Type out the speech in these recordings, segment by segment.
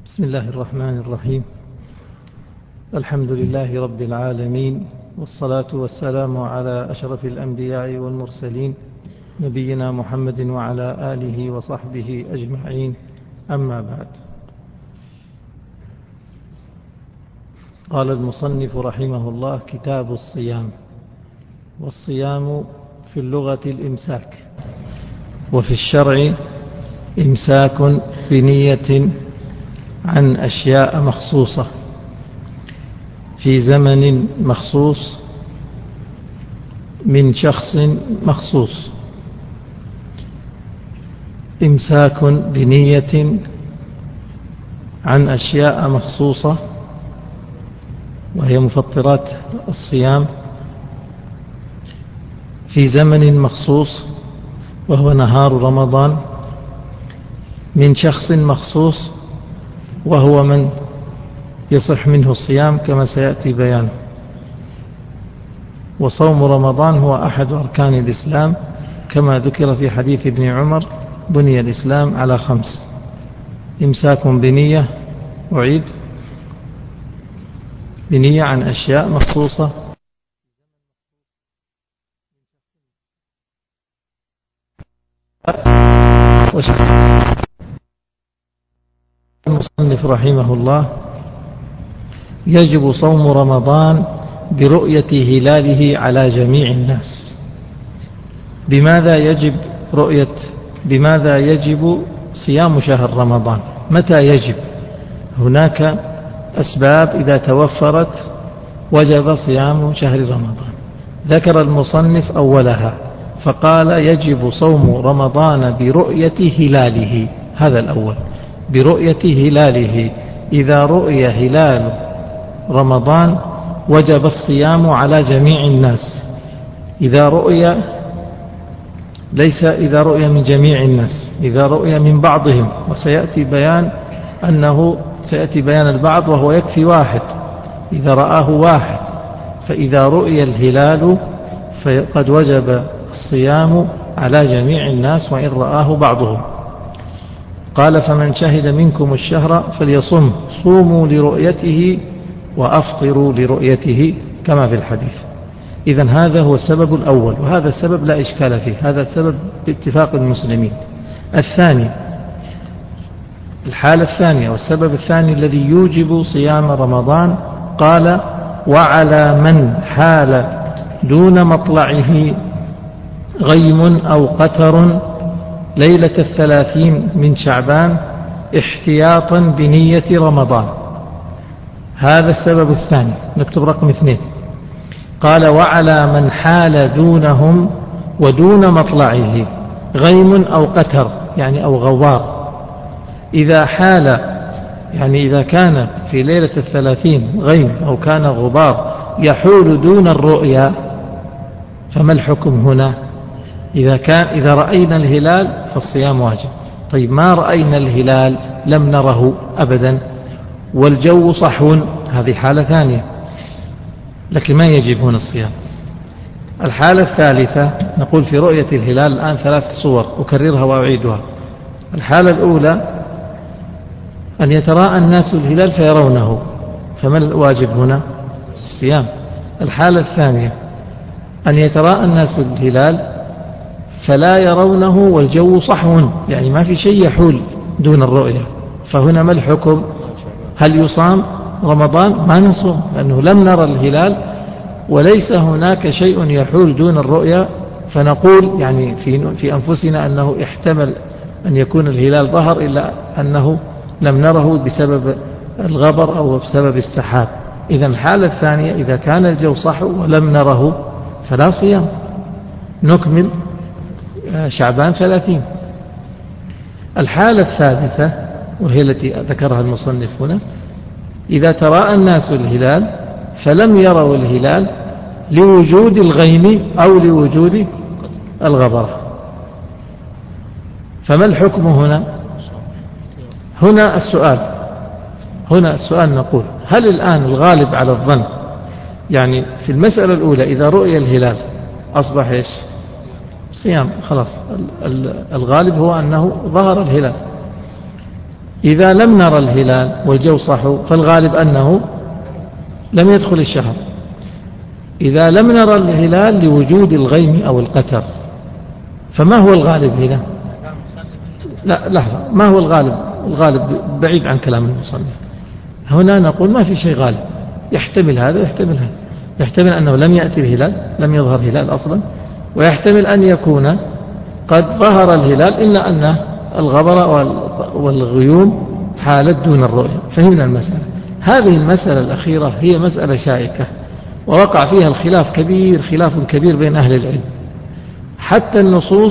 بسم الله الرحمن الرحيم. الحمد لله رب العالمين، والصلاة والسلام على أشرف الأنبياء والمرسلين نبينا محمد وعلى آله وصحبه أجمعين، أما بعد. قال المصنف رحمه الله: كتاب الصيام. والصيام في اللغة الإمساك، وفي الشرع إمساك بنية عن أشياء مخصوصة في زمن مخصوص من شخص مخصوص. إمساك بنية عن أشياء مخصوصة وهي مفطرات الصيام في زمن مخصوص وهو نهار رمضان من شخص مخصوص وهو من يصح منه الصيام كما سيأتي بيانه. وصوم رمضان هو أحد أركان الإسلام كما ذكر في حديث ابن عمر: بني الإسلام على 5: إمساك بنية، أعيد، بنية عن أشياء مخصوصة المصنف رحمه الله: يجب صوم رمضان برؤية هلاله على جميع الناس. بماذا يجب صيام شهر رمضان؟ متى يجب؟ هناك أسباب إذا توفرت وجب صيام شهر رمضان. ذكر المصنف أولها فقال: يجب صوم رمضان برؤية هلاله. هذا الأول، برؤية هلاله. إذا رؤي هلال رمضان وجب الصيام على جميع الناس. إذا رؤي من جميع الناس، إذا رؤي من بعضهم، وسيأتي بيان البعض وهو يكفي واحد إذا رآه واحد. فإذا رؤي الهلال فقد وجب الصيام على جميع الناس وإن رآه بعضهم. قال: فمن شهد منكم الشهر فليصم، صوموا لرؤيته وأفطروا لرؤيته كما في الحديث. إذن هذا هو السبب الأول، وهذا السبب لا إشكال فيه، هذا السبب باتفاق المسلمين. الحالة الثانية والسبب الثاني الذي يوجب صيام رمضان، قال: وعلى من حال دون مطلعه غيم أو قتر ليلة 30 من شعبان احتياطا بنية رمضان. هذا السبب الثاني، نكتب رقم 2. قال: وعلى من حال دونهم ودون مطلعه غيم أو قتر، يعني أو غبار. إذا حال، يعني إذا كانت في ليلة 30 غيم أو كان غبار يحول دون الرؤيا، فما الحكم هنا؟ إذا رأينا الهلال فالصيام واجب. طيب، ما رأينا الهلال، لم نره أبدا والجو صحو، هذه حالة ثانية، لكن ما يجب هنا الصيام. الحالة الثالثة نقول في رؤية الهلال الآن 3 صور أكررها وأعيدها. الحالة الأولى أن يتراءى الناس الهلال فيرونه، فما الواجب هنا؟ الصيام. الحالة الثانية أن يتراءى الناس الهلال فلا يرونه والجو صحو، يعني ما في شيء يحول دون الرؤية، فهنا ما الحكم؟ هل يصام رمضان؟ ما نصوم، لأنه لم نرى الهلال وليس هناك شيء يحول دون الرؤية. فنقول يعني في أنفسنا أنه احتمل أن يكون الهلال ظهر إلا أنه لم نره بسبب الغبر أو بسبب السحاب. إذن الحالة الثانية إذا كان الجو صحو ولم نره فلا صيام، نكمل شعبان 30. الحالة الثالثة وهي التي ذكرها المصنف هنا: إذا تراءى الناس الهلال فلم يروا الهلال لوجود الغيم أو لوجود الغبرة، فما الحكم هنا؟ هنا السؤال نقول: هل الآن الغالب على الظن، يعني في المسألة الأولى إذا رؤي الهلال أصبح إيش؟ صيام، خلاص. الغالب هو أنه ظهر الهلال. إذا لم نرى الهلال والجو صحو فالغالب أنه لم يدخل الشهر. إذا لم نرى الهلال لوجود الغيم أو القتر، فما هو الغالب هنا؟ لا لحظة، ما هو الغالب؟ الغالب بعيد عن كلام المصنف. هنا نقول ما في شيء غالب، يحتمل هذا ويحتمل هذا. يحتمل أنه لم يأتي الهلال، لم يظهر هلال أصلا، ويحتمل أن يكون قد ظهر الهلال إلا أن الغبر والغيوم حالت دون الرؤية. فهمنا المسألة. هذه المسألة الأخيرة هي مسألة شائكة ووقع فيها الخلاف كبير، خلاف كبير بين أهل العلم، حتى النصوص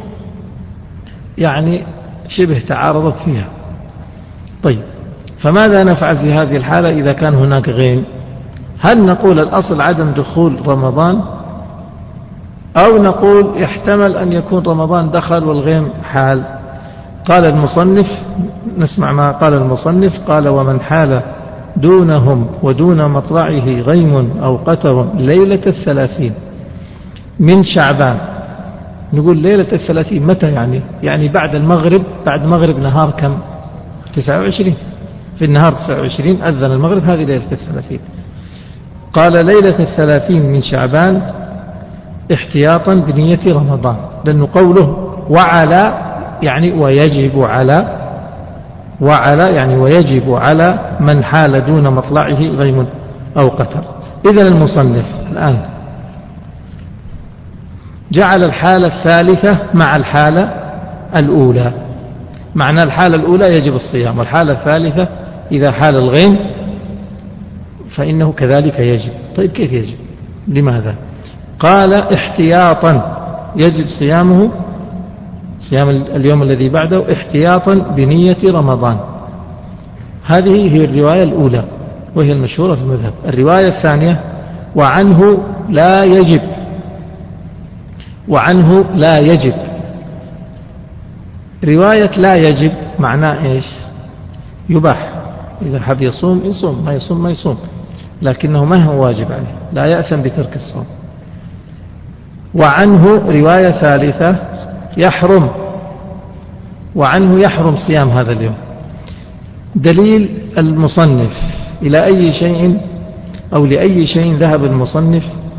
يعني شبه تعارضت فيها. طيب، فماذا نفعل في هذه الحالة إذا كان هناك غيم؟ هل نقول الأصل عدم دخول رمضان، أو نقول يحتمل أن يكون رمضان دخل والغيم حال؟ قال المصنف، نسمع ما قال المصنف، قال: ومن حال دونهم ودون مطلعه غيم أو قتر ليلة 30 من شعبان. نقول ليلة 30 متى يعني بعد المغرب، بعد مغرب نهار كم؟ 29. في النهار 29 أذن المغرب، هذه ليلة 30. قال ليلة 30 من شعبان احتياطا بنية رمضان، لأنه قوله وعلى يعني ويجب على، وعلى يعني ويجب على من حال دون مطلعه غيم أو قتر. إذن المصنف الآن جعل الحالة الثالثة مع الحالة الأولى. معنى الحالة الأولى يجب الصيام، والحالة الثالثة إذا حال الغيم فإنه كذلك يجب. طيب كيف يجب؟ لماذا؟ قال احتياطا، يجب صيامه، صيام اليوم الذي بعده احتياطا بنية رمضان. هذه هي الرواية الأولى وهي المشهورة في المذهب. الرواية الثانية وعنه لا يجب، وعنه لا يجب. رواية لا يجب معناه إيش؟ يباح، إذا حب يصوم يصوم، ما يصوم ما يصوم، لكنه ما هو واجب عليه، لا يأثم بترك الصوم. وعنه رواية ثالثة يحرم، وعنه يحرم صيام هذا اليوم. دليل المصنف إلى أي شيء أو لأي شيء ذهب المصنف؟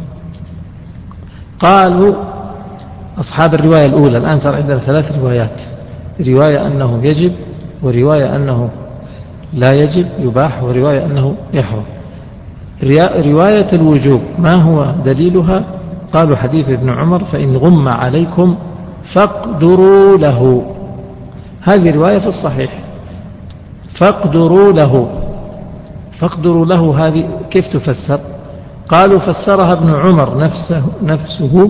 قالوا أصحاب الرواية الأولى، الآن صار عندنا 3 روايات، رواية أنه يجب، ورواية أنه لا يجب يباح، ورواية أنه يحرم. رواية الوجوب ما هو دليلها؟ قالوا حديث ابن عمر: فإن غم عليكم فاقدروا له. هذه رواية في الصحيح، فاقدروا له. فاقدروا له هذه كيف تفسر؟ قالوا فسرها ابن عمر نفسه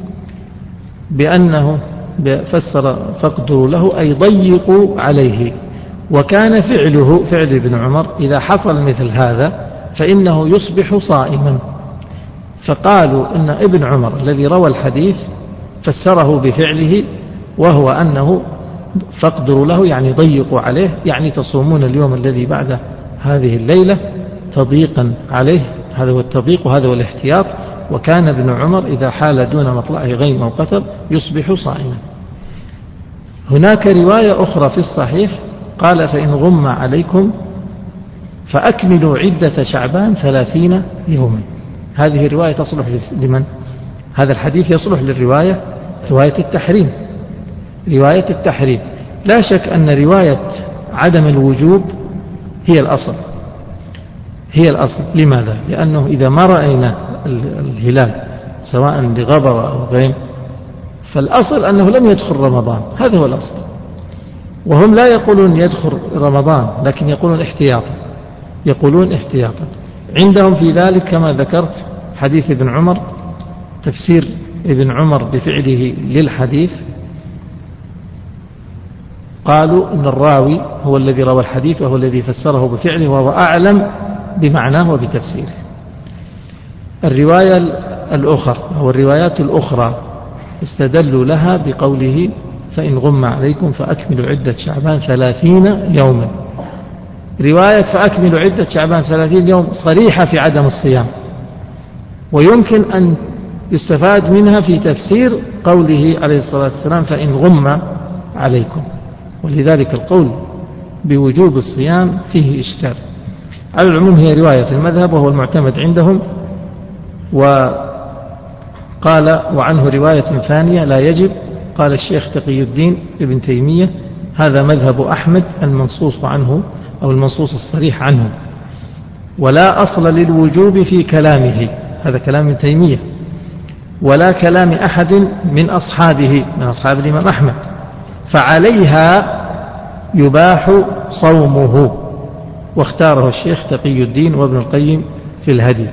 بأنه فسر فاقدروا له أي ضيقوا عليه، وكان فعله فعل ابن عمر إذا حصل مثل هذا فإنه يصبح صائما. فقالوا إن ابن عمر الذي روى الحديث فسره بفعله، وهو أنه فاقدروا له يعني ضيقوا عليه، يعني تصومون اليوم الذي بعد هذه الليلة تضييقا عليه. هذا هو التضييق وهذا هو الاحتياط. وكان ابن عمر إذا حال دون مطلعه غيم أو قتر يصبح صائما. هناك رواية أخرى في الصحيح قال: فإن غم عليكم فأكملوا عدة شعبان 30 يوما. هذه الرواية تصلح لمن؟ هذا الحديث يصلح للرواية رواية التحريم، رواية التحريم. لا شك أن رواية عدم الوجوب هي الأصل، هي الأصل. لماذا؟ لأنه إذا ما رأينا الهلال سواء لغبر أو غيم فالأصل أنه لم يدخل رمضان، هذا هو الأصل. وهم لا يقولون يدخل رمضان، لكن يقولون احتياطا، يقولون احتياطا. عندهم في ذلك كما ذكرت حديث ابن عمر، تفسير ابن عمر بفعله للحديث. قالوا إن الراوي هو الذي روى الحديث وهو الذي فسره بفعله وهو أعلم بمعناه وبتفسيره. الرواية الأخرى أو الروايات الأخرى استدلوا لها بقوله: فإن غم عليكم فأكملوا عدة شعبان 30 يوما. رواية فأكملوا عدة شعبان 30 يوم صريحة في عدم الصيام، ويمكن أن يستفاد منها في تفسير قوله عليه الصلاة والسلام: فإن غم عليكم. ولذلك القول بوجوب الصيام فيه إشكال. على العموم هي رواية في المذهب وهو المعتمد عندهم، وقال وعنه رواية ثانية لا يجب. قال الشيخ تقي الدين ابن تيمية هذا مذهب أحمد المنصوص عنه أو المنصوص الصريح عنه، ولا أصل للوجوب في كلامه، هذا كلام ابن تيمية، ولا كلام أحد من أصحابه من أصحاب الإمام أحمد، فعليها يباح صومه. واختاره الشيخ تقي الدين وابن القيم في الهدي.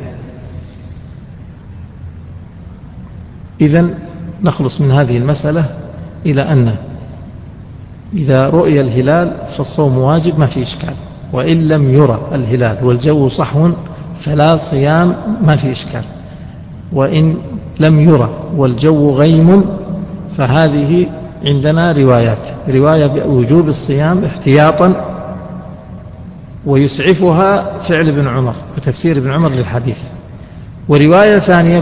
إذن نخلص من هذه المسألة إلى أن إذا رؤي الهلال فالصوم واجب ما في إشكال، وإن لم يرى الهلال والجو صحو فلا صيام ما في إشكال، وإن لم يرى والجو غيم فهذه عندنا روايات، رواية بوجوب الصيام احتياطا ويسعفها فعل ابن عمر وتفسير ابن عمر للحديث، ورواية ثانية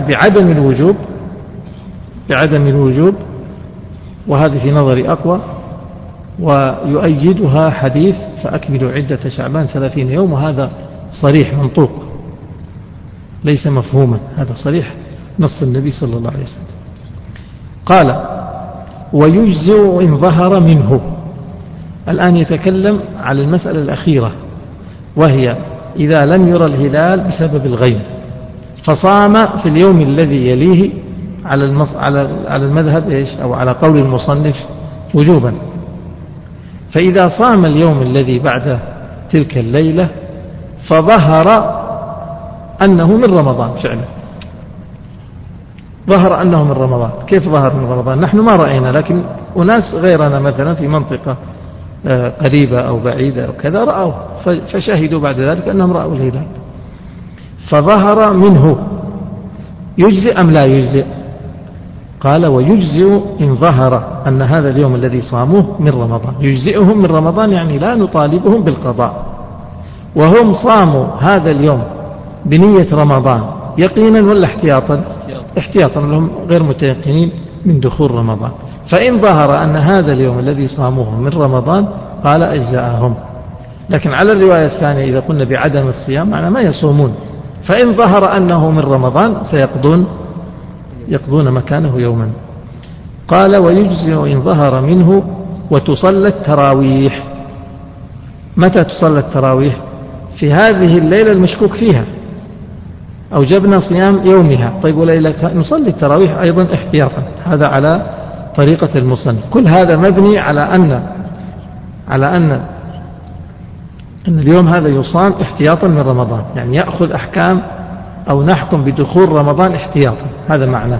بعدم الوجوب وهذه في نظري أقوى، ويؤيدها حديث فأكملوا عدة شعبان 30 يوم، وهذا صريح منطوق ليس مفهوما، هذا صريح نص النبي صلى الله عليه وسلم. قال ويجزئ إن ظهر منه. الآن يتكلم على المسألة الأخيرة، وهي إذا لم يرى الهلال بسبب الغيم فصام في اليوم الذي يليه على المذهب أو على قول المصنف وجوبا، فإذا صام اليوم الذي بعد تلك الليلة فظهر أنه من رمضان فعلا، ظهر أنه من رمضان. كيف ظهر من رمضان؟ نحن ما رأينا، لكن أناس غيرنا مثلا في منطقة قريبة أو بعيدة أو كذا رأوا فشهدوا بعد ذلك أنهم رأوا الهلال، فظهر منه. يجزئ أم لا يجزئ؟ قال ويجزئ إن ظهر أن هذا اليوم الذي صاموه من رمضان، يجزئهم من رمضان يعني لا نطالبهم بالقضاء، وهم صاموا هذا اليوم بنية رمضان يقينا ولا احتياطا؟ احتياطا، لهم غير متيقنين من دخول رمضان. فإن ظهر أن هذا اليوم الذي صاموه من رمضان قال أجزاءهم. لكن على الرواية الثانية إذا قلنا بعدم الصيام معنى ما يصومون، فإن ظهر أنه من رمضان يقضون مكانه يوما. قال ويجزئ إن ظهر منه وتصلى التراويح. متى تصلى التراويح؟ في هذه الليلة المشكوك فيها أوجبنا صيام يومها، طيب وليلة نصلي التراويح أيضا احتياطا، هذا على طريقة المصنف. كل هذا مبني على أن اليوم هذا يصام احتياطا من رمضان، يعني يأخذ أحكام أو نحكم بدخول رمضان احتياطا، هذا معناه.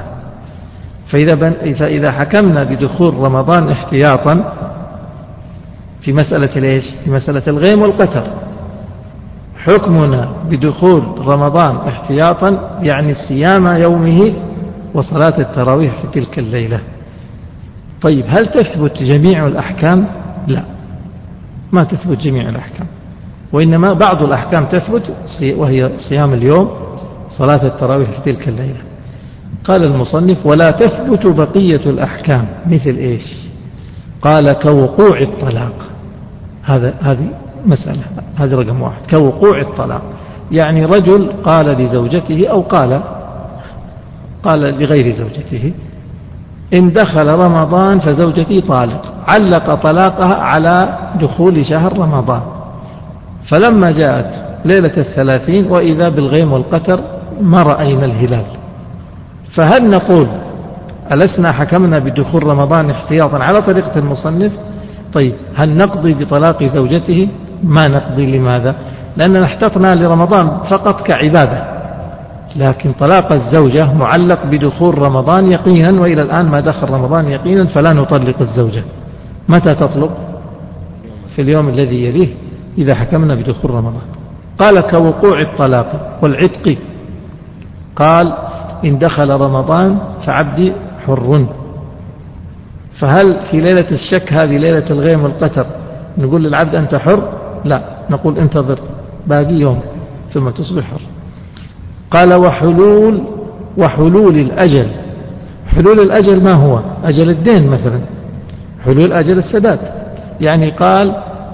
فإذا حكمنا بدخول رمضان احتياطا في مسألة ليش؟ في مسألة الغيم والقتر، حكمنا بدخول رمضان احتياطا يعني صيام يومه وصلاة التراويح في تلك الليلة. طيب هل تثبت جميع الأحكام؟ لا، ما تثبت جميع الأحكام، وإنما بعض الأحكام تثبت وهي صيام اليوم صلاة التراويح في تلك الليلة. قال المصنف ولا تثبت بقية الأحكام مثل إيش؟ قال كوقوع الطلاق، هذه مسألة، هذا رقم واحد، كوقوع الطلاق، يعني رجل قال لزوجته أو قال لغير زوجته إن دخل رمضان فزوجتي طالق، علق طلاقها على دخول شهر رمضان، فلما جاءت ليلة 30 وإذا بالغيم والقتر ما رأينا الهلال، فهل نقول ألسنا حكمنا بدخول رمضان احتياطا على طريقة المصنف؟ طيب هل نقضي بطلاق زوجته؟ ما نقضي. لماذا؟ لأننا احتطنا لرمضان فقط كعبادة، لكن طلاق الزوجة معلق بدخول رمضان يقينا، وإلى الآن ما دخل رمضان يقينا، فلا نطلق الزوجة. متى تطلق؟ في اليوم الذي يليه إذا حكمنا بدخول رمضان. قال كوقوع الطلاق والعتق، قال إن دخل رمضان فعبدي حر، فهل في ليلة الشك هذه ليلة الغيم والقتر نقول للعبد أنت حر؟ لا، نقول انتظر باقي يوم ثم تصبح حر. قال وحلول الأجل. حلول الأجل ما هو؟ أجل الدين مثلا، حلول أجل السداد، يعني قال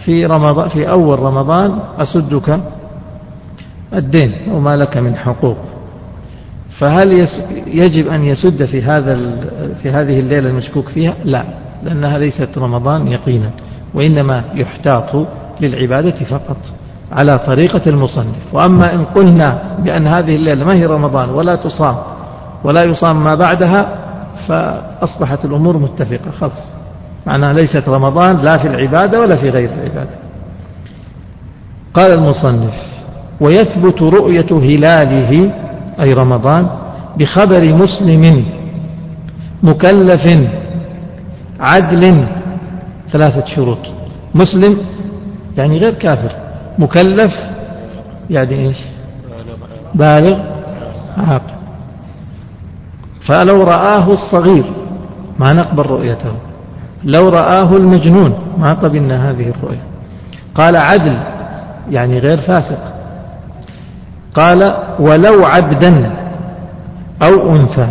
في رمضان في أول رمضان أسدك الدين وما لك من حقوق، فهل يجب أن يسد في هذه الليلة المشكوك فيها؟ لا، لأنها ليست رمضان يقينا، وإنما يحتاط للعبادة فقط على طريقة المصنف. وأما إن قلنا بأن هذه الليلة ما هي رمضان ولا تصام ولا يصام ما بعدها، فأصبحت الأمور متفقة خلاص، معناها ليست رمضان لا في العبادة ولا في غير العبادة. قال المصنف: ويثبت رؤية هلاله أي رمضان بخبر مسلم مكلف عدل، 3 شروط: مسلم يعني غير كافر، مكلف يعني إيش؟ بالغ عاقل. فلو رآه الصغير ما نقبل رؤيته، لو رآه المجنون ما قبلنا هذه الرؤية. قال عدل يعني غير فاسق. قال ولو عبدا أو أنثى.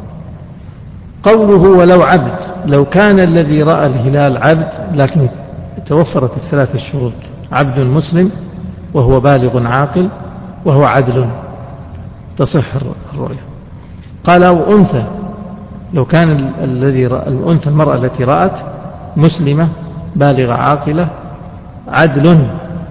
قوله ولو عبد، لو كان الذي رأى الهلال عبد لكن توفرت ال3 الشروط: عبد مسلم وهو بالغ عاقل وهو عدل، تصح الرؤية. قال أو أنثى، لو كان الذي رأى الأنثى المرأة التي رأت مسلمة بالغة عاقلة عدل.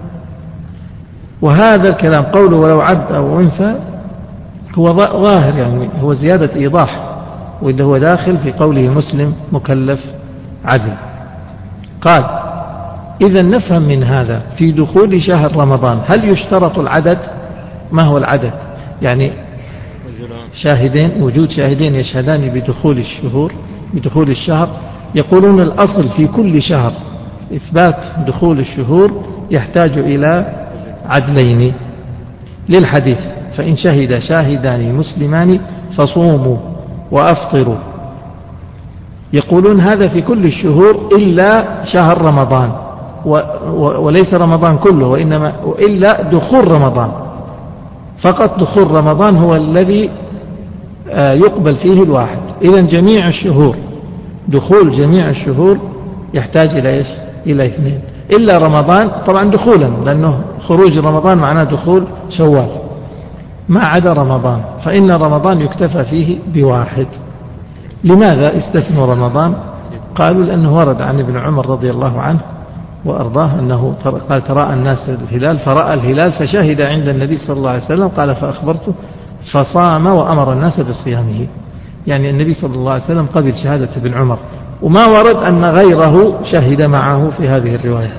وهذا الكلام قوله ولو عبد أو أنثى هو ظاهر، يعني هو زيادة إيضاح، واللي هو داخل في قوله مسلم مكلف عدل. قال: إذا نفهم من هذا في دخول شهر رمضان هل يشترط العدد؟ ما هو العدد؟ يعني شاهدين، وجود شاهدين يشهدان بدخول الشهر. يقولون الأصل في كل شهر إثبات دخول الشهور يحتاج إلى عدلين للحديث: فإن شهد شاهدان مسلمان فصوموا وأفطروا. يقولون هذا في كل الشهور إلا شهر رمضان، وليس رمضان كله، وإنما إلا دخول رمضان فقط. دخول رمضان هو الذي يقبل فيه الواحد. إذن جميع الشهور، دخول جميع الشهور يحتاج إلى إيش؟ إلى 2، إلا رمضان طبعا دخولا، لأنه خروج رمضان معناه دخول شوال. ما عدا رمضان فإن رمضان يكتفى فيه ب1. لماذا استثنوا رمضان؟ قالوا لأنه ورد عن ابن عمر رضي الله عنه وأرضاه أنه قال: تراءى الناس الهلال، فرأى الهلال فشهد عند النبي صلى الله عليه وسلم، قال: فأخبرته فصام وأمر الناس بصيامه. يعني النبي صلى الله عليه وسلم قبل شهادة ابن عمر، وما ورد أن غيره شهد معه في هذه الرواية.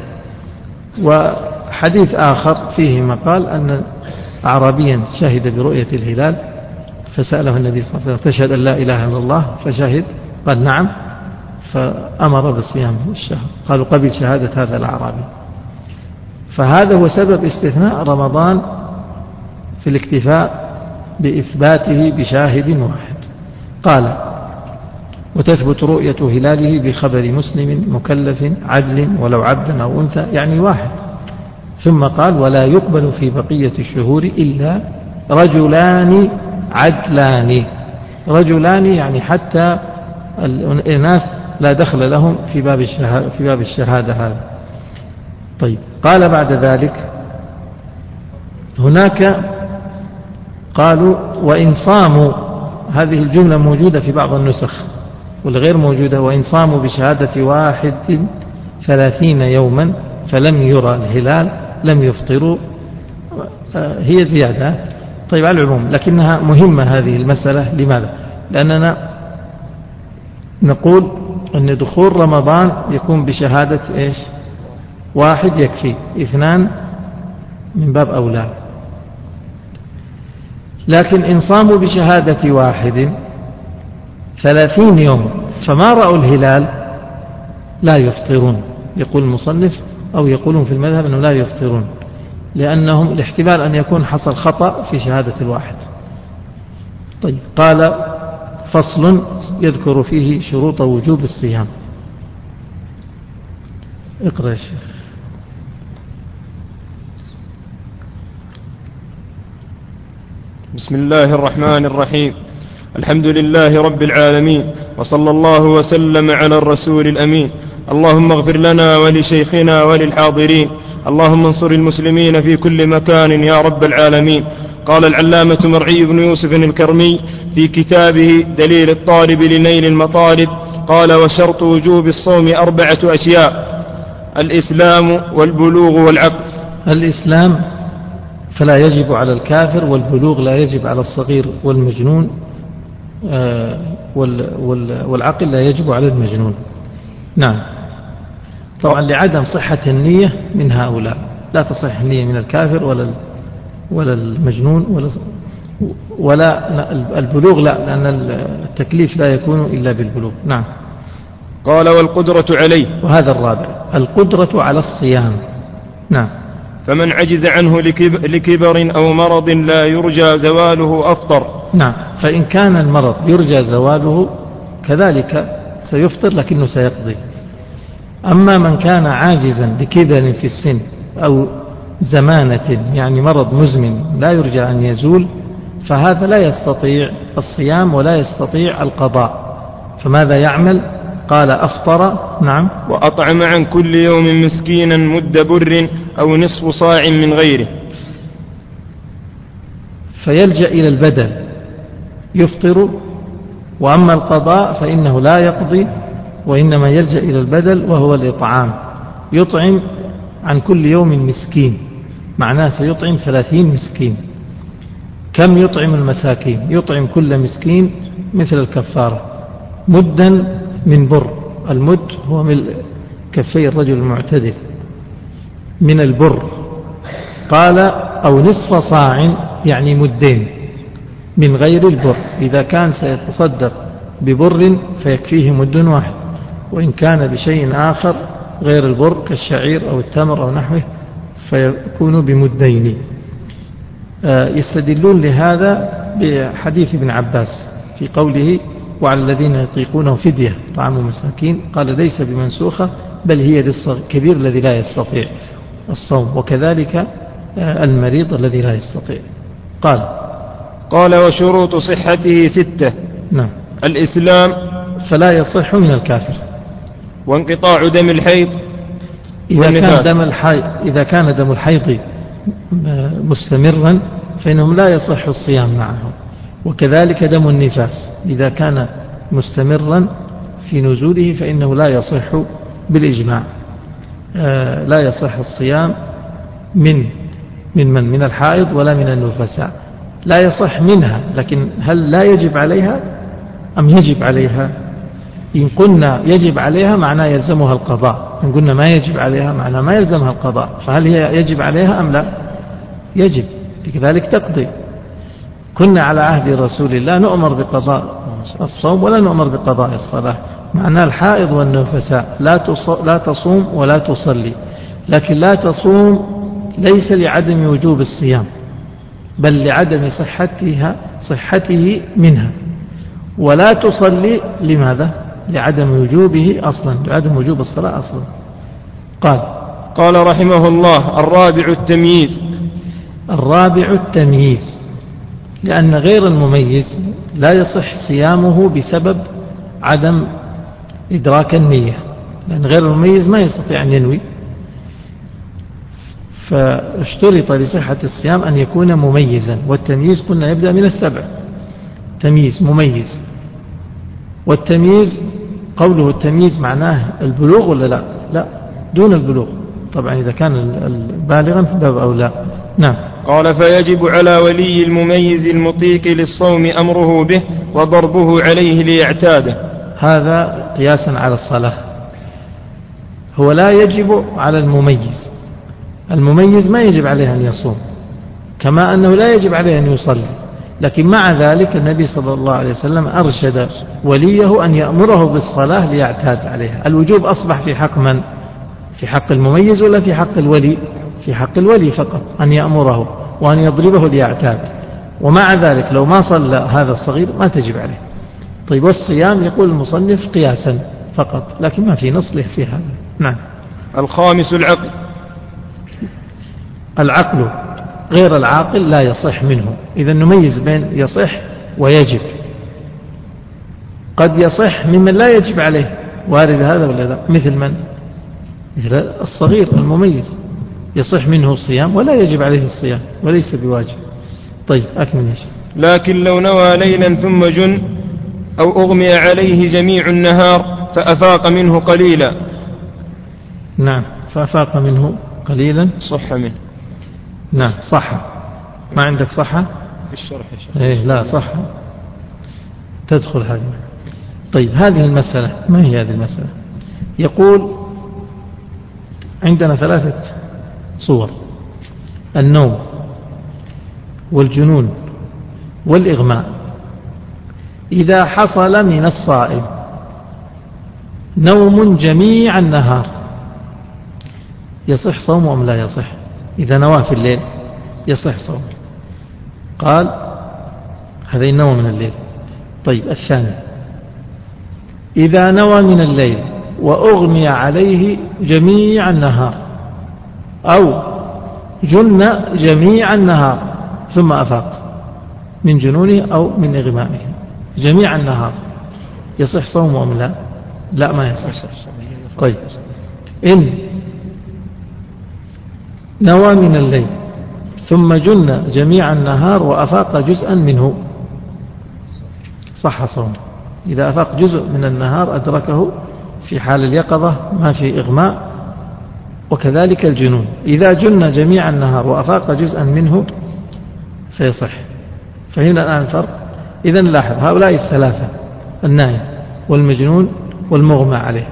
وحديث آخر فيه مقال أن أعرابيا شهد برؤية الهلال فسأله النبي صلى الله عليه وسلم: تشهد أن لا إله إلا الله؟ فشهد، قال: نعم، فأمر بصيام الشهر. قالوا قبل شهادة هذا الأعرابي. فهذا هو سبب استثناء رمضان في الاكتفاء بإثباته بشاهد واحد. قال: وتثبت رؤية هلاله بخبر مسلم مكلف عدل ولو عبدا أو أنثى، يعني 1. ثم قال: ولا يقبل في بقية الشهور إلا رجلان عدلان. رجلان يعني حتى الإناث لا دخل لهم في باب الشهادة هذا. طيب، قال بعد ذلك هناك قالوا: وإن صاموا، هذه الجملة موجودة في بعض النسخ والغير موجودة: وإن صاموا بشهادة 31 يوما فلم يرى الهلال لم يفطروا. هي زيادة. طيب، على العموم، لكنها مهمة هذه المسألة. لماذا؟ لأننا نقول أن دخول رمضان يكون بشهادة إيش؟ 1 يكفي، 2 من باب أولى. لكن إن صاموا بشهادة 31 يوم فما رأوا الهلال لا يفطرون. يقول المصنف أو يقولون في المذهب أنه لا يفطرون، لأنهم الاحتمال أن يكون حصل خطأ في شهادة 1. طيب، قال: فصل يذكر فيه شروط وجوب الصيام. اقرأ يا شيخ. بسم الله الرحمن الرحيم. الحمد لله رب العالمين، وصلى الله وسلم على الرسول الأمين اللهم اغفر لنا ولشيخنا وللحاضرين، اللهم انصر المسلمين في كل مكان يا رب العالمين. قال العلامة مرعي بن يوسف الكرمي في كتابه دليل الطالب لنيل المطالب، قال: وشرط وجوب الصوم 4 أشياء: الإسلام والبلوغ والعقل. الإسلام فلا يجب على الكافر، والبلوغ لا يجب على الصغير والمجنون، والعقل لا يجب على المجنون. نعم. طبعا لعدم صحة النية من هؤلاء، لا تصح النية من الكافر ولا المجنون ولا البلوغ، لا، لأن التكليف لا يكون إلا بالبلوغ. نعم. قال: والقدرة عليه. وهذا الرابع، القدرة على الصيام. نعم. فمن عجز عنه لكبر أو مرض لا يرجى زواله أفطر. نعم. فإن كان المرض يرجى زواله كذلك سيفطر، لكنه سيقضي. أما من كان عاجزا لكبر في السن أو زمانة، يعني مرض مزمن لا يرجى أن يزول، فهذا لا يستطيع الصيام ولا يستطيع القضاء، فماذا يعمل؟ قال: أفطر. نعم. وأطعم عن كل يوم مسكينا مد بر أو نصف صاع من غيره. فيلجأ إلى البدل، يفطر، وأما القضاء فإنه لا يقضي، وإنما يلجأ إلى البدل وهو الإطعام. يطعم عن كل يوم مسكين، معناه سيطعم 30 مسكين. كم يطعم المساكين؟ يطعم كل مسكين مثل الكفارة مدا من بر. المد هو ملء كفي الرجل المعتدل من البر. قال: أو نصف صاع، يعني مدين من غير البر. إذا كان سيتصدق ببر فيكفيه مد واحد، وإن كان بشيء آخر غير البر كالشعير أو التمر أو نحوه فيكون بمدين. يستدلون لهذا بحديث ابن عباس في قوله: وعلى الذين يطيقونه فدية طعام مساكين. قال: ليس بمنسوخة، بل هي للكبير الذي لا يستطيع الصوم، وكذلك المريض الذي لا يستطيع. قال: وشروط صحته 6. نعم. الإسلام، فلا يصح من الكافر. وانقطاع دم الحيض إذا كان دم الحيض مستمرا فإنهم لا يصح الصيام معه، وكذلك دم النفاس إذا كان مستمرا في نزوله فإنه لا يصح بالإجماع. لا يصح الصيام من الحائض ولا من النفساء. لا يصح منها، لكن هل لا يجب عليها أم يجب عليها؟ إن قلنا يجب عليها معناه يلزمها القضاء، إن قلنا ما يجب عليها معناه ما يلزمها القضاء. فهل هي يجب عليها أم لا؟ يجب، لذلك تقضي. كنا على عهد رسول الله نؤمر بقضاء الصوم ولا نؤمر بقضاء الصلاة. معناه الحائض والنفساء لا تصوم ولا تصلي، لكن لا تصوم ليس لعدم وجوب الصيام، بل لعدم صحته منها. ولا تصلي لماذا؟ لعدم وجوبه أصلا، لعدم وجوب الصلاة أصلا. قال رحمه الله: الرابع التمييز، لأن غير المميز لا يصح صيامه بسبب عدم إدراك النية، لأن غير المميز ما يستطيع أن ينوي. فاشترط لصحة الصيام أن يكون مميزا، والتمييز قلنا يبدأ من 7. تمييز مميز. والتمييز قوله التمييز معناه البلوغ ولا لا؟ دون البلوغ طبعا، إذا كان بالغا فباب أولى. نعم. قال: فيجب على ولي المميز المطيق للصوم أمره به وضربه عليه ليعتاده. هذا قياسا على الصلاة. هو لا يجب على المميز ما يجب عليه أن يصوم، كما أنه لا يجب عليه أن يصلي، لكن مع ذلك النبي صلى الله عليه وسلم أرشد وليه أن يأمره بالصلاة ليعتاد عليها. الوجوب أصبح في حق من؟ في حق المميز ولا في حق الولي؟ في حق الولي فقط، أن يأمره وأن يضربه ليعتاد. ومع ذلك لو ما صلى هذا الصغير ما تجب عليه. طيب، والصيام يقول المصنف قياسا فقط، لكن ما في نص له في هذا. نعم. الخامس العقل، غير العاقل لا يصح منه. إذا نميز بين يصح ويجب. قد يصح ممن لا يجب عليه، وارد هذا ولا لا؟ مثل من؟ مثل الصغير المميز يصح منه الصيام ولا يجب عليه الصيام وليس بواجب. طيب أكمل يا شيخ. لكن لو نوى ليلا ثم جن أو أغمي عليه جميع النهار فأفاق منه قليلا. نعم، فأفاق منه قليلا صح منه. نعم صح. ما عندك صحة في الشرح يا شيخ؟ إيه لا صح تدخل هذه. طيب هذه المسألة ما هي هذه المسألة؟ يقول عندنا 3 صور: النوم والجنون والإغماء. إذا حصل من الصائم نوم جميع النهار يصح صومه أم لا يصح؟ إذا نوى في الليل يصح صومه. قال هذا النوم من الليل. طيب الثاني: إذا نوى من الليل وأغمي عليه جميع النهار أو جن جميع النهار ثم أفاق من جنونه أو من إغمائه جميع النهار يصح صومه أم لا؟ لا ما يصح. طيب إن نوى من الليل ثم جن جميع النهار وأفاق جزءا منه صح صومه. إذا أفاق جزء من النهار أدركه في حال اليقظة ما في إغماء، وكذلك الجنون. إذا جن جميع النهار وأفاق جزءا منه فيصح. فهنا الآن الفرق. إذن لاحظ هؤلاء الثلاثة: النائم والمجنون والمغمى عليه،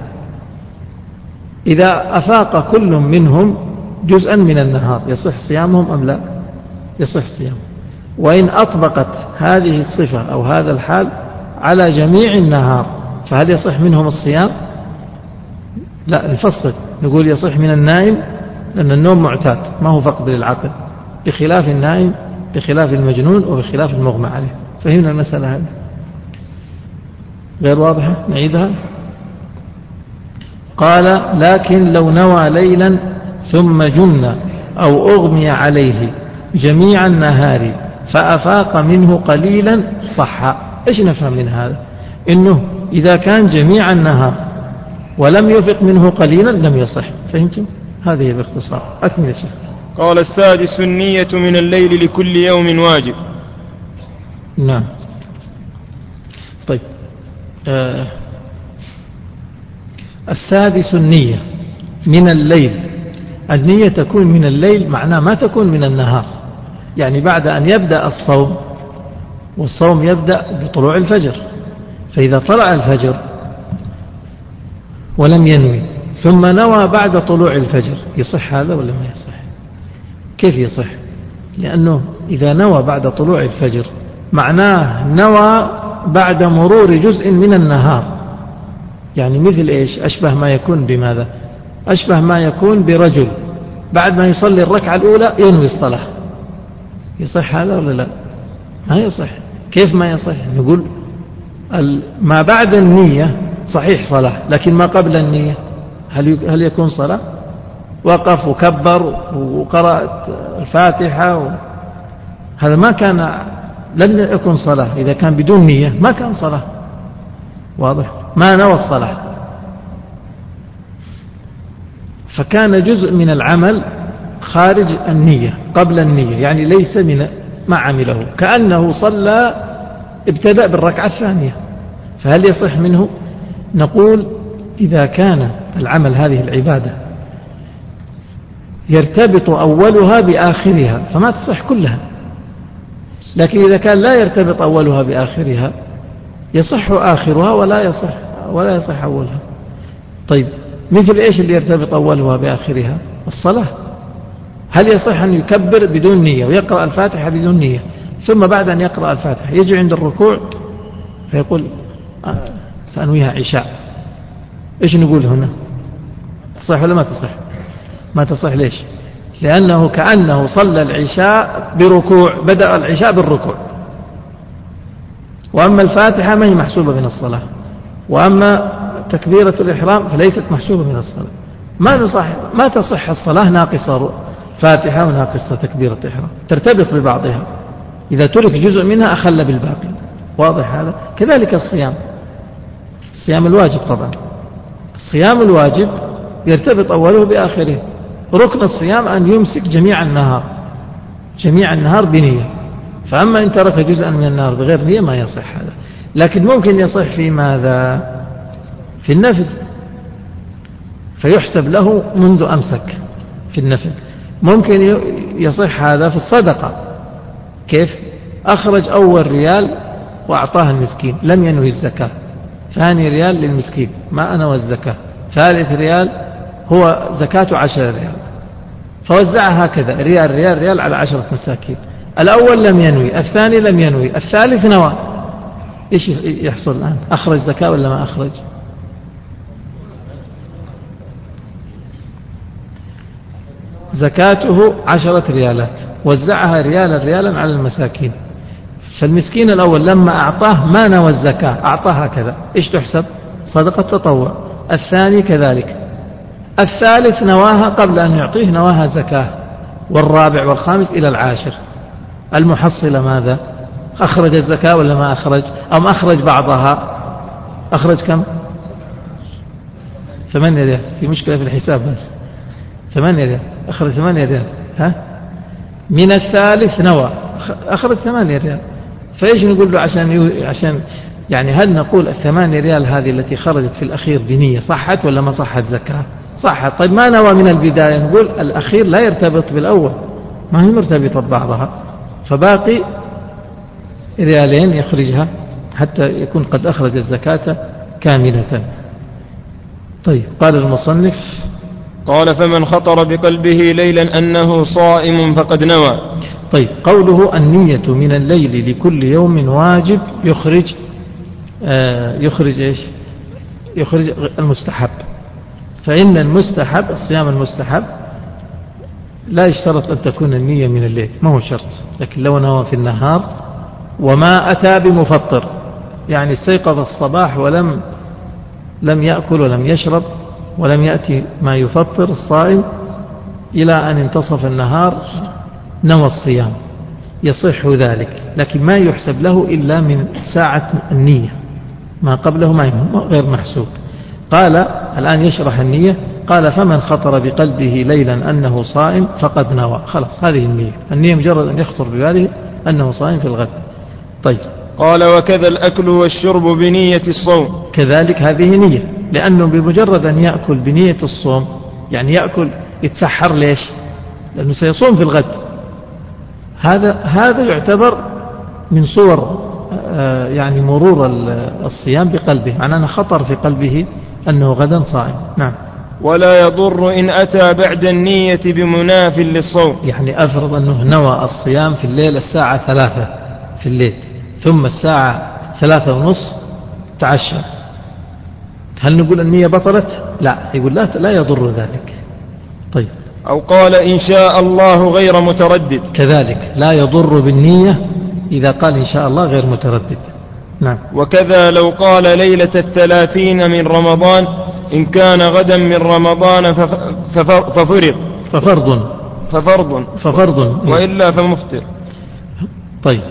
إذا أفاق كل منهم جزءا من النهار يصح صيامهم أم لا؟ يصح صيامهم. وإن أطبقت هذه الصفة أو هذا الحال على جميع النهار فهل يصح منهم الصيام؟ لا، نفصل نقول يصح من النائم لأن النوم معتاد ما هو فقد للعقل، بخلاف النائم بخلاف المجنون وبخلاف المغمى عليه. فهمنا المسألة هذه غير واضحة؟ نعيدها. قال لكن لو نوى ليلا ثم جن أو أغمي عليه جميع النهار فأفاق منه قليلا صح. إيش نفهم من هذا؟ إنه إذا كان جميع النهار ولم يفق منه قليلا لم يصح. فهمتم؟ هذه باختصار. أكمل يا شيخ. قال السادس: النية من الليل لكل يوم واجب. نعم. طيب السادس النية من الليل. النية تكون من الليل معناه ما تكون من النهار، يعني بعد أن يبدأ الصوم، والصوم يبدأ بطلوع الفجر، فإذا طلع الفجر ولم ينوي ثم نوى بعد طلوع الفجر يصح هذا ولا ما يصح؟ كيف يصح؟ لأنه إذا نوى بعد طلوع الفجر معناه نوى بعد مرور جزء من النهار، يعني مثل إيش؟ أشبه ما يكون بماذا؟ أشبه ما يكون برجل بعد ما يصلي الركعة الأولى ينوي الصلاة. يصح هذا ولا لا؟ ما يصح. كيف ما يصح؟ نقول ما بعد النية صحيح صلاة، لكن ما قبل النية هل يكون صلاة؟ وقف وكبر وقرأ الفاتحة هذا ما كان، لن يكون صلاة. إذا كان بدون نية ما كان صلاة. واضح؟ ما نوى الصلاة، فكان جزء من العمل خارج النية قبل النية، يعني ليس من ما عمله، كأنه صلى ابتدأ بالركعة الثانية. فهل يصح منه؟ نقول إذا كان العمل هذه العبادة يرتبط أولها بآخرها فما تصح كلها، لكن إذا كان لا يرتبط أولها بآخرها يصح آخرها ولا يصح أولها. طيب مثل إيش اللي يرتبط أولها بآخرها؟ الصلاة. هل يصح أن يكبر بدون نية ويقرأ الفاتحة بدون نية، ثم بعد أن يقرأ الفاتحة يجي عند الركوع فيقول سأنويها عشاء؟ إيش نقول هنا؟ تصح ولا ما تصح؟ ما تصح. ليش؟ لأنه كأنه صلى العشاء بركوع، بدأ العشاء بالركوع، وأما الفاتحة ما هي محسوبة من الصلاة، وأما تكبيرة الإحرام فليست محسوبة من الصلاة. ما تصح الصلاة ناقصة فاتحة وناقصة تكبيرة إحرام، ترتبط ببعضها، إذا ترك جزء منها أخل بالباقي. واضح هذا؟ كذلك الصيام الواجب طبعا الصيام الواجب يرتبط أوله بآخره. ركن الصيام أن يمسك جميع النهار بنية. فأما إن ترك جزءا من النهار بغير نية ما يصح هذا. لكن ممكن يصح في ماذا؟ في النفل، فيحسب له منذ أمسك في النفل. ممكن يصح هذا في الصدقة. كيف؟ أخرج أول ريال وأعطاه المسكين، لم ينوي الزكاة. ثاني ريال للمسكين ما أنوى الزكاة. ثالث ريال هو زكاة 10 ريال، فوزعها هكذا ريال على 10 مساكين. الأول لم ينوي، الثاني لم ينوي، الثالث نوى. إيش يحصل الآن؟ أخرج زكاة ولا ما أخرج؟ زكاته 10 ريالات، وزعها ريالا على المساكين. فالمسكين الأول لما أعطاه ما نوى الزكاة، أعطاه هكذا، إيش تحسب؟ صدقة تطوع. الثاني كذلك. الثالث نواها قبل أن يعطيه، نواها زكاة. والرابع والخامس إلى العاشر. المحصلة ماذا؟ أخرج الزكاة ولا ما أخرج؟ أم أخرج بعضها؟ أخرج كم؟ 8 ريال. في مشكلة في الحساب بس. 8 ريال، أخرج 8 ريال. ها؟ من الثالث نوى، أخرج 8 ريال. فإيش نقول له عشان يعني هل نقول 8 ريال هذه التي خرجت في الأخير بنية صحت ولا ما صحت زكاة؟ صحت. طيب ما نوى من البداية، نقول الأخير لا يرتبط بالأول، ما هي مرتبطة ببعضها، فباقي ريالين يخرجها حتى يكون قد أخرج الزكاة كاملة. طيب قال المصنف: قال: فمن خطر بقلبه ليلا أنه صائم فقد نوى. طيب قوله النية من الليل لكل يوم واجب يخرج إيش؟ يخرج المستحب. فإن المستحب، الصيام المستحب لا يشترط أن تكون النية من الليل، ما هو شرط. لكن لو نوى في النهار وما أتى بمفطر، يعني استيقظ الصباح ولم يأكل ولم يشرب ولم يأتي ما يفطر الصائم إلى أن انتصف النهار، نوى الصيام، يصح ذلك، لكن ما يحسب له إلا من ساعة النية، ما قبله ما غير محسوب. قال الآن يشرح النية. قال: فمن خطر بقلبه ليلا أنه صائم فقد نوى. خلاص، هذه النية مجرد أن يخطر بباله أنه صائم في الغد. طيب قال: وكذا الأكل والشرب بنية الصوم. كذلك هذه نية، لأنه بمجرد أن يأكل بنية الصوم، يعني يأكل يتسحر، ليش؟ لأنه سيصوم في الغد. هذا يعتبر من صور يعني مرور الصيام بقلبه، معناه خطر في قلبه أنه غدا صائم. نعم. ولا يضر إن أتى بعد النية بمناف للصوم. يعني أفرض أنه نوى الصيام في الليل الساعة 3 في الليل، ثم الساعة 3:30 تعشى، هل نقول النية بطلت؟ لا، يقول لا يضر ذلك. طيب. أو قال: إن شاء الله غير متردد. كذلك لا يضر بالنية إذا قال إن شاء الله غير متردد. نعم. وكذا لو قال ليلة 30 من رمضان إن كان غدا من رمضان ففرض وإلا فمفطر. طيب،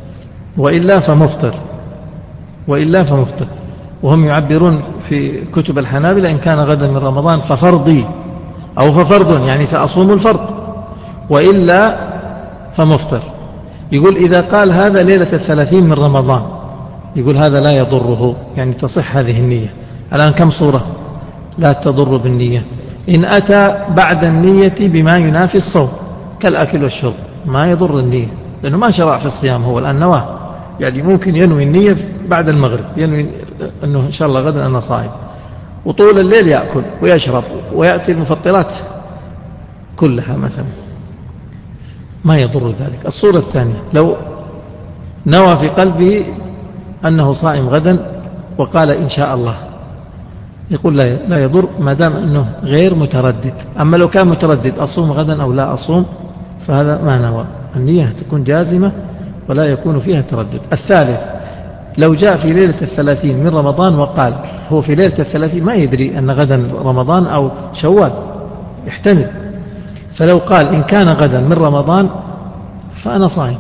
وإلا فمفطر. وهم يعبرون في كتب الحنابلة إن كان غدا من رمضان ففرضي أو ففرض، يعني سأصوم الفرض، وإلا فمفطر. يقول إذا قال هذا ليلة 30 من رمضان، يقول هذا لا يضره، يعني تصح هذه النية. الآن كم صورة لا تضر بالنية؟ إن أتى بعد النية بما ينافي الصوم كالأكل والشرب ما يضر النية، لأنه ما شرع في الصيام، هو الآن نواه، يعني ممكن ينوي النية بعد المغرب، ينوي أنه إن شاء الله غدا أنا صائم، وطول الليل يأكل ويشرب ويأتي المفطرات كلها مثلا، ما يضر ذلك. الصورة الثانية لو نوى في قلبه أنه صائم غدا وقال إن شاء الله، يقول لا يضر ما دام أنه غير متردد. أما لو كان متردد أصوم غدا أو لا أصوم فهذا ما نوى، النية تكون جازمة ولا يكون فيها تردد. الثالث لو جاء في ليلة 30 من رمضان وقال، هو في ليلة 30 ما يدري أن غدا رمضان أو شوال، يحتمل، فلو قال إن كان غدا من رمضان فأنا صائم،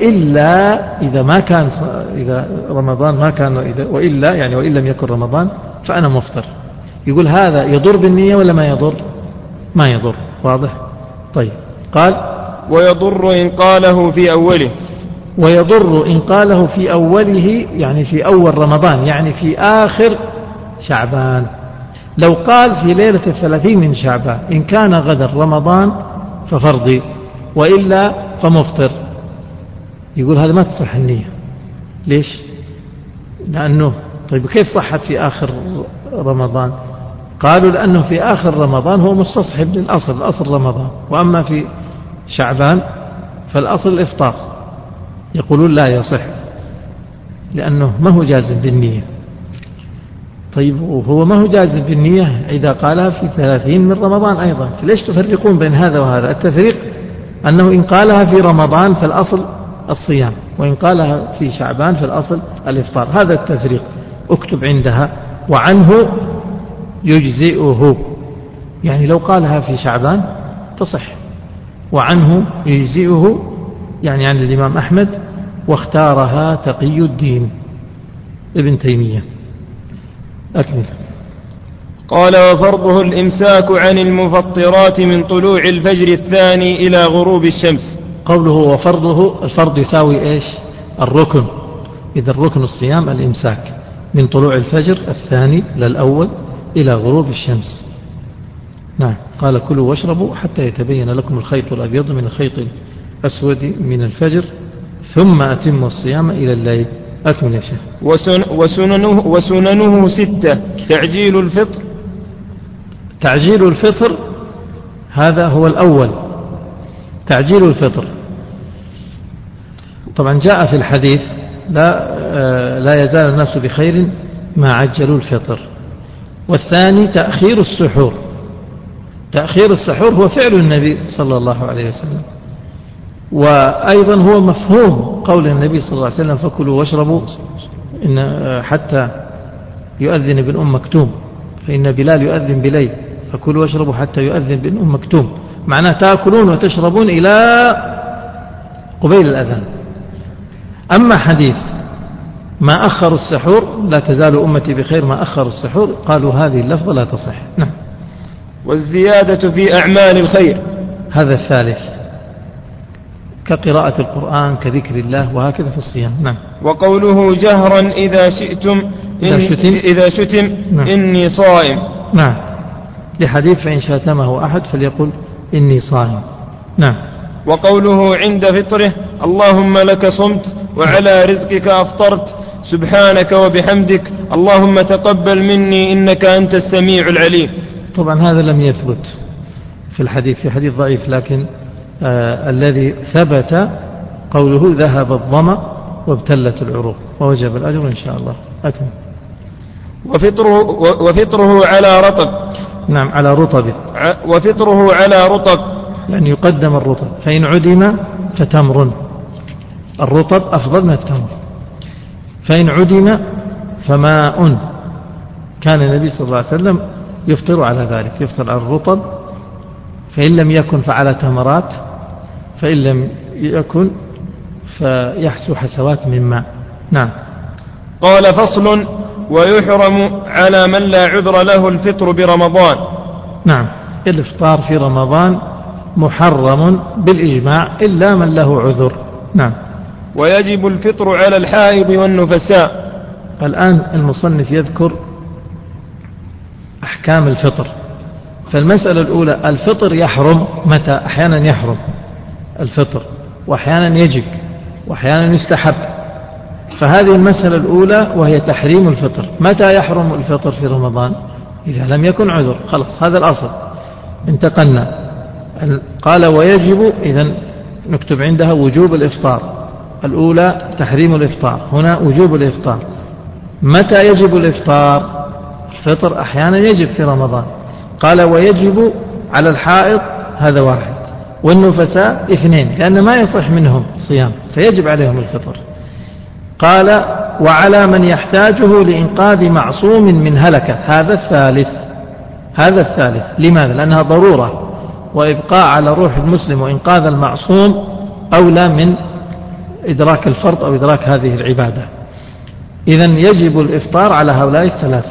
وإلا إذا رمضان ما كان، وإلا يعني وإن لم يكن رمضان فأنا مفطر. يقول هذا يضر بالنية ولا ما يضر؟ ما يضر. واضح؟ طيب. قال ويضر إن قاله في أوله. ويضر إن قاله في أوله يعني في أول رمضان، يعني في آخر شعبان. لو قال في ليلة 30 من شعبان إن كان غدا رمضان ففرضي وإلا فمفطر، يقول هذا ما تصح النية. ليش؟ لأنه طيب كيف صحت في آخر رمضان؟ قالوا لأنه في آخر رمضان هو مستصحب للأصل، الأصل رمضان، وأما في شعبان فالأصل الإفطار. يقولون لا يصح لأنه ما هو جازم بالنية. طيب وهو ما هو جازم بالنية إذا قالها في 30 من رمضان أيضا، فليش تفرقون بين هذا وهذا؟ التفريق أنه إن قالها في رمضان فالأصل الصيام، وإن قالها في شعبان فالأصل الإفطار. هذا التفريق اكتب عندها. وعنه يجزئه، يعني لو قالها في شعبان تصح. وعنه يجزئه يعني عن الإمام أحمد، واختارها تقي الدين ابن تيمية. أكمل. قال وفرضه الإمساك عن المفطرات من طلوع الفجر الثاني إلى غروب الشمس. قوله وفرضه، الفرض يساوي إيش؟ الركن. إذا الركن الصيام الإمساك من طلوع الفجر الثاني للأول إلى غروب الشمس. نعم. قال كلوا واشربوا حتى يتبين لكم الخيط الأبيض من الخيط الأسود من الفجر ثم أتموا الصيام إلى الليل. أكمل يا شيخ. وسننه 6. تعجيل الفطر. تعجيل الفطر هذا هو الأول. تعجيل الفطر طبعا جاء في الحديث لا يزال الناس بخير ما عجلوا الفطر. والثاني تأخير السحور. تأخير السحور هو فعل النبي صلى الله عليه وسلم، وأيضا هو مفهوم قول النبي صلى الله عليه وسلم فكلوا واشربوا إن حتى يؤذن ابن أم مكتوم، فإن بلال يؤذن بليل، فكلوا واشربوا حتى يؤذن ابن أم مكتوم، معناه تأكلون وتشربون إلى قبيل الأذان. أما حديث ما أخر السحور لا تزال أمتي بخير ما أخر السحور، قالوا هذه اللفظة لا تصح. نعم. والزيادة في أعمال الخير. هذا الثالث كقراءة القرآن كذكر الله وهكذا في الصيام. نعم. وقوله جهرا إذا شتم نعم. إني صائم. نعم. لحديث فإن شاتمه أحد فليقل إني صائم. نعم. وقوله عند فطره اللهم لك صمت وعلى رزقك أفطرت سبحانك وبحمدك اللهم تقبل مني إنك أنت السميع العليم. طبعا هذا لم يثبت في الحديث، في حديث ضعيف، لكن الذي ثبت قوله ذهب الظمأ وابتلت العروق ووجب الأجر إن شاء الله. أكمل. وفطره على رطب. نعم على رطب. وفطره على رطب يعني يقدم الرطب، فإن عدم فتمر. الرطب أفضل من التمر. فإن عدم فماء. كان النبي صلى الله عليه وسلم يفطر على ذلك، يفطر على الرطب، فإن لم يكن فعلى تمرات، فإن لم يكن فيحسو حسوات من ماء. نعم. قال فصل ويحرم على من لا عذر له الفطر برمضان. نعم. الإفطار في رمضان محرم بالإجماع إلا من له عذر. نعم. ويجب الفطر على الحائض والنفساء. الآن المصنف يذكر أحكام الفطر. فالمسألة الأولى الفطر يحرم متى؟ أحيانا يحرم الفطر وأحيانا يجب وأحيانا يستحب. فهذه المسألة الأولى وهي تحريم الفطر. متى يحرم الفطر في رمضان؟ إذا لم يكن عذر، خلاص هذا الأصل. انتقلنا. قال ويجب، إذن نكتب عندها وجوب الإفطار. الأولى تحريم الإفطار، هنا وجوب الإفطار. متى يجب الإفطار؟ الفطر أحيانا يجب في رمضان. قال ويجب على الحائض، هذا واحد، والنفساء اثنين، لأن ما يصح منهم صيام فيجب عليهم الفطر. قال وعلى من يحتاجه لإنقاذ معصوم من هلكة، هذا الثالث. هذا الثالث. لماذا؟ لأنها ضرورة، وإبقاء على روح المسلم وإنقاذ المعصوم أولى من إدراك الفرض أو إدراك هذه العبادة. إذن يجب الإفطار على هؤلاء الثلاثة.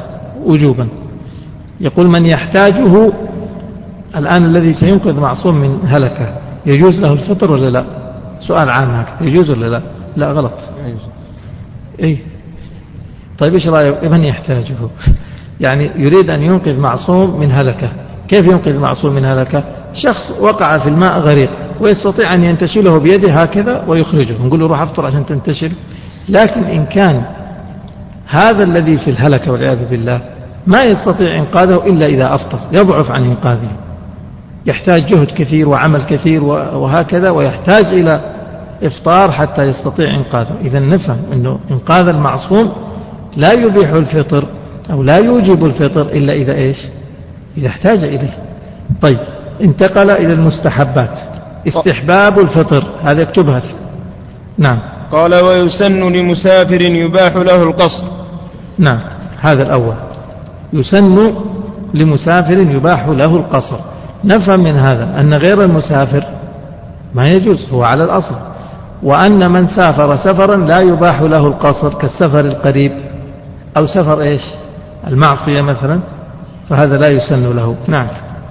وجوبا. يقول من يحتاجه الآن الذي سينقذ معصوم من هلكة يجوز له الفطر ولا لا؟ سؤال عام هكذا، يجوز ولا لا؟ لا غلط. إيه؟ طيب إيش رأيك من يحتاجه؟ يعني يريد أن ينقذ معصوم من هلكة. كيف ينقذ معصوم من هلكة؟ شخص وقع في الماء غريق ويستطيع أن ينتشله بيده هكذا ويخرجه، نقول له روح أفطر عشان تنتشل. لكن إن كان هذا الذي في الهلكة والعياذ بالله ما يستطيع إنقاذه إلا إذا أفطر، يضعف عن إنقاذه، يحتاج جهد كثير وعمل كثير وهكذا، ويحتاج إلى إفطار حتى يستطيع إنقاذه. إذا نفهم أنه إنقاذ المعصوم لا يبيح الفطر أو لا يوجب الفطر إلا إذا إيش؟ إذا احتاج إليه. طيب انتقل إلى المستحبات. استحباب الفطر، هذا اكتبها. نعم. قال ويسن لمسافر يباح له القصر. نعم هذا الأول، يسن لمسافر يباح له القصر. نفهم من هذا أن غير المسافر ما يجوز، هو على الأصل، وأن من سافر سفرا لا يباح له القصر كالسفر القريب أو سفر إيش؟ المعصية مثلا، فهذا لا يسن له. نعم.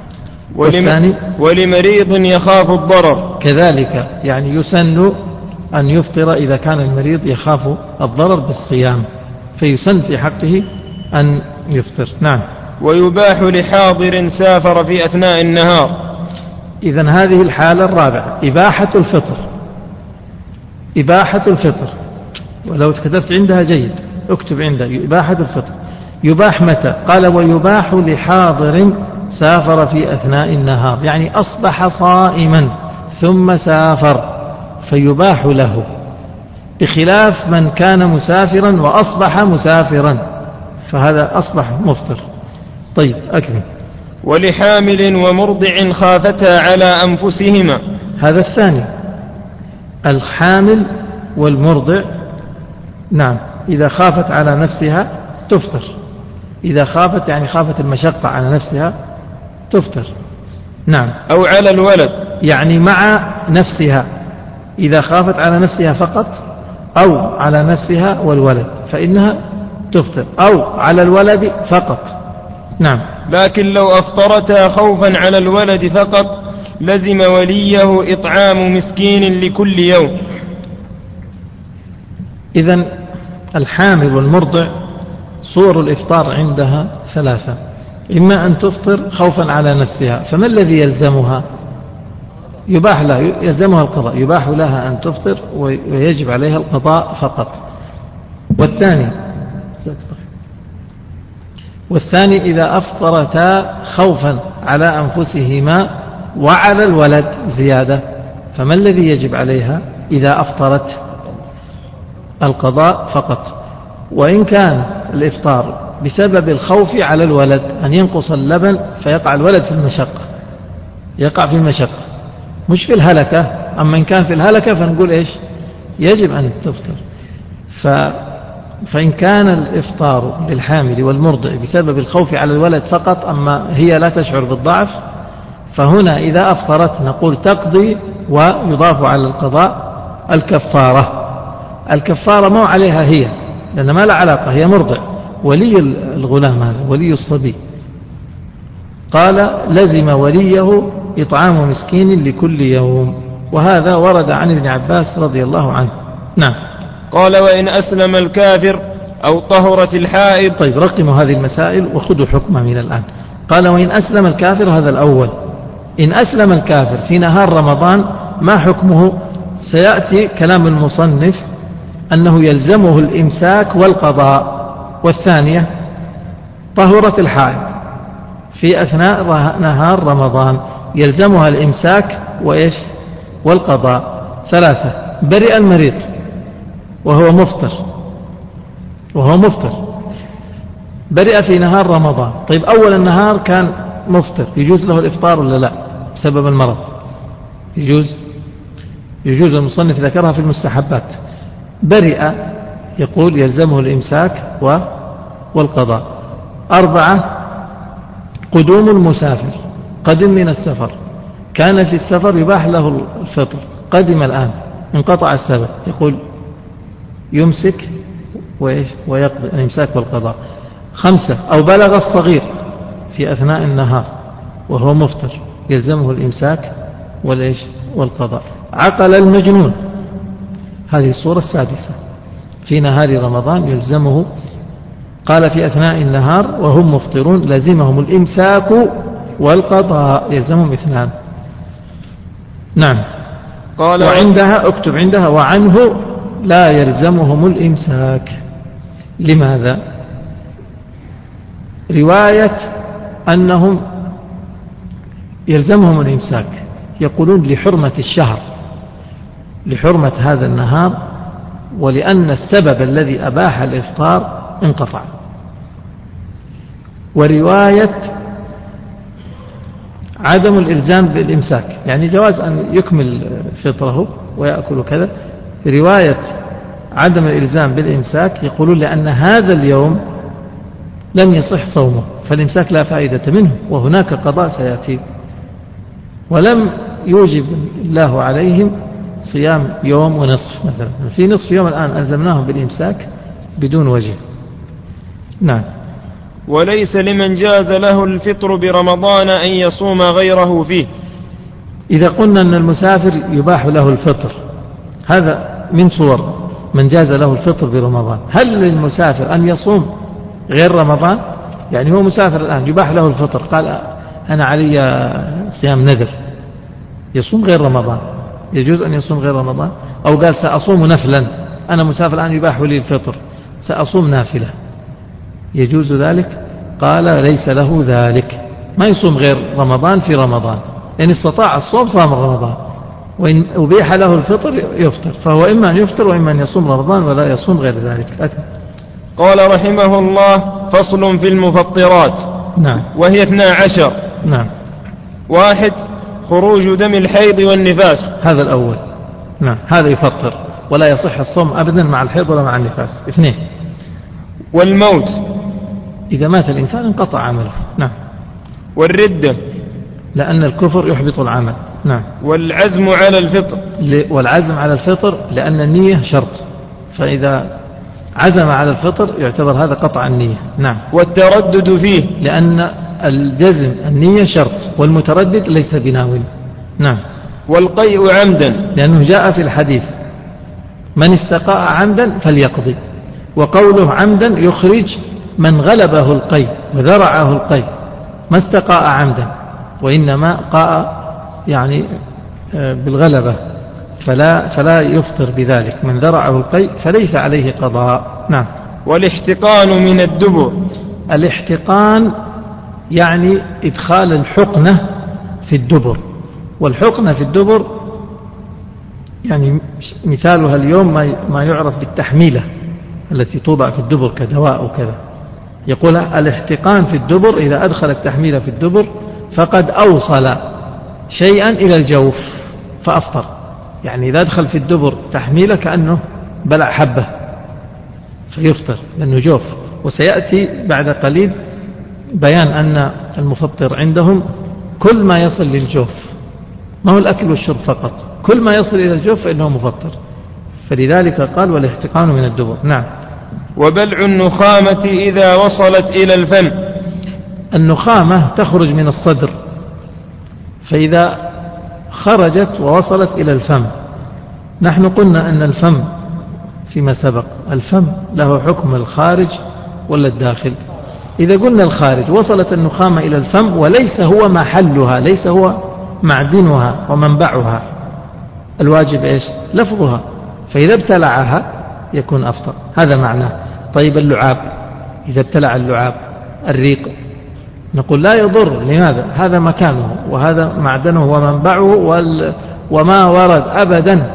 ولمريض يخاف الضرر كذلك، يعني يسن أن يفطر إذا كان المريض يخاف الضرر بالصيام، فيسن في حقه أن يفطر. نعم. ويباح لحاضر سافر في أثناء النهار. إذن هذه الحالة الرابعة إباحة الفطر. إباحة الفطر، ولو كتبت عندها جيد، اكتب عندها إباحة الفطر. يباح متى؟ قال ويباح لحاضر سافر في أثناء النهار، يعني أصبح صائما ثم سافر فيباح له، بخلاف من كان مسافرا وأصبح مسافرا فهذا أصبح مفطر. طيب أكمل. ولحامل ومرضع خافتا على أنفسهما. هذا الثاني، الحامل والمرضع. نعم إذا خافت على نفسها تفطر، إذا خافت يعني خافت المشقة على نفسها تفطر. نعم. أو على الولد، يعني مع نفسها، إذا خافت على نفسها فقط أو على نفسها والولد فإنها تفطر، أو على الولد فقط. نعم. لكن لو أفطرتا خوفا على الولد فقط لزم وليه إطعام مسكين لكل يوم. إذن الحامل والمرضع صور الإفطار عندها ثلاثة، إما أن تفطر خوفا على نفسها، فما الذي يلزمها؟ يباح لها، يلزمها القضاء، يباح لها أن تفطر ويجب عليها القضاء فقط. والثاني إذا أفطرتا خوفا على أنفسهما وعلى الولد زيادة، فما الذي يجب عليها إذا أفطرت؟ القضاء فقط. وإن كان الإفطار بسبب الخوف على الولد أن ينقص اللبن فيقع الولد في المشقة، يقع في المشقة مش في الهلكة. أما إن كان في الهلكة فنقول إيش؟ يجب أن تفطر. فإن كان الإفطار للحامل والمرضع بسبب الخوف على الولد فقط، أما هي لا تشعر بالضعف، فهنا إذا أفطرت نقول تقضي ويضاف على القضاء الكفارة. الكفارة ما عليها هي، لأن ما لا علاقة، هي مرضع، ولي الغلام هذا ولي الصبي. قال لزم وليه إطعام مسكين لكل يوم، وهذا ورد عن ابن عباس رضي الله عنه. نعم. قال وإن أسلم الكافر أو طهرت الحائض. طيب رقموا هذه المسائل وخذوا حكمها من الآن. قال وإن أسلم الكافر، هذا الأول. إن أسلم الكافر في نهار رمضان ما حكمه؟ سيأتي كلام المصنف أنه يلزمه الإمساك والقضاء. والثانية طهرت الحائض في أثناء نهار رمضان يلزمها الإمساك وإيش؟ والقضاء. ثلاثة برئ المريض وهو مفطر برئ في نهار رمضان. طيب أول النهار كان مفطر، يجوز له الإفطار ولا لا بسبب المرض؟ يجوز. المصنف ذكرها في المستحبات. برئ يقول يلزمه الإمساك والقضاء. أربعة قدوم المسافر، قدم من السفر، كان في السفر يباح له الفطر، قدم الآن انقطع السبب، يقول يمسك ويقضي الإمساك والقضاء. 5 أو بلغ الصغير في أثناء النهار وهو مفطر يلزمه الإمساك والقضاء. عقل المجنون، هذه الصورة السادسة، في نهار رمضان يلزمه، قال في أثناء النهار وهم مفطرون لزمهم الإمساك والقضاء، يلزمهم 2. نعم. قال وعندها اكتب عندها وعنه لا يلزمهم الإمساك. لماذا؟ رواية أنهم يلزمهم الإمساك يقولون لحرمة الشهر، لحرمة هذا النهار، ولأن السبب الذي أباح الإفطار انقطع. ورواية عدم الإلزام بالإمساك يعني جواز أن يكمل فطره ويأكل كذا. رواية عدم الإلزام بالإمساك يقولون لأن هذا اليوم لم يصح صومه فالإمساك لا فائدة منه وهناك قضاء سيأتي، ولم يوجب الله عليهم صيام يوم ونصف مثلا، في نصف يوم الآن ألزمناهم بالإمساك بدون وجه. نعم. وليس لمن جاز له الفطر برمضان أن يصوم غيره فيه. إذا قلنا أن المسافر يباح له الفطر، هذا من صور من جاز له الفطر برمضان. هل للمسافر أن يصوم غير رمضان؟ يعني هو مسافر الآن يباح له الفطر، قال أنا علي صيام نذر، يصوم غير رمضان، يجوز أن يصوم غير رمضان؟ أو قال سأصوم نفلا، أنا مسافر الآن يباح لي الفطر سأصوم نافلة، يجوز ذلك؟ قال ليس له ذلك، ما يصوم غير رمضان في رمضان، إن استطاع الصوم صام رمضان، وإن أبيح له الفطر يفطر، فهو إما أن يفطر وإما أن يصوم رمضان ولا يصوم غير ذلك. قال رحمه الله: فصل في المفطرات. نعم. وهي 12. نعم. 1 خروج دم الحيض والنفاس، هذا الأول. نعم، هذا يفطر ولا يصح الصوم أبدا مع الحيض ولا مع النفاس. 2 والموت، إذا مات الإنسان انقطع عمله. نعم. والردة، لأن الكفر يحبط العمل. نعم. والعزم على الفطر، والعزم على الفطر لأن النية شرط، فإذا عزم على الفطر يعتبر هذا قطع النية. نعم. والتردد فيه، لأن الجزم النية شرط والمتردد ليس بناوي. نعم. والقيء عمدا، لأنه جاء في الحديث من استقاء عمدا فليقضي، وقوله عمدا يخرج من غلبه القيء وذرعه القيء، ما استقاء عمدا وإنما قاء يعني بالغلبة، فلا يفطر بذلك، من ذرعه القيء فليس عليه قضاء. نعم. والاحتقان من الدبر، الاحتقان يعني إدخال الحقنة في الدبر، والحقنة في الدبر يعني مثالها اليوم ما يعرف بالتحميلة التي توضع في الدبر كدواء وكذا، يقول الاحتقان في الدبر إذا أدخل التحميلة في الدبر فقد أوصل شيئا إلى الجوف فأفطر، يعني إذا أدخل في الدبر تحميلة كأنه بلع حبة فيفطر لأنه جوف. وسيأتي بعد قليل بيان أن المفطر عندهم كل ما يصل للجوف، ما هو الأكل والشرب فقط، كل ما يصل إلى الجوف فإنه مفطر، فلذلك قال والاحتقان من الدبر. نعم. وبلع النخامة إذا وصلت إلى الفم، النخامة تخرج من الصدر، فإذا خرجت ووصلت إلى الفم، نحن قلنا أن الفم فيما سبق الفم له حكم الخارج ولا الداخل. إذا قلنا الخارج وصلت النخامة إلى الفم وليس هو محلها، ليس هو معدنها ومنبعها، الواجب إيش؟ لفظها، فإذا ابتلعها يكون أفطر، هذا معناه. طيب اللعاب، إذا ابتلع اللعاب الريق نقول لا يضر، لماذا؟ هذا مكانه وهذا معدنه ومنبعه وما ورد أبدا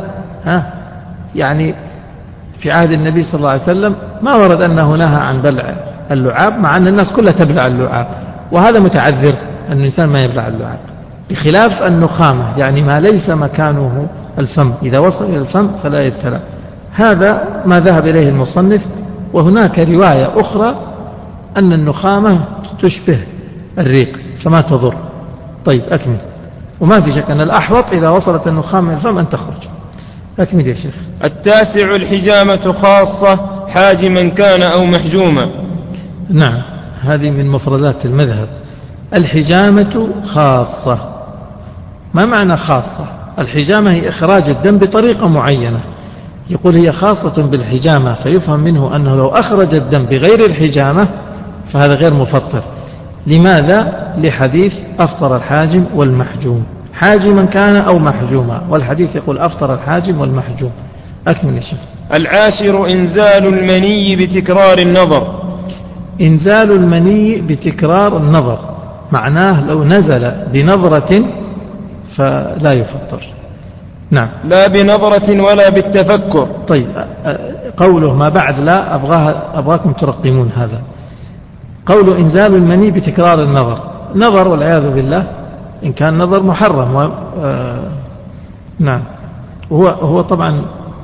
يعني في عهد النبي صلى الله عليه وسلم ما ورد أنه نهى عن بلع اللعاب، مع أن الناس كلها تبلع اللعاب، وهذا متعذر أن الإنسان ما يبلع اللعاب، بخلاف النخامة يعني ما ليس مكانه الفم، إذا وصل إلى الفم فلا يبتلع. هذا ما ذهب إليه المصنف. وهناك رواية أخرى أن النخامة تشبه الريق فما تضر. طيب أكمل. وما في شك أن الأحوط إذا وصلت النخامة إلى الفم أن تخرج. أكمل يا شيخ. 9 الحجامة خاصة حاجما كان أو محجوما. نعم. هذه من مفردات المذهب. الحجامة خاصة. ما معنى خاصة؟ الحجامة هي إخراج الدم بطريقة معينة، يقول هي خاصة بالحجامة، فيفهم منه أنه لو أخرج الدم بغير الحجامة فهذا غير مفطر. لماذا؟ لحديث أفطر الحاجم والمحجوم، حاجما كان أو محجوما، والحديث يقول أفطر الحاجم والمحجوم. أكمل يا شيخ. 10 إنزال المني بتكرار النظر. إنزال المني بتكرار النظر معناه لو نزل بنظرة فلا يفطر. نعم. لا بنظرة ولا بالتفكر. طيب، قوله ما بعد لا أبغاكم ترقمون هذا. قوله إنزال المني بتكرار النظر، نظر والعياذ بالله إن كان نظر محرم نعم، هو طبعا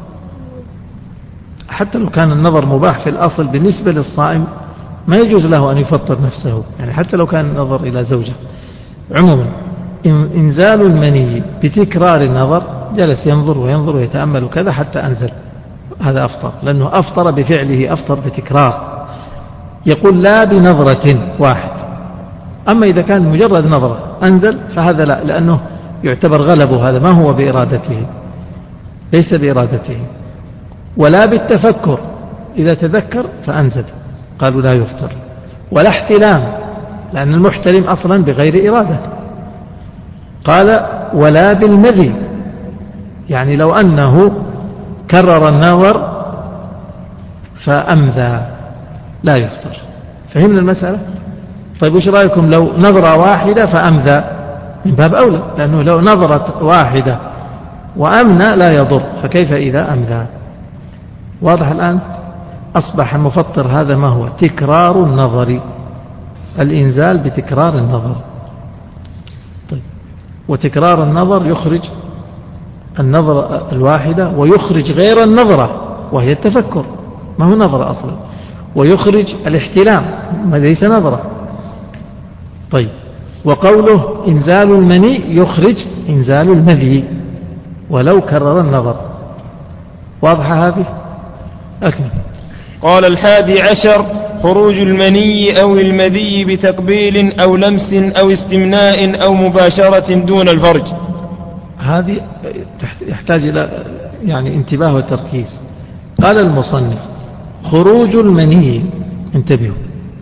حتى لو كان النظر مباح في الأصل بالنسبة للصائم ما يجوز له أن يفطر نفسه، يعني حتى لو كان النظر إلى زوجة. عموما إنزال المني بتكرار النظر، جلس ينظر وينظر ويتأمل كذا حتى أنزل، هذا أفطر، لأنه أفطر بفعله، أفطر بتكرار. يقول لا بنظرة واحد. أما إذا كان مجرد نظرة أنزل فهذا لا، لأنه يعتبر غلبه، هذا ما هو بإرادته، ليس بإرادته. ولا بالتفكر، إذا تذكر فأنزل، قالوا لا يفطر. ولا احتلام، لأن المحتلم أصلا بغير إرادة. قال ولا بالمذي، يعني لو أنه كرر النظر فأمذى لا يفطر. فهمنا المسألة؟ طيب وش رأيكم لو نظرة واحدة فأمذى؟ من باب أولى، لأنه لو نظرة واحدة وأمنى لا يضر، فكيف إذا أمذى؟ واضح الآن؟ أصبح المفطر هذا ما هو؟ تكرار النظر، الإنزال بتكرار النظر. طيب، وتكرار النظر يخرج النظرة الواحدة ويخرج غير النظرة وهي التفكر، ما هو نظرة أصلا، ويخرج الاحتلام ما ليس نظرة. طيب، وقوله إنزال المني يخرج إنزال المذي ولو كرر النظر. واضحة هذه؟ أكمل. قال 11 خروج المني أو المذي بتقبيل أو لمس أو استمناء أو مباشرة دون الفرج. هذه يحتاج إلى يعني انتباه وتركيز. قال المصنف خروج المني، انتبهوا،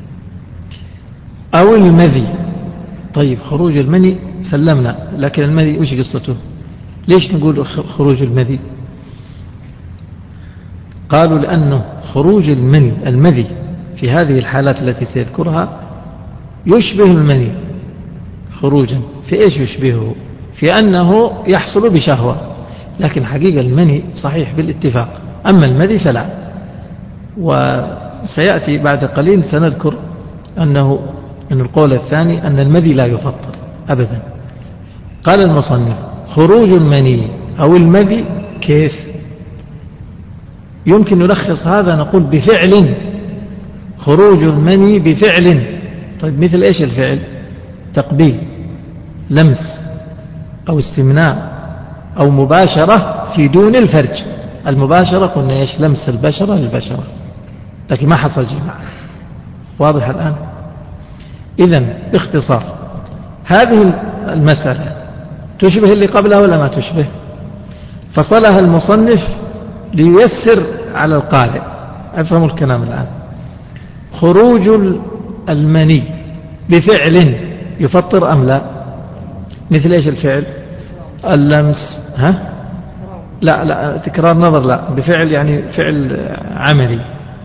أو المذي. طيب خروج المني سلمنا، لكن المذي وش قصته؟ ليش نقول خروج المذي؟ قالوا لأنه خروج المذي في هذه الحالات التي سيذكرها يشبه المني خروجا. في إيش يشبهه؟ في أنه يحصل بشهوة، لكن حقيقة المني صحيح بالاتفاق، أما المذي فلا. وسيأتي بعد قليل سنذكر أن القول الثاني أن المذي لا يفطر أبدا. قال المصنف خروج المني أو المذي كيف؟ يمكن نلخص هذا نقول بفعل، خروج المني بفعل. طيب مثل إيش الفعل؟ تقبيل، لمس، أو استمناء، أو مباشرة في دون الفرج. المباشرة قلنا إيش؟ لمس البشرة للبشرة، لكن ما حصل جماع. واضح الآن؟ إذن باختصار هذه المسألة تشبه اللي قبلها ولا ما تشبه؟ فصلها المصنف لييسر على القارئ. أفهموا الكلام الآن. خروج المني بفعل يفطر أم لا؟ مثل إيش الفعل؟ اللمس، لا تكرار نظر لا، بفعل يعني فعل عملي،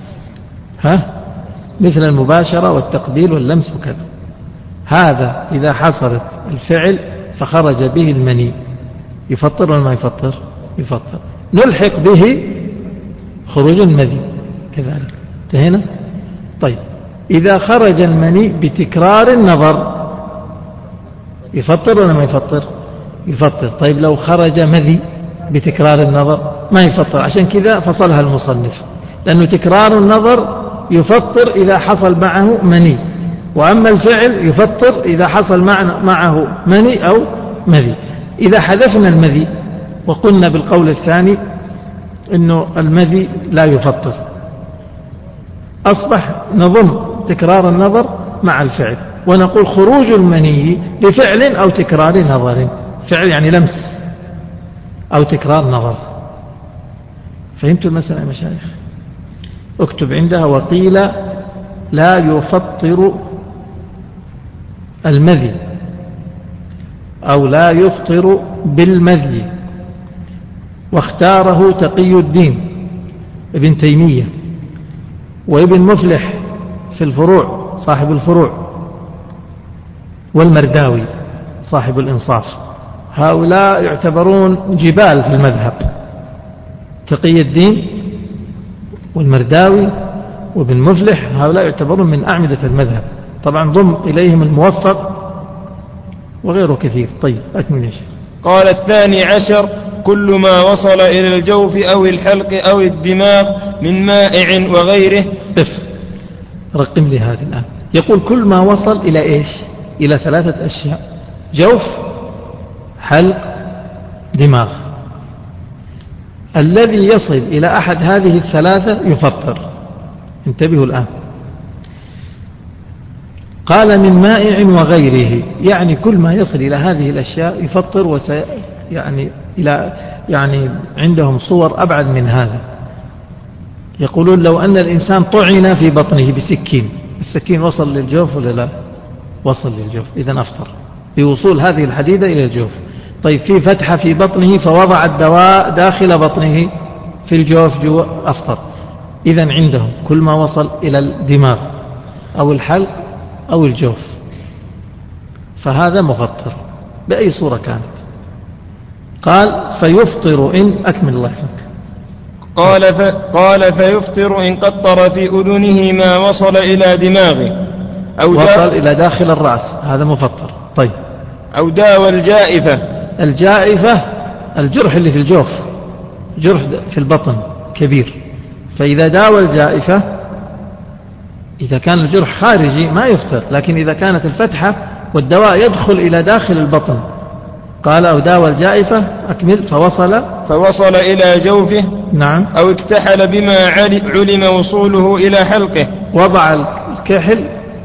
مثل المباشرة والتقبيل واللمس وكذا. هذا إذا حصلت الفعل فخرج به المني يفطر ولا ما يفطر؟ يفطر. نلحق به خروج المذي كذلك. انتهينا؟ طيب إذا خرج المني بتكرار النظر يفطر ولا ما يفطر؟ يفطر. طيب لو خرج مذي بتكرار النظر ما يفطر. عشان كذا فصلها المصنف، لأنه تكرار النظر يفطر إذا حصل معه مني، وأما الفعل يفطر إذا حصل معه مني أو مذي. إذا حذفنا المذي وقلنا بالقول الثاني إنه المذي لا يفطر، أصبح نضم تكرار النظر مع الفعل، ونقول خروج المني لفعل أو تكرار نظر. فعل يعني لمس أو تكرار نظر. فهمتوا المسألة يا مشايخ؟ اكتب عندها: وقيل لا يفطر المذي أو لا يفطر بالمذي، واختاره تقي الدين ابن تيمية وابن مفلح في الفروع صاحب الفروع، والمرداوي صاحب الإنصاف. هؤلاء يعتبرون جبال في المذهب، تقي الدين والمرداوي وابن مفلح، هؤلاء يعتبرون من أعمدة المذهب. طبعا ضم إليهم الموفق وغيره كثير. طيب أكمل يا شيخ. قال: 12 كل ما وصل إلى الجوف أو الحلق أو الدماغ من مائع وغيره. رقم لي هذه الآن. يقول كل ما وصل إلى إيش؟ إلى 3 أشياء: جوف، حلق، دماغ. الذي يصل إلى أحد هذه ال3 يفطر. انتبهوا الآن. قال من مائع وغيره، يعني كل ما يصل إلى هذه الأشياء يفطر. يعني عندهم صور أبعد من هذا. يقولون لو أن الإنسان طعن في بطنه بسكين، السكين وصل للجوف ولا لا؟ وصل للجوف، إذن أفطر بوصول هذه الحديدة إلى الجوف. طيب في فتحة في بطنه فوضع الدواء داخل بطنه في الجوف جوا، أفطر. إذن عندهم كل ما وصل إلى الدماغ أو الحلق أو الجوف فهذا مفطر بأي صورة كانت. قال فيفطر إن أكمل الله يحفظك. قال فيفطر إن قطر في أذنه ما وصل إلى دماغه أو وصل إلى داخل الرأس، هذا مفطر. طيب. أو داوى الجائفة. الجائفة الجرح اللي في الجوف، جرح في البطن كبير، فإذا داوى الجائفة، إذا كان الجرح خارجي ما يفطر، لكن إذا كانت الفتحة والدواء يدخل إلى داخل البطن. قال أو داوى الجائفة، أكمل. فوصل إلى جوفه. نعم. أو اكتحل بما علم وصوله إلى حلقه، وضع الكحل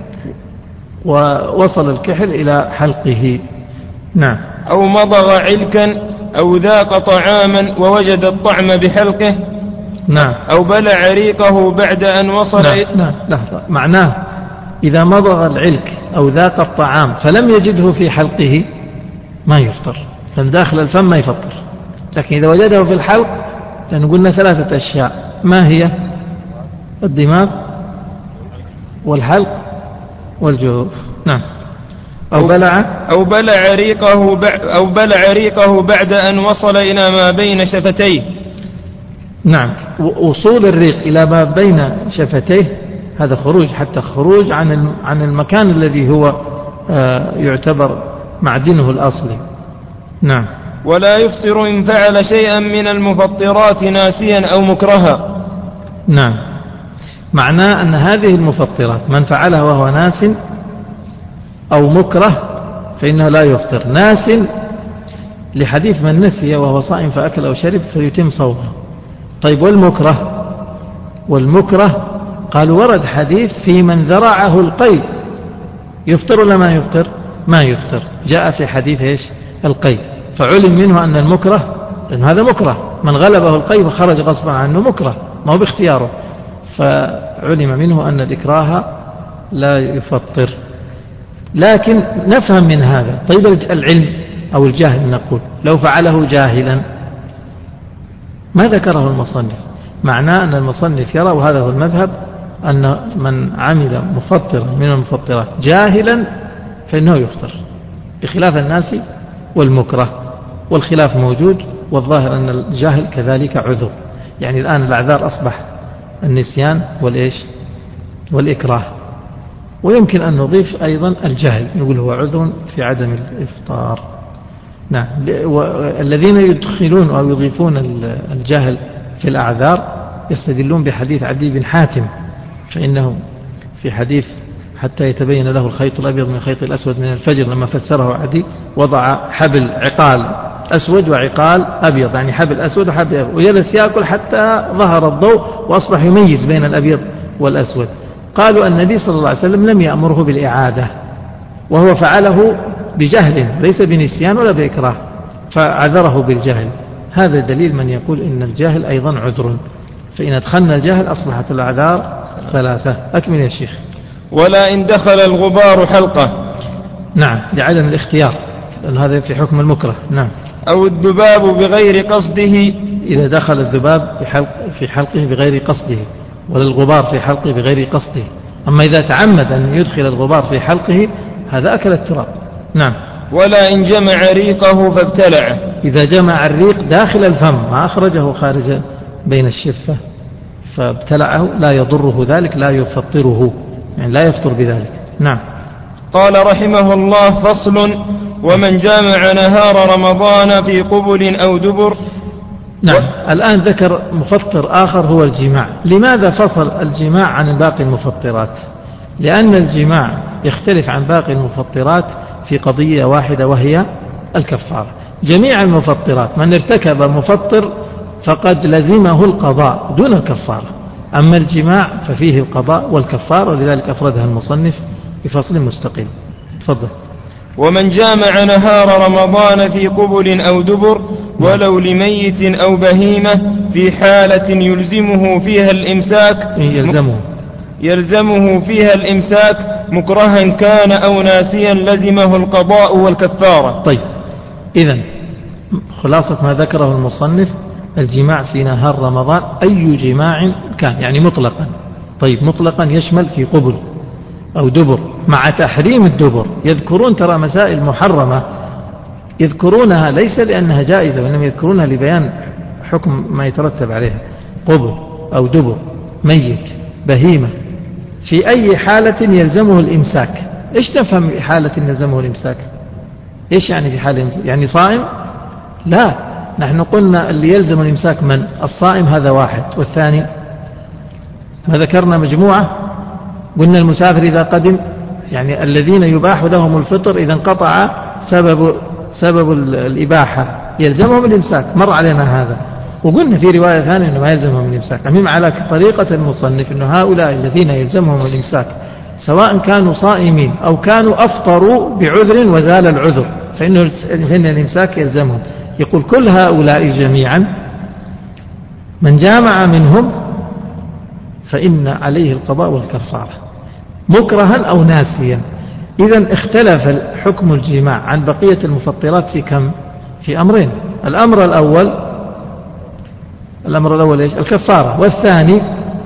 ووصل الكحل إلى حلقه. نعم. أو مضغ علكا أو ذاق طعاما ووجد الطعم بحلقه. نعم. أو بلع ريقه بعد أن وصل. نعم. لحظة. معناه إذا مضغ العلك أو ذاق الطعام فلم يجده في حلقه ما يفطر، لأن داخل الفم ما يفطر. لكن إذا وجده في الحلق، لأن قلنا 3 أشياء، ما هي؟ الدماغ والحلق والجوف. نعم. أو بلع ريقه بعد أن وصل إلى ما بين شفتيه. نعم. وصول الريق إلى ما بين شفتيه هذا خروج، حتى خروج عن المكان الذي هو يعتبر معدنه الأصلي. نعم. ولا يفطر إن فعل شيئا من المفطرات ناسيا أو مكرها. نعم. معناه أن هذه المفطرات من فعلها وهو ناس أو مكره فإنه لا يفطر. ناس لحديث من نسي وهو صائم فأكل أو شرب فليتم صومه. طيب والمكره قالوا ورد حديث في من ذرعه القيء، يفطر ولا ما يفطر؟ ما يفطر. جاء في حديث إيش؟ القيء. فعلم منه أن المكره، لأن هذا مكره، من غلبه القيء وخرج غصبا عنه مكره، ما هو باختياره، فعلم منه أن الإكراه لا يفطر. لكن نفهم من هذا، طيب العلم أو الجاهل، نقول لو فعله جاهلا ما ذكره المصنف، معناه أن المصنف يرى، وهذا هو المذهب، أن من عمل مفطرا من المفطرات جاهلا فإنه يفطر، بخلاف الناس والمكره. والخلاف موجود، والظاهر أن الجاهل كذلك عذر. يعني الآن الأعذار أصبح النسيان والإيش؟ والإكراه. ويمكن أن نضيف أيضا الجهل، نقول هو عذر في عدم الإفطار. نعم. والذين يدخلون أو يضيفون الجهل في الأعذار يستدلون بحديث عدي بن حاتم، فإنه في حديث حتى يتبين له الخيط الأبيض من الخيط الأسود من الفجر، لما فسره عدي وضع حبل عقال أسود وعقال أبيض، يعني حبل أسود وحبل أبيض، وجلس يأكل حتى ظهر الضوء وأصبح يميز بين الأبيض والأسود. قالوا النبي صلى الله عليه وسلم لم يأمره بالإعادة، وهو فعله بجهل ليس بنسيان ولا بإكراه، فعذره بالجهل. هذا دليل من يقول إن الجاهل أيضا عذر، فإن أدخلنا الجهل أصبحت الأعذار ثلاثة. أكمل يا شيخ. ولا إن دخل الغبار حلقه. نعم، لعدم الاختيار، لأن هذا في حكم المكره. نعم. أو الذباب بغير قصده، إذا دخل الذباب في حلقه بغير قصده، وللغبار في حلقه بغير قصده. أما إذا تعمد أن يدخل الغبار في حلقه هذا أكل التراب. نعم. ولا إن جمع ريقه فابتلعه. إذا جمع الريق داخل الفم ما أخرجه خارج بين الشفة فابتلعه لا يضره ذلك، لا يفطره، يعني لا يفطر بذلك. نعم. قال رحمه الله: فصل: ومن جامع نهار رمضان في قبل أو دبر. نعم. الآن ذكر مفطر آخر هو الجماع. لماذا فصل الجماع عن باقي المفطرات؟ لأن الجماع يختلف عن باقي المفطرات في قضية واحدة، وهي الكفارة. جميع المفطرات من ارتكب مفطر فقد لزمه القضاء دون الكفارة، أما الجماع ففيه القضاء والكفارة، ولذلك أفردها المصنف بفصل مستقل. تفضل. ومن جامع نهار رمضان في قبل أو دبر ولو لميت أو بهيمة في حالة يلزمه فيها الإمساك، يلزمه فيها الإمساك مكرها كان أو ناسيا لزمه القضاء والكفارة. طيب، إذن خلاصة ما ذكره المصنف: الجماع في نهار رمضان أي جماع كان، يعني مطلقا. طيب، مطلقا يشمل في قبل أو دبر، مع تحريم الدبر. يذكرون ترى مسائل محرمة يذكرونها ليس لأنها جائزة، وإنما يذكرونها لبيان حكم ما يترتب عليها. قبل أو دبر، ميت، بهيمة، في أي حالة يلزمه الإمساك. إيش تفهم في حالة يلزمه الإمساك؟ إيش يعني في حالة يلزمه؟ يعني صائم؟ لا، نحن قلنا اللي يلزم الإمساك من الصائم هذا واحد، والثاني ما ذكرنا مجموعة. قلنا المسافر إذا قدم، يعني الذين يباح لهم الفطر إذا انقطع سبب الإباحة يلزمهم الإمساك، مر علينا هذا. وقلنا في رواية ثانية أنه ما يلزمهم الإمساك. المهم على طريقة المصنف أنه هؤلاء الذين يلزمهم الإمساك سواء كانوا صائمين أو كانوا أفطروا بعذر وزال العذر فإن الإمساك يلزمهم. يقول كل هؤلاء جميعا من جامع منهم فإن عليه القضاء والكفارة مكرها أو ناسيا. إذن اختلف حكم الجماع عن بقية المفطرات في كم؟ في أمرين. الأمر الأول إيش؟ الكفارة. والثاني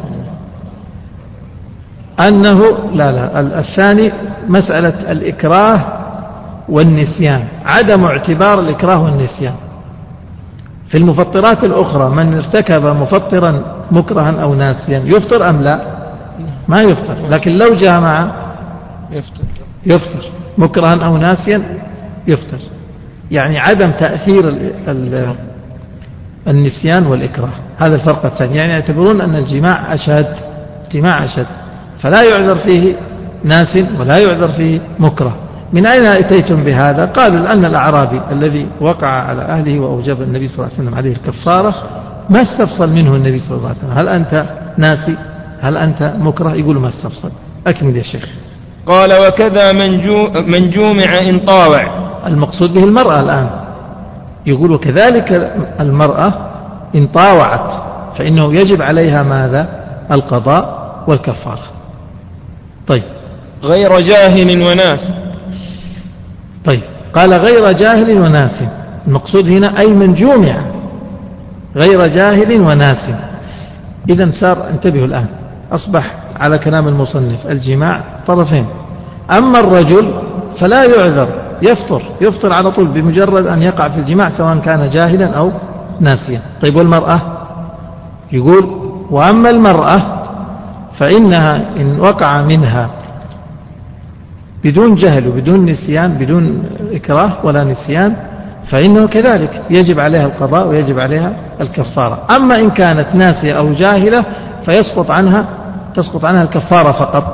أنه الثاني مسألة الإكراه والنسيان، عدم اعتبار الإكراه والنسيان. في المفطرات الأخرى من ارتكب مفطرا مكرها أو ناسيا يفطر أم لا؟ ما يفطر، لكن لو جامع يفطر مكرها أو ناسيا يفطر. يعني عدم تأثير النسيان والإكراه، هذا الفرق الثاني. يعني يعتبرون أن الجماع أشد، فلا يعذر فيه ناس ولا يعذر فيه مكره. من أين أتيتم بهذا؟ قالوا لأن الأعرابي الذي وقع على أهله وأوجب النبي صلى الله عليه وسلم عليه الكفارة ما استفصل منه النبي صلى الله عليه وسلم هل أنت ناسي هل أنت مكره، يقول ما استفصل. أكمل يا شيخ. قال: وكذا من جومع إن طاوع. المقصود به المرأة الآن، يقول وكذلك المرأة إن طاوعت فإنه يجب عليها ماذا؟ القضاء والكفارة. طيب، غير جاهل وناس. طيب، قال غير جاهل وناس، المقصود هنا أي من جومع، غير جاهل وناس. إذن صار، انتبهوا الآن، أصبح على كلام المصنف الجماع طرفين. أما الرجل فلا يعذر، يفطر على طول بمجرد أن يقع في الجماع سواء كان جاهلا أو ناسيا. طيب، والمرأة؟ يقول وأما المرأة فإنها إن وقع منها بدون جهل وبدون نسيان، بدون إكراه ولا نسيان، فإنه كذلك يجب عليها القضاء ويجب عليها الكفارة. أما إن كانت ناسية أو جاهلة تسقط عنها الكفارة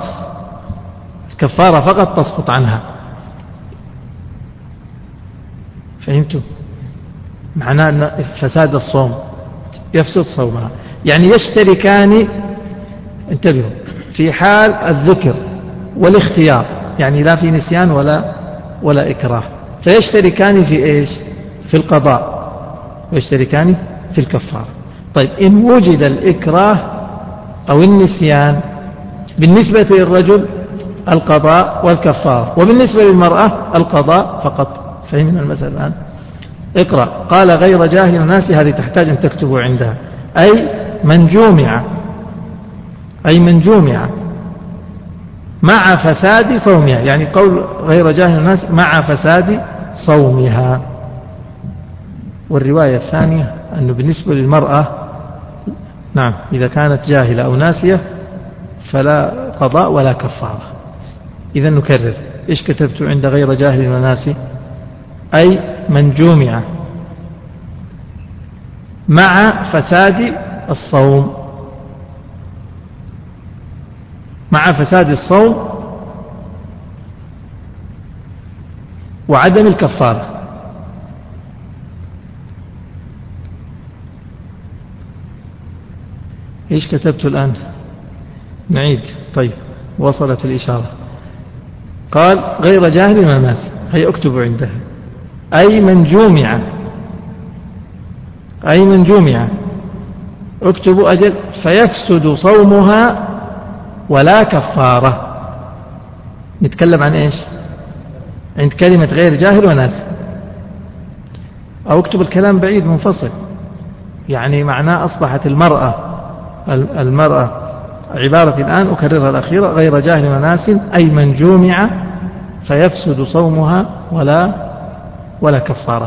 فقط تسقط عنها. فهمتوا؟ معناه أن فساد الصوم يفسد صومها، يعني يشتركان، انتبهوا، في حال الذكر والاختيار، يعني لا في نسيان ولا إكراه، فيشتركان في إيش؟ في القضاء، ويشتركان في الكفارة. طيب إن وجد الإكراه أو النسيان بالنسبة للرجل القضاء والكفارة، وبالنسبة للمرأة القضاء فقط. فهمنا المسألة الآن؟ اقرأ. قال غير جاهل الناس، هذه تحتاج أن تكتبوا عندها. أي من جومع مع فساد صومها، يعني قول غير جاهل الناس مع فساد صومها. والرواية الثانية أنه بالنسبة للمرأة نعم إذا كانت جاهلة أو ناسية فلا قضاء ولا كفارة. إذا نكرر، إيش كتبت عند غير جاهل وناسي؟ أي من جومع مع فساد الصوم، مع فساد الصوم وعدم الكفارة. إيش كتبت الآن؟ نعيد. طيب وصلت الإشارة. قال غير جاهل وناسي، هي اكتبوا عندها. أي من جومع اكتبوا أجل فيفسد صومها ولا كفارة. نتكلم عن إيش عند كلمة غير جاهل وناسي؟ أو اكتب الكلام بعيد منفصل، يعني معناه أصبحت المرأة عبارة الآن أكررها الأخيرة غير جاهل وناس، أي من جومع فيفسد صومها ولا كفارة،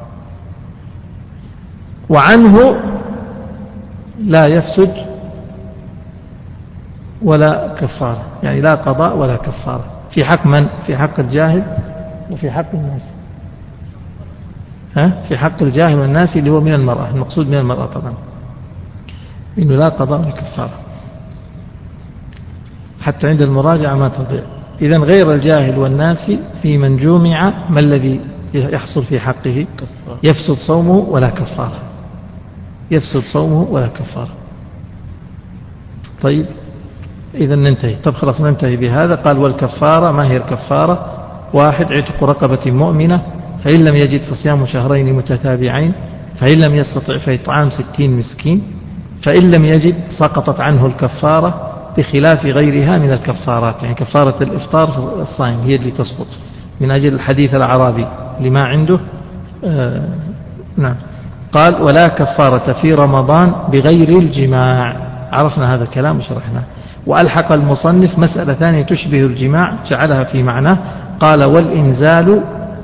وعنه لا يفسد ولا كفارة، يعني لا قضاء ولا كفارة. في حق من؟ في حق الجاهل وفي حق الناس. في حق الجاهل والناس اللي هو من المرأة، المقصود من المرأة طبعا إنه لا قضاء ولا كفارة، حتى عند المراجعة ما تضيع. إذن غير الجاهل والناس في من جومع ما الذي يحصل في حقه؟ يفسد صومه ولا كفارة، يفسد صومه ولا كفارة. طيب إذن ننتهي. طب خلاص ننتهي بهذا. قال والكفارة، ما هي الكفارة؟ 1 عتق رقبة مؤمنة، فإن لم يجد فصيام شهرين متتابعين، فإن لم يستطع فإطعام 60 مسكين، فإن لم يجد سقطت عنه الكفارة بخلاف غيرها من الكفارات، يعني كفارة الإفطار الصائم هي اللي تسقط من أجل الحديث الأعرابي اللي ما عنده. نعم. قال ولا كفارة في رمضان بغير الجماع، عرفنا هذا الكلام وشرحناه. وألحق المصنف مسألة ثانية تشبه الجماع جعلها في معناه، قال والإنزال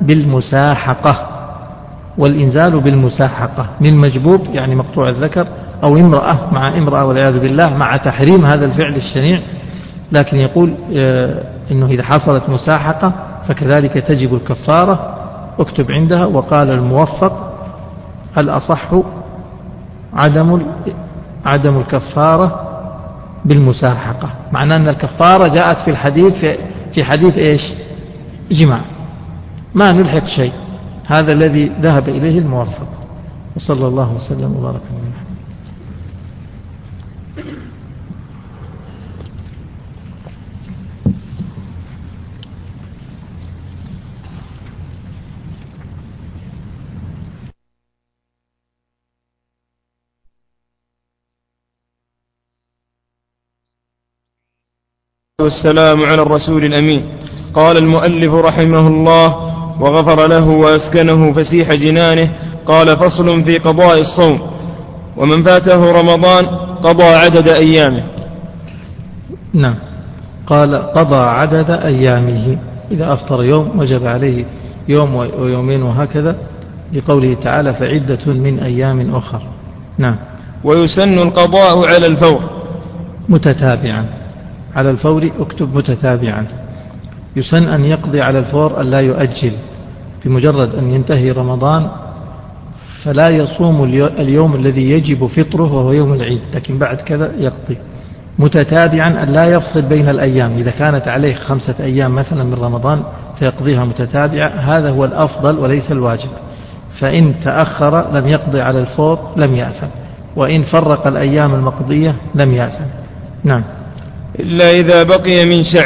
بالمساحقة من مجبوب، يعني مقطوع الذكر، أو امرأة مع امرأة والعياذ بالله، مع تحريم هذا الفعل الشنيع، لكن يقول إنه إذا حصلت مساحقة فكذلك تجب الكفارة. اكتب عندها. وقال الموفق الأصح عدم الكفارة بالمساحقة، معناه أن الكفارة جاءت في الحديث في حديث إيش؟ جماع، ما نلحق شيء. هذا الذي ذهب إليه الموفق. وصلى الله وسلم وبارك على محمد. والسلام على الرسول الأمين. قال المؤلف رحمه الله وغفر له وأسكنه فسيح جنانه. قال فصل في قضاء الصوم. ومن فاته رمضان قضى عدد أيامه. نعم. قال قضى عدد أيامه، إذا أفطر يوم وجب عليه يوم ويومين وهكذا، لقوله تعالى فعدة من أيام أخر. نعم. ويسن القضاء على الفور متتابعا. على الفور اكتب متتابعا. يسن أن يقضي على الفور، أن لا يؤجل، بمجرد أن ينتهي رمضان فلا يصوم اليوم الذي يجب فطره وهو يوم العيد، لكن بعد كذا يقضي متتابعا، أن لا يفصل بين الأيام. إذا كانت عليه 5 أيام مثلا من رمضان فيقضيها متتابعة، هذا هو الأفضل وليس الواجب. فإن تأخر لم يقضي على الفور لم يأثم، وإن فرق الأيام المقضية لم يأثم. نعم. إلا إذا بقي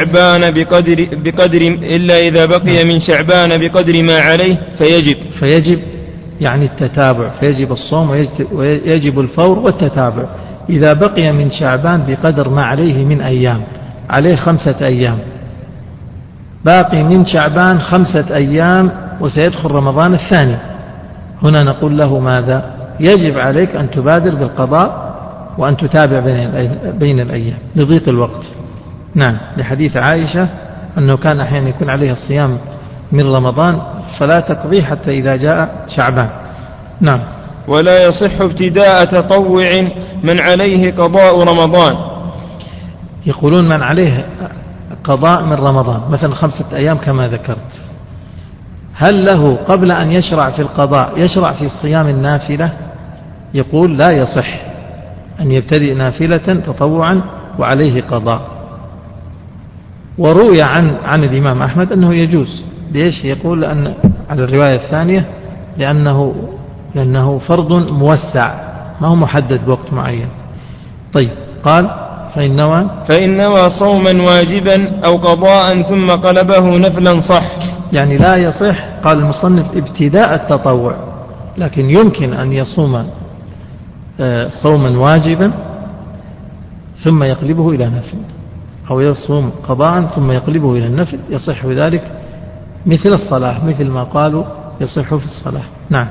من شعبان بقدر ما عليه فيجب يعني التتابع، فيجب الصوم ويجب الفور والتتابع. إذا بقي من شعبان بقدر ما عليه من أيام، عليه 5 أيام، باقي من شعبان 5 أيام وسيدخل رمضان الثاني، هنا نقول له ماذا؟ يجب عليك أن تبادر بالقضاء وأن تتابع بين الأيام لضيق الوقت. نعم، لحديث عائشة أنه كان أحيانا يكون عليه الصيام من رمضان فلا تقضي حتى إذا جاء شعبان. نعم. ولا يصح ابتداء تطوع من عليه قضاء رمضان. يقولون من عليه قضاء من رمضان مثلا 5 أيام كما ذكرت، هل له قبل أن يشرع في القضاء يشرع في صيام النافلة؟ يقول لا يصح أن يبتدئ نافلة تطوعا وعليه قضاء. وروي عن الإمام أحمد أنه يجوز. ليش؟ يقول لأن على الرواية الثانية لأنه فرض موسع ما هو محدد بوقت معين. طيب، قال فإن نوى صوما واجبا أو قضاء ثم قلبه نفلا صح. يعني لا يصح، قال المصنف، ابتداء التطوع، لكن يمكن أن يصوم صوما واجبا ثم يقلبه إلى نفل، أو يصوم قضاء ثم يقلبه إلى النفل، يصح ذلك مثل الصلاة، مثل ما قالوا يصح في الصلاة. نعم.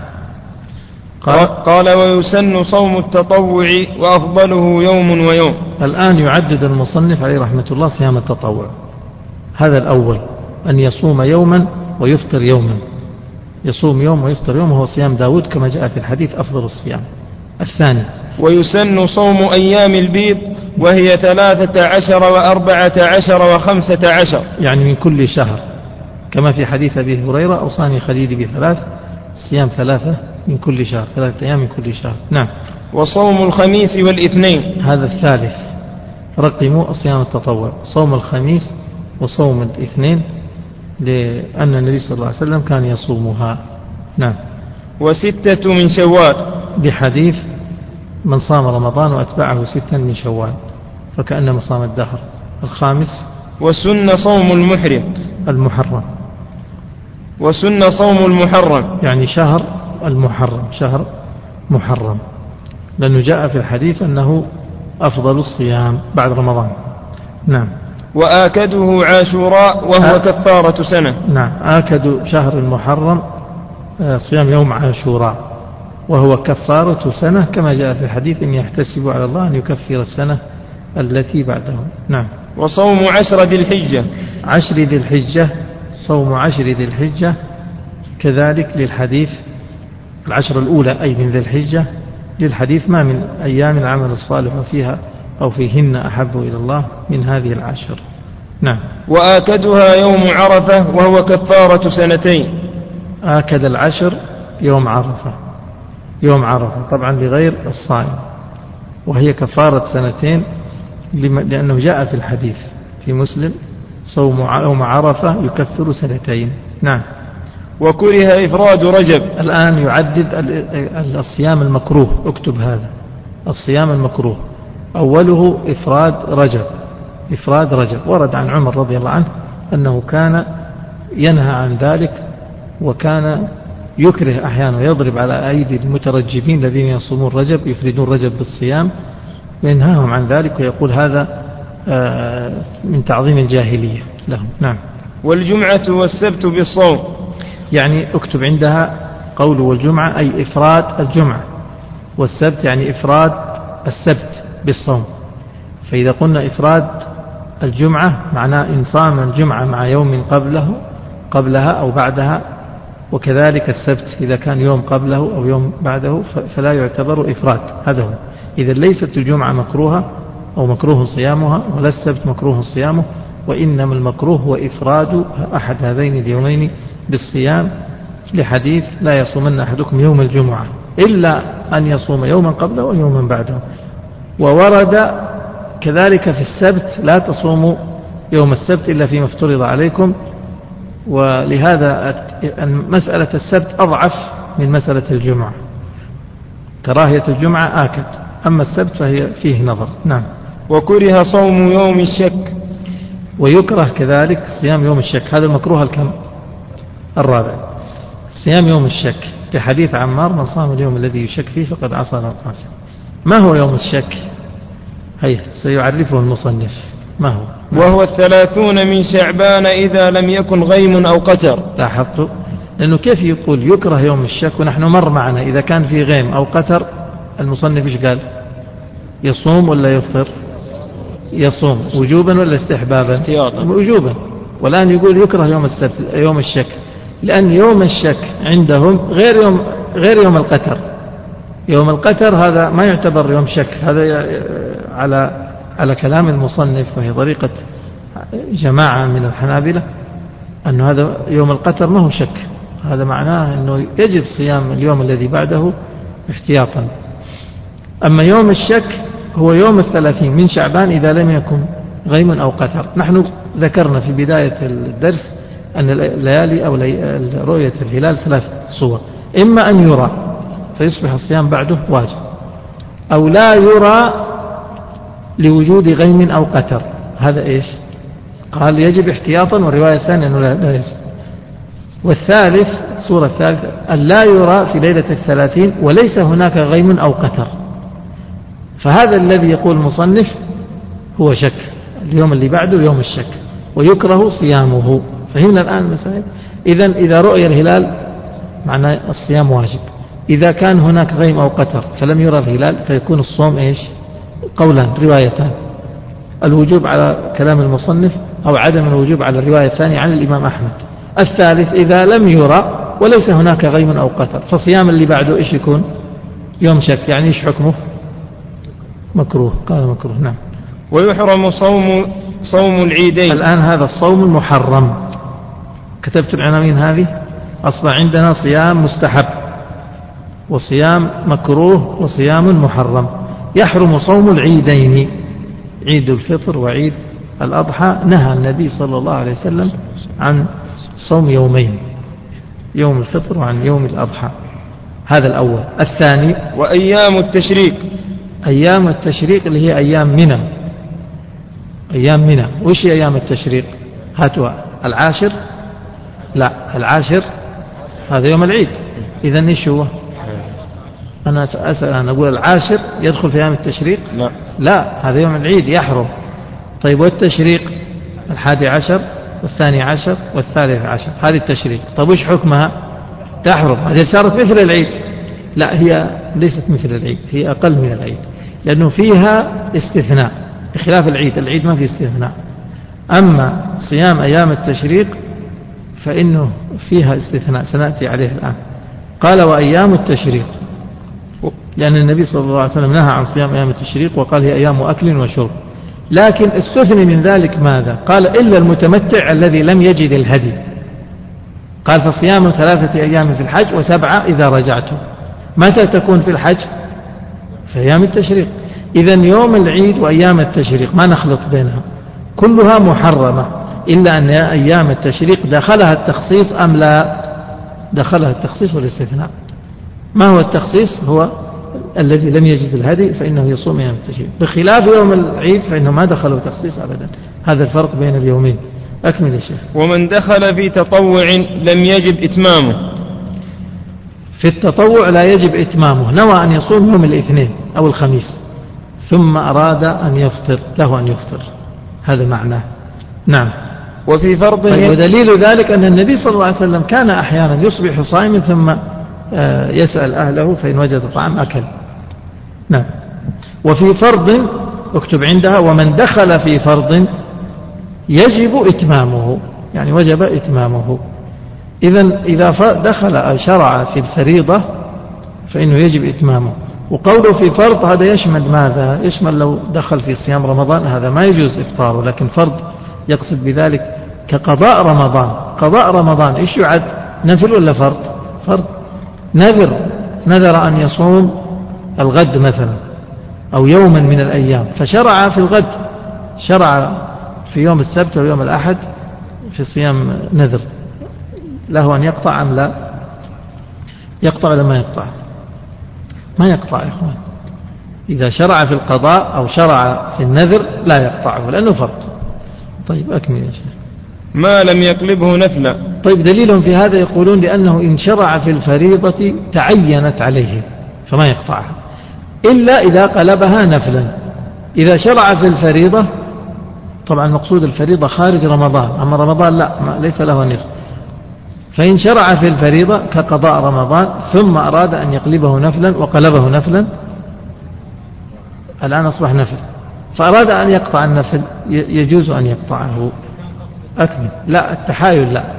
قال ويسن صوم التطوع وأفضله يوم ويوم. الآن يعدد المصنف عليه رحمة الله صيام التطوع. هذا الأول، أن يصوم يوما ويفطر يوما، يصوم يوم ويفطر يوم، وهو صيام داود كما جاء في الحديث أفضل الصيام. الثاني ويسن صوم أيام البيض وهي 13 و14 و15، يعني من كل شهر، كما في حديث أبي هريرة أوصاني خليلي ب3 صيام 3 من كل شهر، 3 أيام من كل شهر. نعم. وصوم الخميس والاثنين، هذا الثالث، رقموا صيام التطوع، صوم الخميس وصوم الاثنين، لأن النبي صلى الله عليه وسلم كان يصومها. نعم. و6 من شوال، بحديث من صام رمضان وأتبعه 6 من شوال فكأنما صام الدهر. الخامس وسن صوم المحرم، وسن صوم المحرم، يعني شهر المحرم، شهر محرم، لأنه جاء في الحديث أنه أفضل الصيام بعد رمضان. نعم. وآكده عاشوراء وهو كفارة سنة. نعم، آكد شهر المحرم صيام يوم عاشوراء وهو كفارة سنة، كما جاء في الحديث إن يحتسب على الله أن يكفر السنة التي بعده. نعم. وصوم 10 ذي الحجة، 10 ذي الحجة، صوم 10 ذي الحجة كذلك للحديث، 10 الأولى أي من ذي الحجة، للحديث ما من أيام العمل الصالح فيها أو فيهن أحب إلى الله من هذه 10. نعم. وآكدها يوم عرفة وهو كفارة 2. آكد 10 يوم عرفة، يوم عرفة طبعا لغير الصائم، وهي كفارة 2 لأنه جاء في الحديث في مسلم صوم يوم عرفة يكفر 2. نعم. وكره إفراد رجب. الآن يعدد الصيام المكروه، اكتب هذا، الصيام المكروه أوله إفراد رجب. إفراد رجب ورد عن عمر رضي الله عنه أنه كان ينهى عن ذلك، وكان يكره أحيانا يضرب على أيدي المترجبين الذين يصومون رجب يفردون رجب بالصيام، وينهاهم عن ذلك ويقول هذا من تعظيم الجاهلية لهم. نعم. والجمعة والسبت بالصوم، يعني اكتب عندها قول والجمعة أي إفراد الجمعة، والسبت يعني إفراد السبت بالصوم. فإذا قلنا إفراد الجمعة معناه إن صام الجمعة مع يوم قبلها أو بعدها، وكذلك السبت إذا كان يوم قبله أو يوم بعده فلا يعتبر إفراد. هذا هو. إذا ليست الجمعة مكروهة أو مكروه صيامها، ولا السبت مكروه صيامه، وإنما المكروه هو إفراد أحد هذين اليومين بالصيام، لحديث لا يصومن أحدكم يوم الجمعة إلا أن يصوم يوما قبله ويوما بعده. وورد كذلك في السبت لا تصوموا يوم السبت إلا فيما افترض عليكم، ولهذا مسألة السبت أضعف من مسألة الجمعة، كراهية الجمعة آكد، أما السبت فهي فيه نظر. نعم. وكره صوم يوم الشك. ويكره كذلك صيام يوم الشك. هذا المكروه الكم؟ الرابع. صيام يوم الشك في حديث عمار: من صام اليوم الذي يشك فيه فقد عصى القاسم. ما هو يوم الشك؟ هيا سيعرفه المصنف. ما هو؟ وهو 30 من شعبان إذا لم يكن غيم أو قتر. لاحظتوا؟ لأنه كيف يقول يكره يوم الشك ونحن مر معنا إذا كان في غيم أو قتر المصنف إيش قال؟ يصوم ولا يفطر؟ يصوم وجوبا ولا استحبابا؟ وجوبا. والآن يقول يكره يوم الشك، لأن يوم الشك عندهم غير يوم القتر. يوم القتر هذا ما يعتبر يوم شك، هذا على كلام المصنف وهي طريقة جماعة من الحنابلة، أن هذا يوم القتر ما هو شك، هذا معناه أنه يجب صيام اليوم الذي بعده احتياطا. أما يوم الشك هو يوم 30 من شعبان إذا لم يكن غيم أو قتر. نحن ذكرنا في بداية الدرس أن الليالي أو رؤية الهلال 3 صور: إما أن يرى فيصبح الصيام بعده واجب، أو لا يرى لوجود غيم أو قتر، هذا إيش؟ قال يجب احتياطا، والرواية الثانية أنه لا يجب. والثالث، الصورة الثالثة، أن لا يرى في ليلة 30 وليس هناك غيم أو قتر، فهذا الذي يقول المصنف هو شك، اليوم اللي بعده يوم الشك ويكره صيامه. فهمنا الآن المسائل؟ إذا رؤي الهلال معناه الصيام واجب. إذا كان هناك غيم أو قتر فلم يرى الهلال فيكون الصوم إيش؟ قولان، روايتان: الوجوب على كلام المصنف أو عدم الوجوب على الرواية الثانية عن الإمام أحمد. الثالث: إذا لم يرى وليس هناك غيم أو قتر فصيام اللي بعده إيش يكون؟ يوم شك. يعني إيش حكمه؟ مكروه. قال مكروه. نعم. ويحرم صوم العيدين. الآن هذا الصوم المحرم، كتبت العناوين هذه، أصبح عندنا صيام مستحب وصيام مكروه وصيام محرم. يحرم صوم العيدين، عيد الفطر وعيد الأضحى، نهى النبي صلى الله عليه وسلم عن صوم يومين، يوم الفطر وعن يوم الأضحى. هذا الأول. الثاني: وأيام التشريق. أيام التشريق اللي هي أيام منى. أيام منى وش هي أيام التشريق؟ هاتوا. العاشر؟ لا، العاشر هذا يوم العيد. إذن إيش هو؟ أنا أسأل، أنا أقول العاشر يدخل في أيام التشريق؟ لا، هذا يوم العيد يحرم. طيب والتشريق؟ 11 و12 و13، هذه التشريق. طيب وش حكمها؟ تحرم. هذه صارت مثل العيد. لا، هي ليست مثل العيد، هي أقل من العيد، لأنه فيها استثناء بخلاف العيد. العيد ما فيه استثناء. أما صيام أيام التشريق فإنه فيها استثناء سنأتي عليه الآن. قال وأيام التشريق، لأن النبي صلى الله عليه وسلم نهى عن صيام أيام التشريق وقال هي أيام أكل وشرب، لكن استثني من ذلك ماذا؟ قال إلا المتمتع الذي لم يجد الهدي. قال فصيام 3 أيام في الحج و7 إذا رجعتم. متى تكون في الحج؟ في أيام التشريق. إذن يوم العيد وأيام التشريق ما نخلط بينها، كلها محرمة، إلا أن أيام التشريق دخلها التخصيص أم لا؟ دخلها التخصيص والاستثناء. ما هو التخصيص؟ هو الذي لم يجد الهدي فإنه يصوم أيام التشريق، بخلاف يوم العيد فإنه ما دخله تخصيص أبدا. هذا الفرق بين اليومين. أكمل يا شيخ. ومن دخل في تطوع لم يجب إتمامه. في التطوع لا يجب إتمامه. نوى أن يصوم يوم الاثنين أو الخميس ثم أراد أن يفطر، له أن يفطر، هذا معناه. نعم. وفي فرضه. ودليل ذلك أن النبي صلى الله عليه وسلم كان أحيانا يصبح صائما ثم يسأل أهله فإن وجد طعام أكل. نعم. وفي فرض، اكتب عندها: ومن دخل في فرض يجب إتمامه، يعني وجب إتمامه. إذا دخل أو شرع في الفريضة فإنه يجب إتمامه. وقوله في فرض هذا يشمل ماذا؟ يشمل لو دخل في صيام رمضان هذا ما يجوز إفطاره، لكن فرض يقصد بذلك كقضاء رمضان. قضاء رمضان إيش يعد؟ نفل ولا فرض؟ فرض. نذر أن يصوم الغد مثلا أو يوما من الأيام فشرع في الغد، شرع في يوم السبت أو يوم الأحد في صيام نذر، له أن يقطع أم لا؟ يقطع ولا ما يقطع؟ ما يقطع يا إخوان. إذا شرع في القضاء أو شرع في النذر لا يقطعه لأنه فرض. طيب أكمل يا شيخ. ما لم يقلبه نفلا. طيب دليلهم في هذا يقولون لأنه إن شرع في الفريضة تعينت عليه فما يقطعها إلا إذا قلبها نفلا. إذا شرع في الفريضة، طبعا مقصود الفريضة خارج رمضان، أما رمضان لا ليس له نفل، فإن شرع في الفريضة كقضاء رمضان ثم أراد أن يقلبه نفلا وقلبه نفلا، الآن أصبح نفل، فأراد أن يقطع النفل يجوز أن يقطعه. أكمل. لا التحايل لا.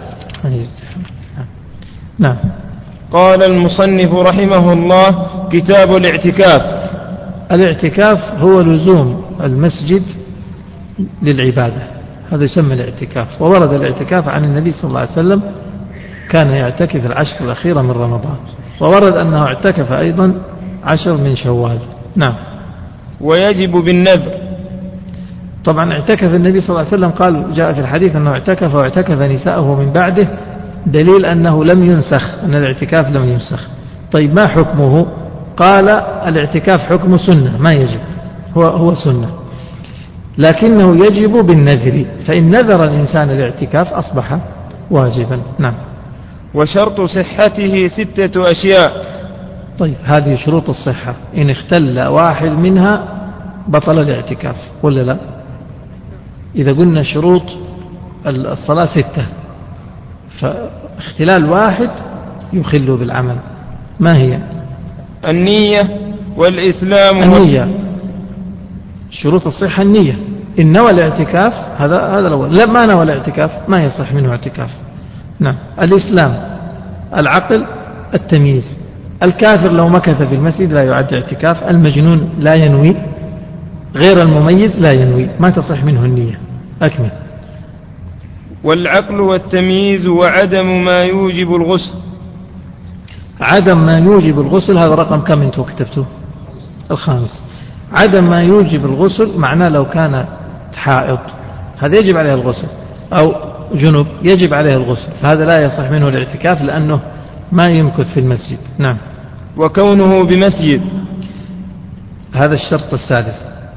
نعم. قال المصنف رحمه الله: كتاب الاعتكاف. الاعتكاف هو لزوم المسجد للعبادة، هذا يسمى الاعتكاف. وورد الاعتكاف عن النبي صلى الله عليه وسلم كان يعتكف العشر الأخيرة من رمضان، وورد أنه اعتكف أيضا 10 من شوال. نعم. ويجب بالنذر. طبعا اعتكف النبي صلى الله عليه وسلم، قال جاء في الحديث أنه اعتكف واعتكف نساءه من بعده، دليل أنه لم ينسخ، أن الاعتكاف لم ينسخ. طيب ما حكمه؟ قال الاعتكاف حكم سنة ما يجب، هو سنة، لكنه يجب بالنذر، فإن نذر الإنسان الاعتكاف أصبح واجبا. نعم. وشرط صحته 6 أشياء. طيب هذه شروط الصحة، إن اختل واحد منها بطل الاعتكاف ولا لا؟ إذا قلنا شروط الصلاة 6، فاختلال واحد يخل بالعمل. ما هي؟ النية والإسلام. النية، شروط الصحة النية. إن نوى الاعتكاف هذا الأول، لا ما نوى الاعتكاف ما يصح منه اعتكاف. نعم. الإسلام، العقل، التمييز. الكافر لو مكث في المسجد لا يعد اعتكاف، المجنون لا ينوي، غير المميز لا ينوي، ما تصح منه النية. أكمل. والعقل والتمييز وعدم ما يوجب الغسل. عدم ما يوجب الغسل هذا رقم كم انتم كتبتوه؟ الخامس. عدم ما يوجب الغسل معناه لو كان حائض هذا يجب عليه الغسل، أو جنب يجب عليه الغسل، فهذا لا يصح منه الاعتكاف لأنه ما يمكث في المسجد. نعم. وكونه بمسجد، هذا الشرط السادس،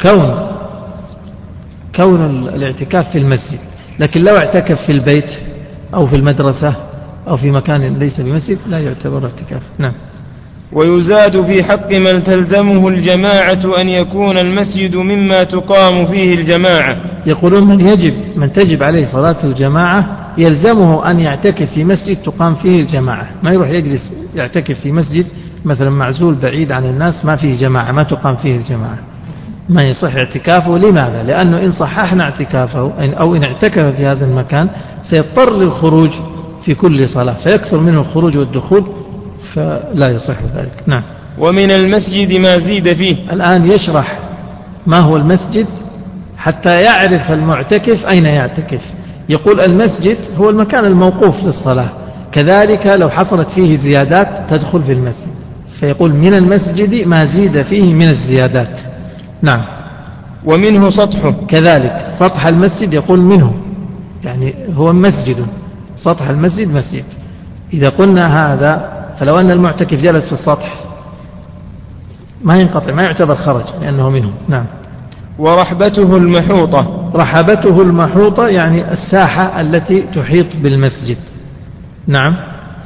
كون الاعتكاف في المسجد. لكن لو اعتكف في البيت أو في المدرسة أو في مكان ليس بمسجد لا يعتبر اعتكاف. نعم. ويزاد في حق من تلزمه الجماعة أن يكون المسجد مما تقام فيه الجماعة. يقولون من تجب عليه صلاة الجماعة يلزمه أن يعتكف في مسجد تقام فيه الجماعة، ما يروح يجلس يعتكف في مسجد مثلا معزول بعيد عن الناس ما فيه جماعة ما تقام فيه الجماعة، ما يصح اعتكافه. لماذا؟ لأنه إن صححنا اعتكافه أو إن اعتكف في هذا المكان سيضطر للخروج في كل صلاة فيكثر منه الخروج والدخول، فلا يصح ذلك. نعم. ومن المسجد ما زيد فيه. الآن يشرح ما هو المسجد حتى يعرف المعتكف أين يعتكف. يقول المسجد هو المكان الموقوف للصلاة، كذلك لو حصلت فيه زيادات تدخل في المسجد، فيقول من المسجد ما زيد فيه من الزيادات. نعم. ومنه سطحه، كذلك سطح المسجد يقول منه، يعني هو مسجد، سطح المسجد مسجد. إذا قلنا هذا فلو أن المعتكف جلس في السطح ما ينقطع ما يعتبر خرج لأنه منه. نعم. ورحبته المحوطة. رحبته المحوطة يعني الساحة التي تحيط بالمسجد. نعم.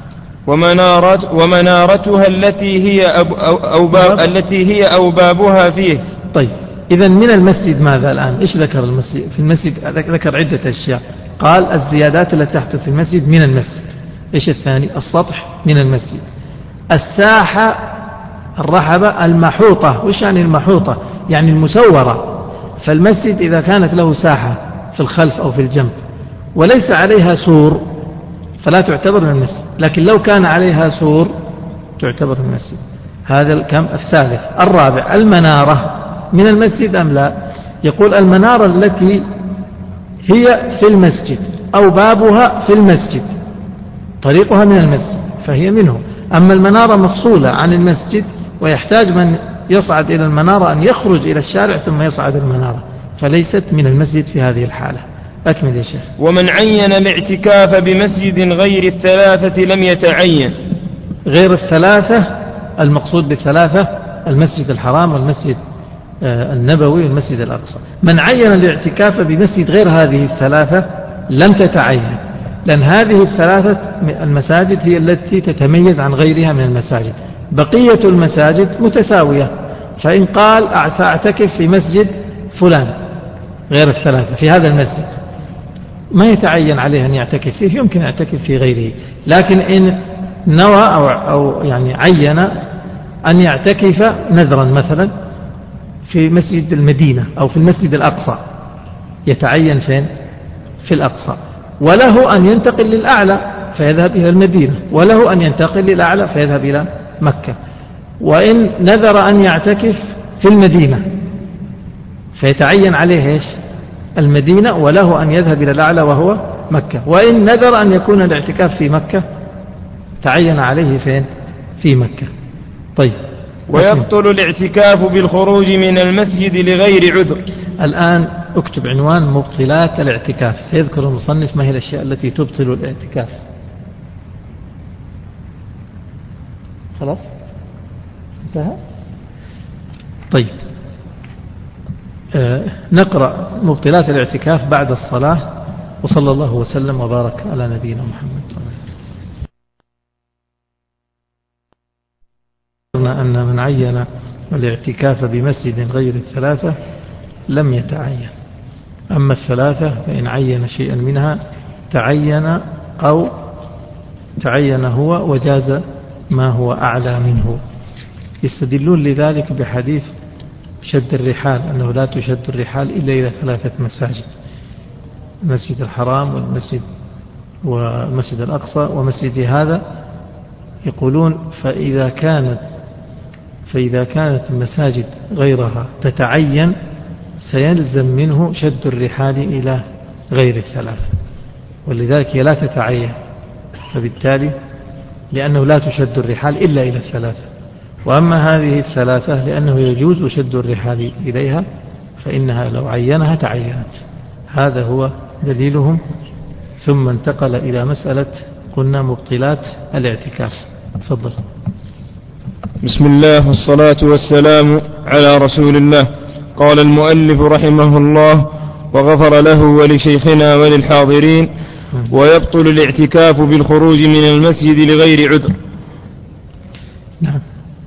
ومنارتها التي هي أوبابها فيه. طيب إذا من المسجد ماذا الآن؟ إيش ذكر المسجد؟ في المسجد ذكر عدة أشياء، قال الزيادات التي تحدث في المسجد من المسجد. إيش الثاني؟ السطح من المسجد. الساحة الرحبة المحوطة. وإيش يعني المحوطة؟ يعني المسورة. فالمسجد إذا كانت له ساحة في الخلف أو في الجنب وليس عليها سور فلا تعتبر من المسجد، لكن لو كان عليها سور تعتبر من المسجد. هذا الكم الثالث. الرابع المنارة من المسجد أم لا؟ يقول المنارة التي هي في المسجد أو بابها في المسجد طريقها من المسجد فهي منه. أما المنارة مفصولة عن المسجد ويحتاج من يصعد إلى المنارة أن يخرج إلى الشارع ثم يصعد المنارة فليست من المسجد في هذه الحالة. أكمل يا شيخ. ومن عين الاعتكاف بمسجد غير الثلاثة لم يتعين. غير الثلاثة المقصود بالثلاثة المسجد الحرام والمسجد النبوي والمسجد الأقصى. من عين الاعتكاف بمسجد غير هذه الثلاثة لم تتعين، لأن هذه الثلاثة المساجد هي التي تتميز عن غيرها من المساجد، بقية المساجد متساوية. فإن قال أعتكف في مسجد فلان غير الثلاثة في هذا المسجد ما يتعين عليه أن يعتكف فيه، يمكن يعتكف في غيره. لكن إن نوى أو يعني عين أن يعتكف نذرا مثلا في مسجد المدينة أو في المسجد الأقصى يتعين فين؟ في الأقصى. وله أن ينتقل للأعلى فيذهب إلى المدينة، وله أن ينتقل للأعلى فيذهب إلى مكة. وإن نذر أن يعتكف في المدينة فيتعين عليه إيش؟ المدينة، وله أن يذهب إلى الأعلى وهو مكة. وإن نذر أن يكون الاعتكاف في مكة تعين عليه فين؟ في مكة. طيب. ويبطل الاعتكاف بالخروج من المسجد لغير عذر. الآن اكتب عنوان مبطلات الاعتكاف، سيذكر المصنف ما هي الأشياء التي تبطل الاعتكاف. خلاص انتهى. طيب نقرأ مبطلات الاعتكاف بعد الصلاة، وصلى الله وسلم وبارك على نبينا محمد. أن من عين الاعتكاف بمسجد غير الثلاثة لم يتعين، أما الثلاثة فإن عين شيئا منها تعين أو تعين هو وجاز ما هو أعلى منه. يستدلون لذلك بحديث شد الرحال، أنه لا تشد الرحال إلا إلى 3 مساجد: المسجد الحرام والمسجد الأقصى ومسجد هذا. يقولون فإذا كانت المساجد غيرها تتعين سيلزم منه شد الرحال إلى غير 3، ولذلك هي لا تتعين، فبالتالي لأنه لا تشد الرحال إلا إلى 3. وأما هذه 3 لأنه يجوز شد الرحال إليها فإنها لو عينها تعينت. هذا هو دليلهم. ثم انتقل إلى مسألة قلنا مبطلات الاعتكاف. تفضل. بسم الله والصلاة والسلام على رسول الله. قال المؤلف رحمه الله وغفر له ولشيخنا وللحاضرين: ويبطل الاعتكاف بالخروج من المسجد لغير عذر. نعم،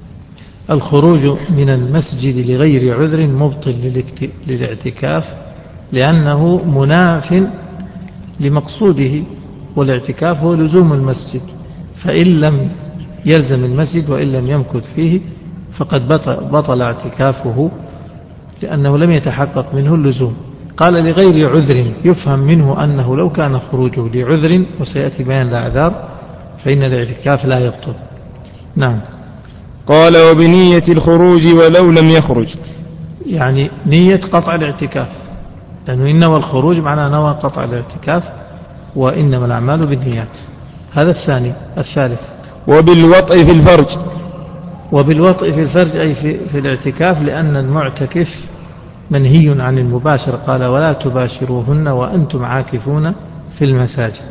الخروج من المسجد لغير عذر مبطل للاعتكاف، لأنه مناف لمقصوده، والاعتكاف هو لزوم المسجد، فإن لم يلزم المسجد وإن لم يمكث فيه فقد بطل اعتكافه، لأنه لم يتحقق منه اللزوم. قال لغير عذر، يفهم منه أنه لو كان خروجه لعذر، وسيأتي بيان الأعذار، فإن الاعتكاف لا يبطل. نعم. قال وبنية الخروج ولو لم يخرج، يعني نية قطع الاعتكاف، لأنه إنما الخروج معناه نوى قطع الاعتكاف، وإنما الأعمال بالنيات. هذا الثاني. الثالث: وبالوطء في الفرج. وبالوطء في الفرج أي في الاعتكاف، لأن المعتكف منهي عن المباشرة، قال ولا تباشروهن وأنتم عاكفون في المساجد،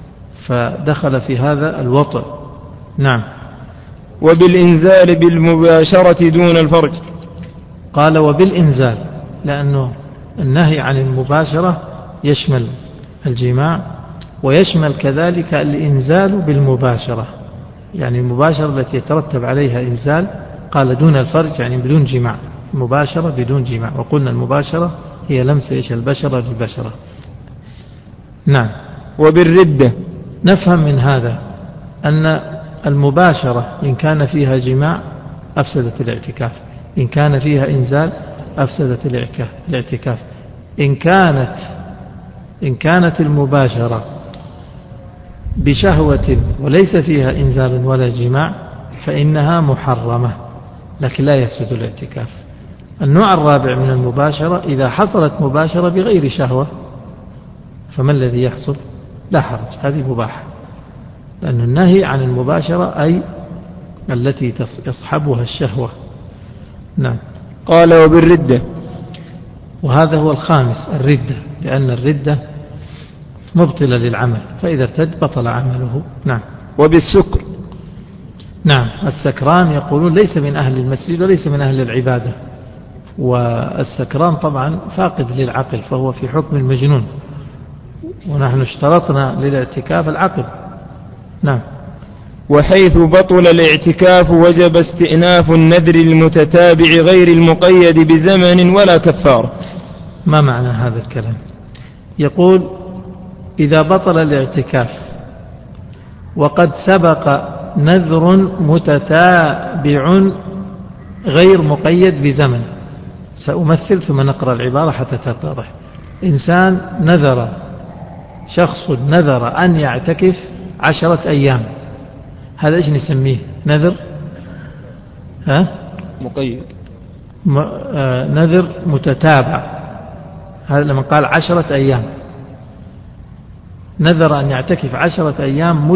فدخل في هذا الوطء. نعم. وبالإنزال بالمباشرة دون الفرج. قال وبالإنزال، لأنه النهي عن المباشرة يشمل الجماع ويشمل كذلك الإنزال بالمباشرة، يعني المباشرة التي يترتب عليها إنزال. قال دون الفرج يعني بدون جماع، مباشرة بدون جماع، وقلنا المباشرة هي لمس البشرة للبشرة. نعم. وبالردة، نفهم من هذا أن المباشرة إن كان فيها جماع أفسدت الاعتكاف، إن كان فيها إنزال أفسدت الاعتكاف. إن كانت المباشرة بشهوة وليس فيها إنزال ولا جماع فإنها محرمة، لكن لا يفسد الاعتكاف. النوع الرابع من المباشرة إذا حصلت مباشرة بغير شهوة، فما الذي يحصل؟ لا حرج، هذه مباحة، لأن النهي عن المباشرة أي التي يصحبها الشهوة. نعم. قال وبالردة، وهذا هو الخامس، الردة، لأن الردة مبطلة للعمل، فإذا ارتد بطل عمله. نعم. وبالسكر. نعم، السكران يقولون ليس من أهل المسجد وليس من أهل العبادة، والسكران طبعا فاقد للعقل فهو في حكم المجنون، ونحن اشترطنا للاعتكاف العقل. نعم. وحيث بطل الاعتكاف وجب استئناف النذر المتتابع غير المقيد بزمن ولا كفارة. ما معنى هذا الكلام؟ يقول إذا بطل الاعتكاف وقد سبق نذر متتابع غير مقيد بزمن، سأمثل ثم نقرأ العبارة حتى تتضح. إنسان نذر، شخص نذر أن يعتكف 10 أيام، هذا إيش نسميه؟ نذر مقيد، نذر متتابع. هذا لما قال 10 أيام، نذر أن يعتكف 10 أيام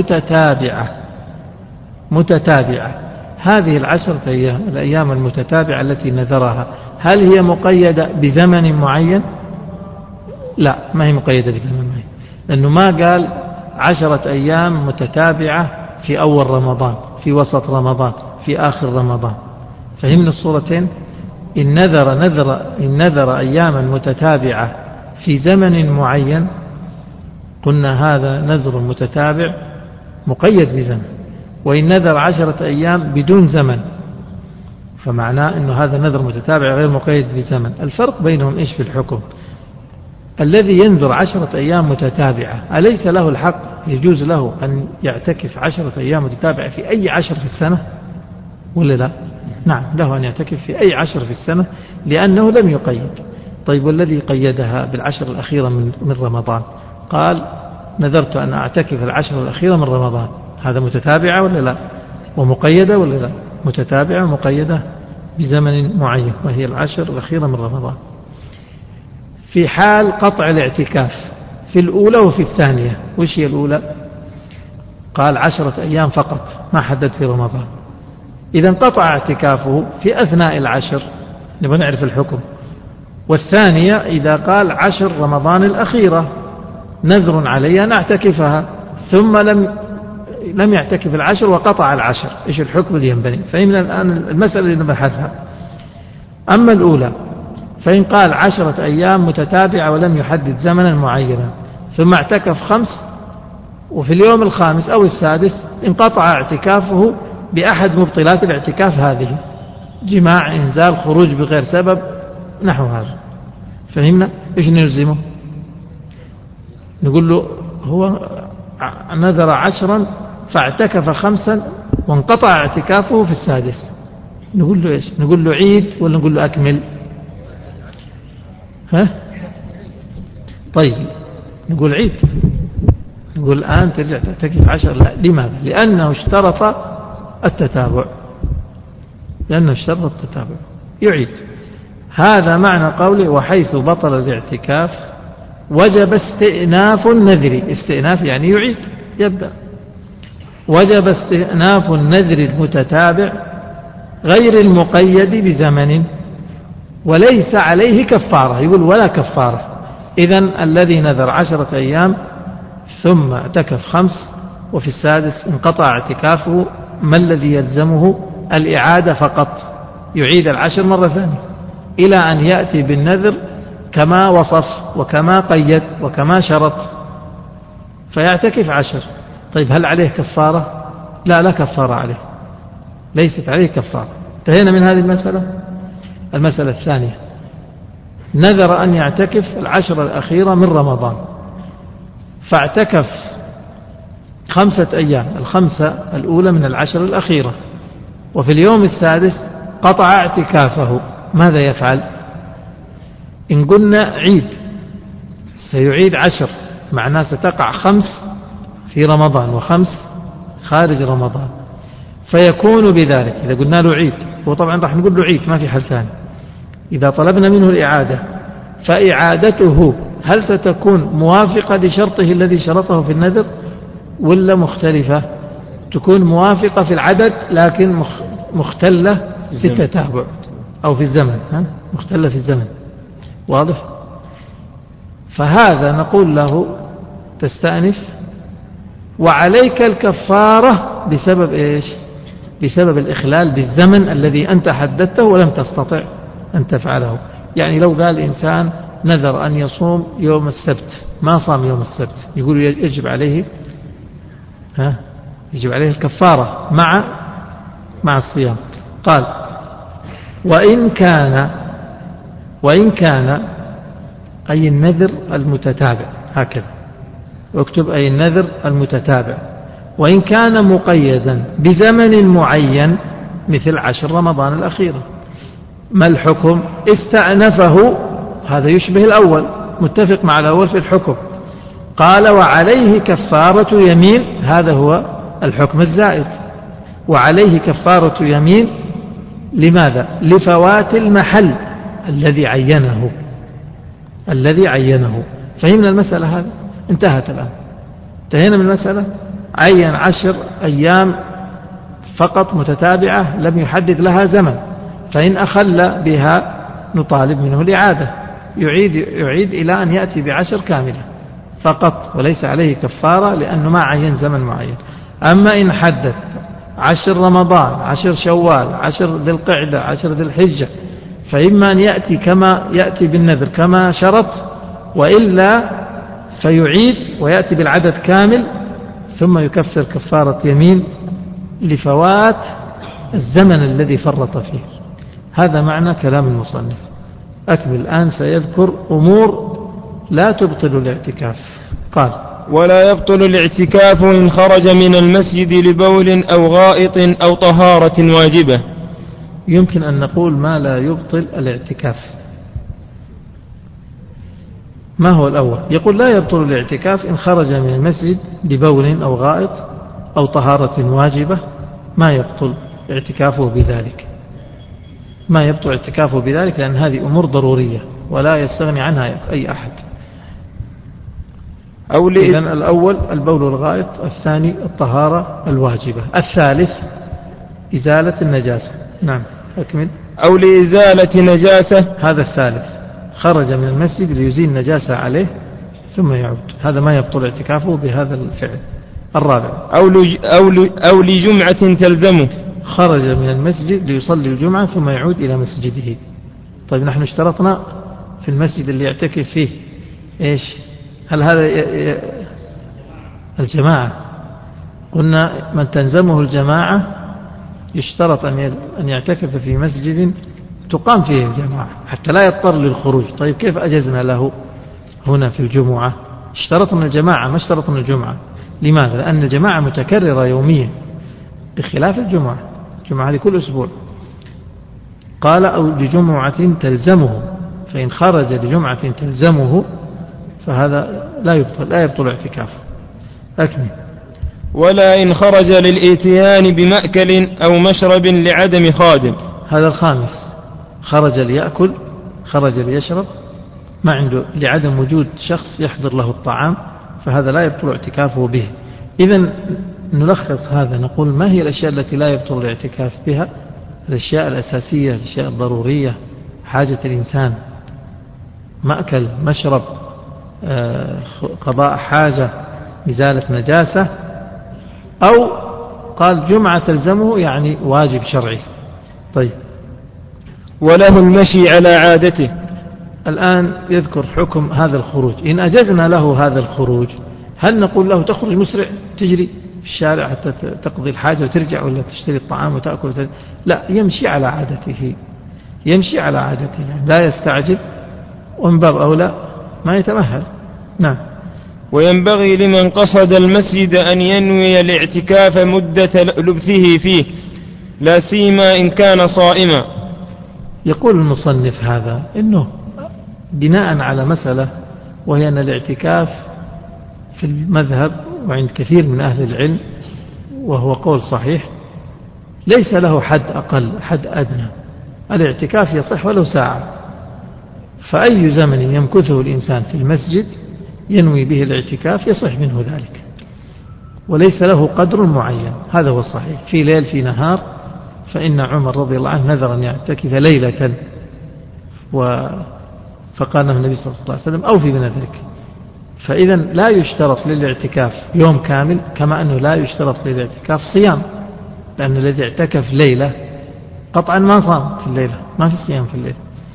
متتابعة. هذه 10 أيام الأيام المتتابعة التي نذرها هل هي مقيدة بزمن معين؟ لا، ما هي مقيدة بزمن معين، لأنه ما قال 10 أيام متتابعة في أول رمضان، في وسط رمضان، في آخر رمضان. فهمنا الصورتين؟ إن نذر أياما متتابعة في زمن معين قلنا هذا نذر متتابع مقيد بزمن، وإن نذر 10 أيام بدون زمن فمعناه أنه هذا نذر متتابع غير مقيد بزمن. الفرق بينهم إيش في الحكم؟ الذي ينذر 10 أيام متتابعة أليس له الحق، يجوز له أن يعتكف 10 أيام متتابعة في أي 10 في السنة ولا لا؟ نعم، له أن يعتكف في أي 10 في السنة لأنه لم يقيد. طيب والذي قيدها بال10 الأخيرة من رمضان، قال نذرت أن أعتكف 10 الأخيرة من رمضان، هذا متتابعة ولا لا؟ ومقيدة ولا لا؟ متتابعة مقيدة بزمن معين وهي 10 الأخيرة من رمضان. في حال قطع الاعتكاف في الأولى وفي الثانية، وش هي الأولى؟ قال 10 أيام فقط، ما حدد في رمضان. إذا انقطع اعتكافه في أثناء 10 نبغى نعرف الحكم. والثانية إذا قال 10 رمضان الأخيرة نذر علي أن أعتكفها ثم لم يعتكف 10 وقطع 10، إيش الحكم اللي ينبني؟ فهمنا الآن المسألة اللي نبحثها. أما الأولى فإن قال 10 أيام متتابعة ولم يحدد زمنا معينا ثم اعتكف 5 وفي اليوم الخامس أو السادس انقطع اعتكافه بأحد مبطلات الاعتكاف هذه، جماع، إنزال، خروج بغير سبب، نحو هذا. فهمنا إيش نلزمه؟ نقول له هو نذر 10 فاعتكف 5 وانقطع اعتكافه في السادس، نقول له إيش؟ نقول له عيد ولا نقول له أكمل؟ طيب نقول عيد، نقول الآن ترجع تعتكف 10. لا، لماذا؟ لأنه اشترط التتابع، يعيد. هذا معنى قوله وحيث بطل الاعتكاف وجب استئناف النذر. استئناف يعني يعيد، يبدأ. وجب استئناف النذر المتتابع غير المقيد بزمن وليس عليه كفارة. يقول ولا كفارة. إذن الذي نذر 10 أيام ثم اعتكف 5 وفي السادس انقطع اعتكافه، ما الذي يلزمه؟ الإعادة فقط، يعيد 10 مرة ثانية إلى أن يأتي بالنذر كما وصف وكما قيد وكما شرط فيعتكف 10. طيب هل عليه كفارة؟ لا كفارة عليه، ليست عليه كفارة. انتهينا من هذه المسألة. المسألة الثانية، نذر أن يعتكف 10 الأخيرة من رمضان فاعتكف 5 أيام، 5 الأولى من 10 الأخيرة، وفي اليوم السادس قطع اعتكافه، ماذا يفعل؟ إن قلنا عيد سيعيد 10، معناه ستقع 5 في رمضان و5 خارج رمضان، فيكون بذلك إذا قلنا له عيد، وطبعا راح نقول له عيد ما في حل ثاني. إذا طلبنا منه الإعادة فإعادته هل ستكون موافقة لشرطه الذي شرطه في النذر ولا مختلفة؟ تكون موافقة في العدد لكن مختلة في التتابع أو في الزمن، مختلة في الزمن. واضح؟ فهذا نقول له تستأنف وعليك الكفارة بسبب إيش؟ بسبب الإخلال بالزمن الذي أنت حددته ولم تستطع أن تفعله. يعني لو قال إنسان نذر أن يصوم يوم السبت ما صام يوم السبت، يقول يجب عليه يجب عليه الكفارة مع الصيام. قال وإن كان أي النذر المتتابع، هكذا اكتب أي النذر المتتابع، وإن كان مقيدا بزمن معين مثل 10 رمضان الأخيرة. ما الحكم؟ استأنفه، هذا يشبه الأول، متفق مع الأول في الحكم. قال وعليه كفارة يمين، هذا هو الحكم الزائد، وعليه كفارة يمين. لماذا؟ لفوات المحل الذي عينه. فهمنا المسألة هذه؟ انتهت الآن، انتهينا من المسألة. عين 10 أيام فقط متتابعة لم يحدد لها زمن، فإن أخل بها نطالب منه الإعادة، يعيد إلى أن يأتي ب10 كاملة فقط، وليس عليه كفارة لأنه ما عين زمن معين. أما إن حدد 10 رمضان، 10 شوال، 10 ذي القعدة، 10 ذي الحجة، فإما أن يأتي كما يأتي بالنذر كما شرط، وإلا فيعيد ويأتي بالعدد كامل ثم يكفر كفارة يمين لفوات الزمن الذي فرط فيه. هذا معنى كلام المصنف. أكمل الآن، سيذكر أمور لا تبطل الاعتكاف. قال ولا يبطل الاعتكاف إن خرج من المسجد لبول أو غائط أو طهارة واجبة. يمكن أن نقول ما لا يبطل الاعتكاف. ما هو الأول؟ يقول لا يبطل الاعتكاف إن خرج من المسجد لبول أو غائط أو طهارة واجبة، ما يبطل اعتكافه بذلك، ما يبطل اعتكافه بذلك، لأن هذه أمور ضرورية ولا يستغني عنها أي أحد. إذن الأول البول والغائط، الثاني الطهارة الواجبة، الثالث إزالة النجاسة. نعم أكمل. أو لإزالة نجاسة، هذا الثالث، خرج من المسجد ليزيل نجاسة عليه ثم يعود، هذا ما يبطل اعتكافه بهذا الفعل. الرابع أو لجمعة تلزمه، خرج من المسجد ليصلي الجمعة ثم يعود إلى مسجده. طيب نحن اشترطنا في المسجد اللي يعتكف فيه إيش؟ هل هذا الجماعة؟ قلنا من تلزمه الجماعة يشترط أن يعتكف في مسجد تقام فيه الجماعة حتى لا يضطر للخروج. طيب كيف أجزنا له هنا في الجمعة؟ اشترطنا الجماعة ما اشترطنا الجمعة. لماذا؟ لأن الجماعة متكررة يوميا بخلاف الجمعة، الجمعة هذه كل أسبوع. قال أو لجمعة تلزمه، فإن خرج لجمعة تلزمه فهذا لا يبطل اعتكافه. أكمل. ولا إن خرج للإتيان بمأكل أو مشرب لعدم خادم، هذا الخامس، خرج ليأكل، خرج ليشرب، ما عنده لعدم وجود شخص يحضر له الطعام، فهذا لا يبطل اعتكافه به. إذن نلخص هذا، نقول ما هي الأشياء التي لا يبطل الاعتكاف بها؟ الأشياء الأساسية، الأشياء الضرورية، حاجة الإنسان، مأكل، مشرب، قضاء حاجة، إزالة نجاسة، أو قال جمعة تلزمه يعني واجب شرعي. طيب وله المشي على عادته. الآن يذكر حكم هذا الخروج. إن أجزنا له هذا الخروج، هل نقول له تخرج مسرع تجري في الشارع حتى تقضي الحاجة وترجع، ولا تشتري الطعام وتأكل وترجع؟ لا، يمشي على عادته، يمشي على عادته، يعني لا يستعجل، ومن باب أولى ما يتمهل. نعم. وينبغي لمن قصد المسجد أن ينوي الاعتكاف مدة لبثه فيه، لا سيما إن كان صائما. يقول المصنف هذا إنه بناء على مسألة، وهي أن الاعتكاف في المذهب وعند كثير من أهل العلم، وهو قول صحيح، ليس له حد أقل حد أدنى. الاعتكاف يصح ولو ساعة، فأي زمن يمكثه الإنسان في المسجد ينوي به الاعتكاف يصح منه ذلك، وليس له قدر معين. هذا هو الصحيح، في ليل في نهار. فإن عمر رضي الله عنه نذر أن يعتكف ليلة، فقال له النبي صلى الله عليه وسلم أوفي بنذرك. فإذا لا يشترط للاعتكاف يوم كامل، كما أنه لا يشترط للاعتكاف صيام، لأن الذي اعتكف ليلة قطعا ما صام في الليلة، ما في صيام في الليل.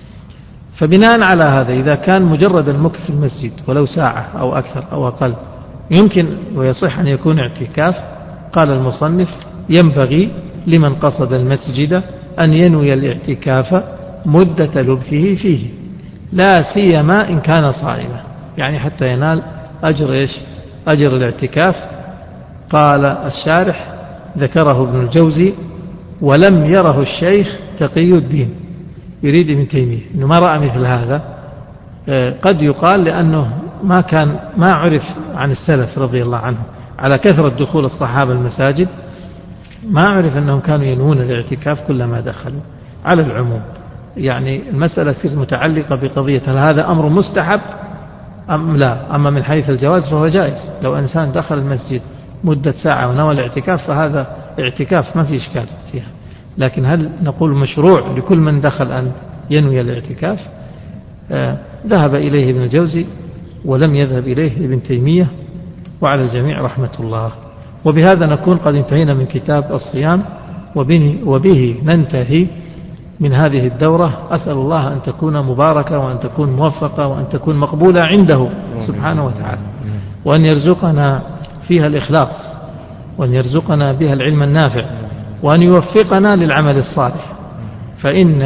فبناء على هذا إذا كان مجرد المكث في المسجد ولو ساعة أو أكثر أو أقل يمكن ويصح أن يكون اعتكاف، قال المصنف ينبغي لمن قصد المسجد أن ينوي الاعتكاف مدة لبثه فيه، لا سيما إن كان صائما، يعني حتى ينال أجر الاعتكاف. قال الشارح ذكره ابن الجوزي ولم يره الشيخ تقي الدين، يريد ابن تيمية إنه ما رأى مثل هذا. قد يقال لأنه ما عرف عن السلف رضي الله عنهم على كثرة دخول الصحابة المساجد، ما عرف أنهم كانوا ينوون الاعتكاف كلما دخلوا. على العموم يعني المسألة متعلقة بقضية هل هذا أمر مستحب أم لا. أما من حيث الجواز فهو جائز، لو إنسان دخل المسجد مدة ساعة ونوى الاعتكاف فهذا اعتكاف ما في إشكال فيها. لكن هل نقول مشروع لكل من دخل أن ينوي الاعتكاف؟ ذهب إليه ابن الجوزي ولم يذهب إليه ابن تيمية، وعلى الجميع رحمة الله. وبهذا نكون قد انتهينا من كتاب الصيام، وبه ننتهي من هذه الدورة. أسأل الله أن تكون مباركة وأن تكون موفقة وأن تكون مقبولة عنده سبحانه وتعالى، وأن يرزقنا فيها الإخلاص، وأن يرزقنا بها العلم النافع، وأن يوفقنا للعمل الصالح، فإن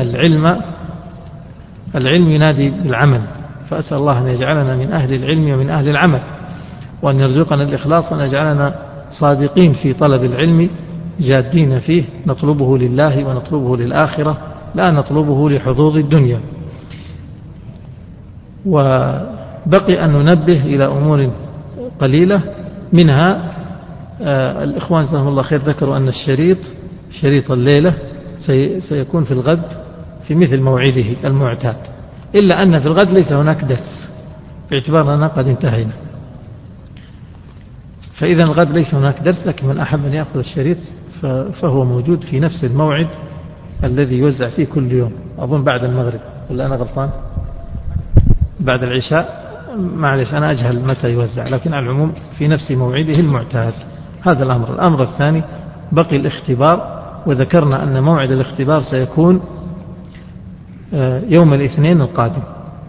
العلم ينادي بالعمل. فأسأل الله أن يجعلنا من أهل العلم ومن أهل العمل، وأن يرزقنا الإخلاص، وأن يجعلنا صادقين في طلب العلم جادين فيه، نطلبه لله ونطلبه للآخرة، لا نطلبه لحظوظ الدنيا. وبقي أن ننبه إلى أمور قليلة منها الإخوان جزاهم الله خير ذكروا أن شريط الليلة سيكون في الغد في مثل موعده المعتاد، إلا أن في الغد ليس هناك درس باعتبار أننا قد انتهينا، فإذا الغد ليس هناك درس. لكن من أحب أن يأخذ الشريط فهو موجود في نفس الموعد الذي يوزع فيه كل يوم، أظن بعد المغرب، ولا أنا غلطان؟ بعد العشاء، معلش أنا أجهل متى يوزع، لكن على العموم في نفس موعده المعتاد. هذا الأمر الثاني بقي الاختبار، وذكرنا أن موعد الاختبار سيكون يوم الاثنين القادم.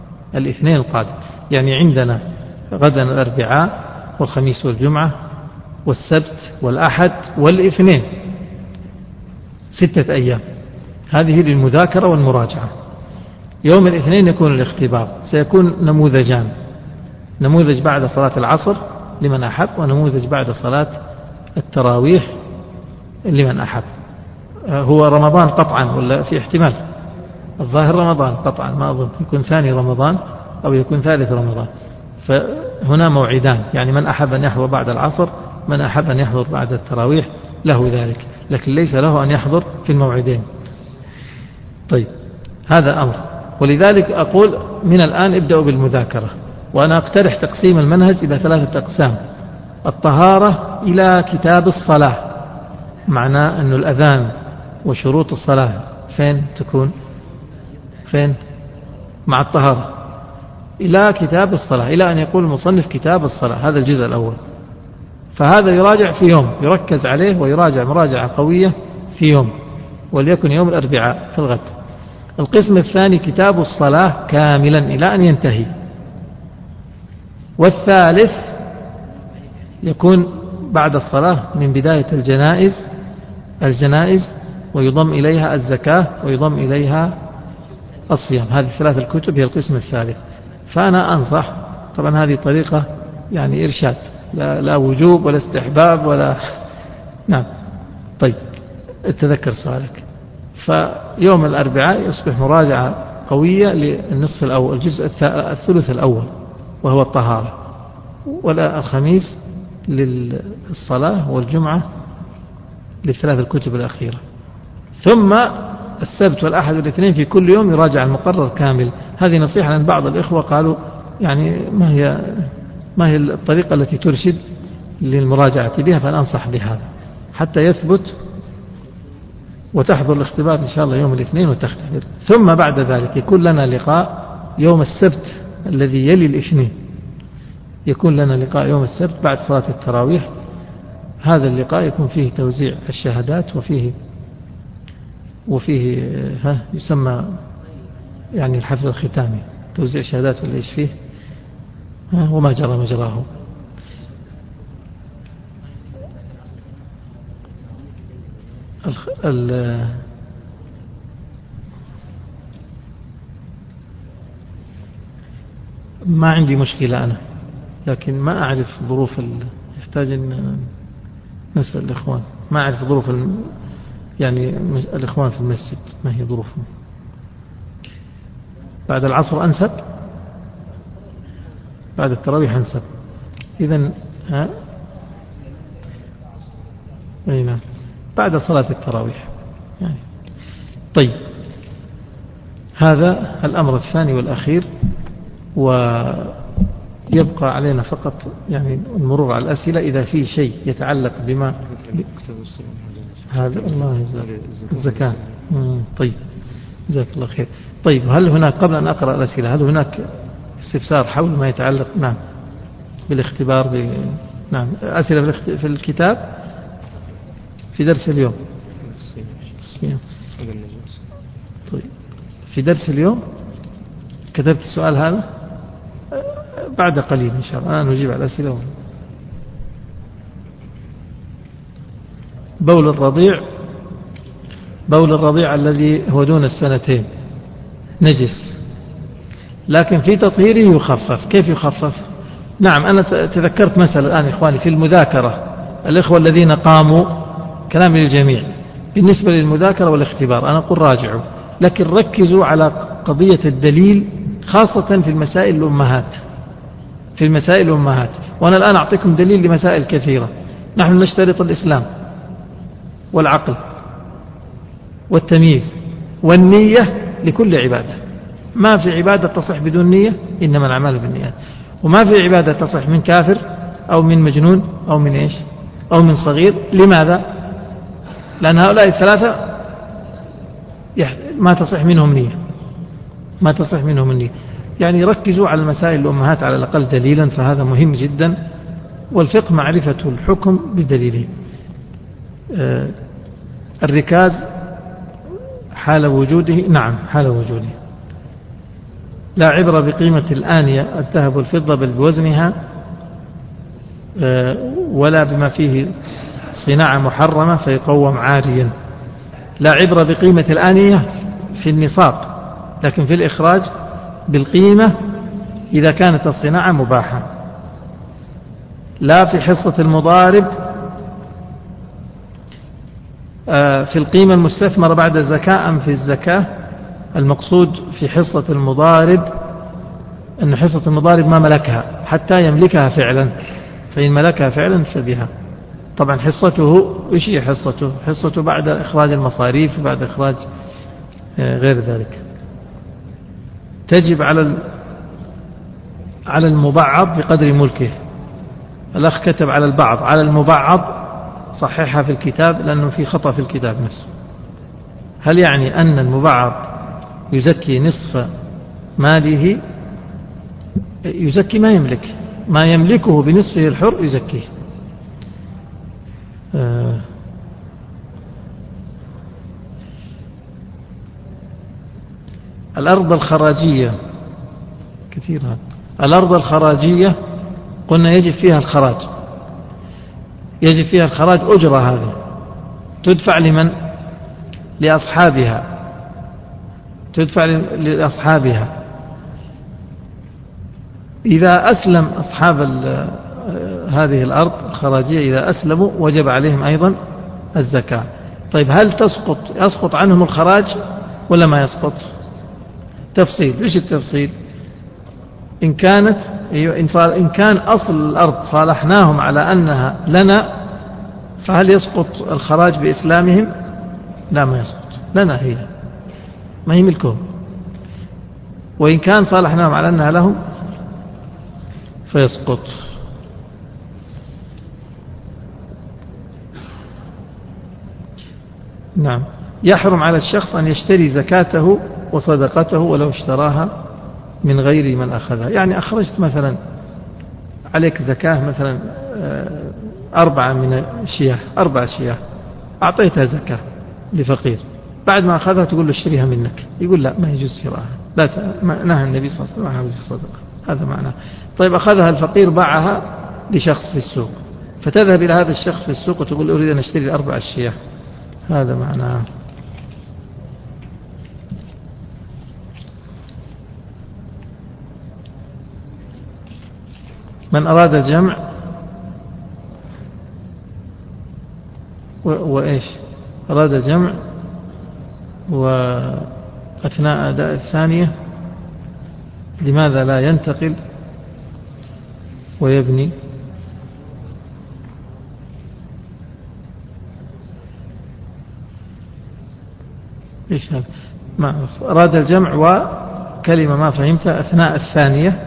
يعني عندنا غدا الأربعاء والخميس والجمعة والسبت والأحد والاثنين، 6 أيام، هذه للمذاكرة والمراجعة. يوم الاثنين يكون الاختبار، سيكون نموذجان، نموذج بعد صلاة العصر لمن أحب، ونموذج بعد صلاة التراويح لمن أحب. هو رمضان قطعا ولا في احتمال؟ الظاهر رمضان قطعا، ما أظن يكون ثاني رمضان أو يكون ثالث رمضان. فهنا موعدان، يعني من أحب أن يحضر بعد العصر، من أحب أن يحضر بعد التراويح له ذلك، لكن ليس له أن يحضر في الموعدين. طيب هذا أمر، ولذلك أقول من الآن ابدأوا بالمذاكرة. وأنا أقترح تقسيم المنهج إلى 3 أقسام: الطهارة إلى كتاب الصلاة، معناه أن الأذان وشروط الصلاة فين تكون؟ فين؟ مع الطهارة إلى كتاب الصلاة، إلى أن يقول المصنف كتاب الصلاة، هذا الجزء الأول. فهذا يراجع في يوم، يركز عليه ويراجع مراجعة قوية في يوم، وليكن يوم الأربعاء في الغد. القسم الثاني كتاب الصلاة كاملا إلى أن ينتهي. والثالث يكون بعد الصلاة من بداية الجنائز ويضم إليها الزكاة ويضم إليها الصيام. هذه 3 الكتب هي القسم الثالث. فأنا أنصح، طبعا هذه طريقة يعني إرشاد، لا وجوب ولا استحباب ولا نعم. طيب اتذكر سؤالك. فيوم الأربعاء يصبح مراجعة قوية للنصف الأول، الجزء الثلث الأول وهو الطهارة، ولا الخميس للصلاة، والجمعة ل3 الكتب الأخيرة. ثم السبت والأحد والاثنين في كل يوم يراجع المقرر كامل. هذه نصيحة، لأن بعض الإخوة قالوا يعني ما هي الطريقة التي ترشد للمراجعة بها، فأنا أنصح بهذا حتى يثبت وتحضر الاختبار إن شاء الله يوم الاثنين وتختبر. ثم بعد ذلك يكون لنا لقاء يوم السبت الذي يلي الاثنين، يكون لنا لقاء يوم السبت بعد صلاة التراويح. هذا اللقاء يكون فيه توزيع الشهادات، وفيه يسمى يعني الحفل الختامي توزيع شهادات ولا إيش فيه وما جرى مجراه. ما عندي مشكلة أنا، لكن ما أعرف ظروف يحتاج أن نسأل الإخوان. ما أعرف ظروف يعني الإخوان في المسجد ما هي ظروفهم. بعد العصر أنسب، بعد التراويح أنسب. إذن نعم بعد صلاة التراويح يعني. طيب هذا الأمر الثاني والأخير، ويبقى علينا فقط يعني المرور على الأسئلة إذا في شيء يتعلق بما هذا الله الزكاة. طيب جزاك الله خير. طيب هل هناك قبل أن أقرأ الأسئلة هل هناك استفسار حول ما يتعلق نعم بالاختبار نعم أسئلة في الكتاب في درس اليوم؟ طيب في درس اليوم كتبت السؤال هذا بعد قليل إن شاء الله أنا نجيب على الأسئلة. بول الرضيع الذي هو دون السنتين نجس، لكن في تطهيره يخفف. كيف يخفف؟ نعم أنا تذكرت مسألة الآن إخواني في المذاكرة، الإخوة الذين قاموا كلام للجميع بالنسبة للمذاكرة والاختبار أنا أقول راجعوا، لكن ركزوا على قضية الدليل خاصة في المسائل الأمهات. وأنا الآن أعطيكم دليل لمسائل كثيرة. نحن نشترط الإسلام والعقل والتمييز والنية لكل عبادة. ما في عبادة تصح بدون نية، إنما الأعمال بالنيات. وما في عبادة تصح من كافر أو من مجنون أو من إيش أو من صغير. لماذا؟ لأن هؤلاء الثلاثة ما تصح منهم النية. يعني ركزوا على المسائل الأمهات على الأقل دليلا، فهذا مهم جدا. والفقه معرفة الحكم بدليله. الركاز حال وجوده، نعم حال وجوده. لا عبرة بقيمة الآنية الذهب والفضة بل بوزنها، ولا بما فيه صناعة محرمة فيقوم عاريا. لا عبرة بقيمة الآنية في النصاب، لكن في الإخراج بالقيمة إذا كانت الصناعة مباحة. لا في حصة المضارب في القيمة المستثمرة بعد الزكاة أم في الزكاة. المقصود في حصة المضارب أن حصة المضارب ما ملكها حتى يملكها فعلا، فإن ملكها فعلا فبها. طبعا حصته إيش هي حصته بعد إخراج المصاريف وبعد إخراج غير ذلك. تجب على المبعض بقدر ملكه. الأخ كتب على البعض، على المبعض صححها في الكتاب لأنه في خطأ في الكتاب نفسه. هل يعني أن المبعض يزكي نصف ماله؟ يزكي ما يملكه بنصفه الحر يزكيه. الأرض الخراجية كثيرة. الأرض الخراجية قلنا يجب فيها الخراج أجرة، هذه تدفع لمن؟ لأصحابها. إذا أسلم أصحاب هذه الأرض الخراجية إذا أسلموا وجب عليهم أيضا الزكاة. طيب هل يسقط عنهم الخراج ولا ما يسقط؟ تفصيل. إيش التفصيل؟ إن كان أصل الأرض صالحناهم على أنها لنا، فهل يسقط الخراج بإسلامهم؟ لا ما يسقط، لنا هي، ما هي ملكهم. وإن كان صالحناهم على أنها لهم فيسقط. نعم. يحرم على الشخص أن يشتري زكاته وصدقته ولو اشتراها من غير من أخذها. يعني أخرجت مثلا عليك زكاة مثلا 4 شياه أعطيتها زكاة لفقير، بعد ما أخذها تقول له اشتريها منك، يقول لا ما يجوز شراها. لا نهى النبي صلى الله عليه وسلم عنها في الصدقة، هذا معناه. طيب أخذها الفقير باعها لشخص في السوق، فتذهب إلى هذا الشخص في السوق وتقول أريد أن أشتري 4 أشياء، هذا معناه. من أراد الجمع وإيش أراد الجمع وأثناء أداء الثانية، لماذا لا ينتقل ويبني؟ إيش هذا؟ ما أراد الجمع وكلمة ما فهمتها أثناء الثانية،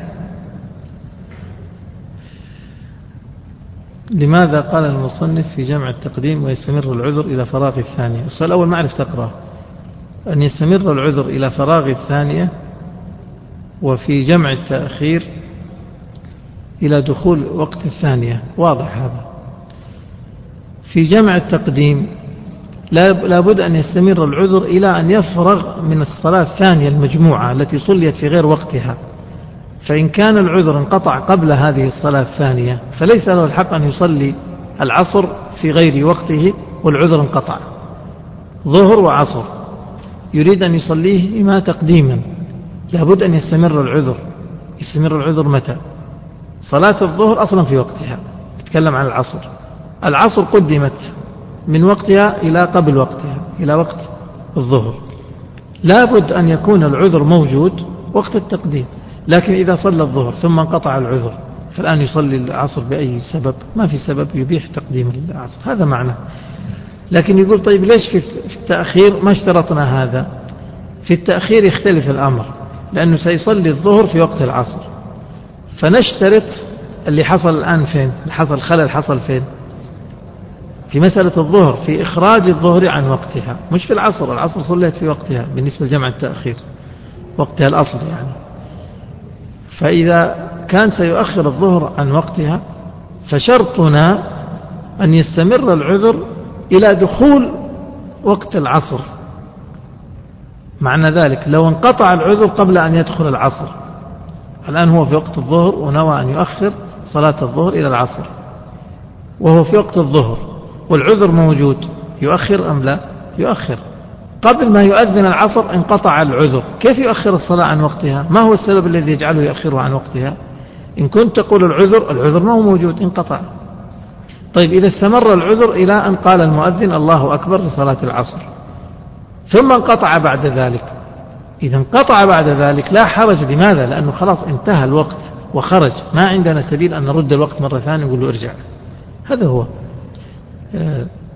لماذا قال المصنف في جمع التقديم ويستمر العذر إلى فراغ الثانية؟ السؤال الأول ما أعرف تقرأ. أن يستمر العذر إلى فراغ الثانية، وفي جمع التأخير إلى دخول وقت الثانية، واضح هذا. في جمع التقديم لا بد أن يستمر العذر إلى أن يفرغ من الصلاة الثانية المجموعة التي صليت في غير وقتها، فإن كان العذر انقطع قبل هذه الصلاة الثانية فليس له الحق أن يصلي العصر في غير وقته والعذر انقطع. ظهر وعصر يريد أن يصليهما تقديما، لابد أن يستمر العذر. يستمر العذر متى؟ صلاة الظهر أصلا في وقتها، نتكلم عن العصر. العصر قدمت من وقتها إلى قبل وقتها، إلى وقت الظهر، لابد أن يكون العذر موجود وقت التقديم. لكن إذا صلى الظهر ثم انقطع العذر فالآن يصلي العصر بأي سبب، ما في سبب يبيح تقديم العصر، هذا معنى. لكن يقول طيب ليش في التأخير ما اشترطنا هذا؟ في التأخير يختلف الأمر، لأنه سيصلي الظهر في وقت العصر، فنشترط اللي حصل الآن فين؟ حصل خلل، حصل فين؟ في مسألة الظهر، في إخراج الظهر عن وقتها، مش في العصر. العصر صليت في وقتها بالنسبة لجمع التأخير، وقتها الأصل يعني. فإذا كان سيؤخر الظهر عن وقتها فشرطنا أن يستمر العذر إلى دخول وقت العصر. معنى ذلك لو انقطع العذر قبل أن يدخل العصر، الآن هو في وقت الظهر ونوى أن يؤخر صلاة الظهر إلى العصر، وهو في وقت الظهر والعذر موجود، يؤخر أم لا؟ يؤخر. قبل ما يؤذن العصر انقطع العذر، كيف يؤخر الصلاة عن وقتها؟ ما هو السبب الذي يجعله يؤخره عن وقتها؟ إن كنت تقول العذر ما هو موجود، انقطع. طيب إذا استمر العذر إلى أن قال المؤذن الله أكبر لصلاة العصر ثم انقطع بعد ذلك، إذا انقطع بعد ذلك لا حرج. لماذا؟ لأنه خلاص انتهى الوقت وخرج، ما عندنا سبيل أن نرد الوقت مرة ثانية ونقول له ارجع. هذا هو.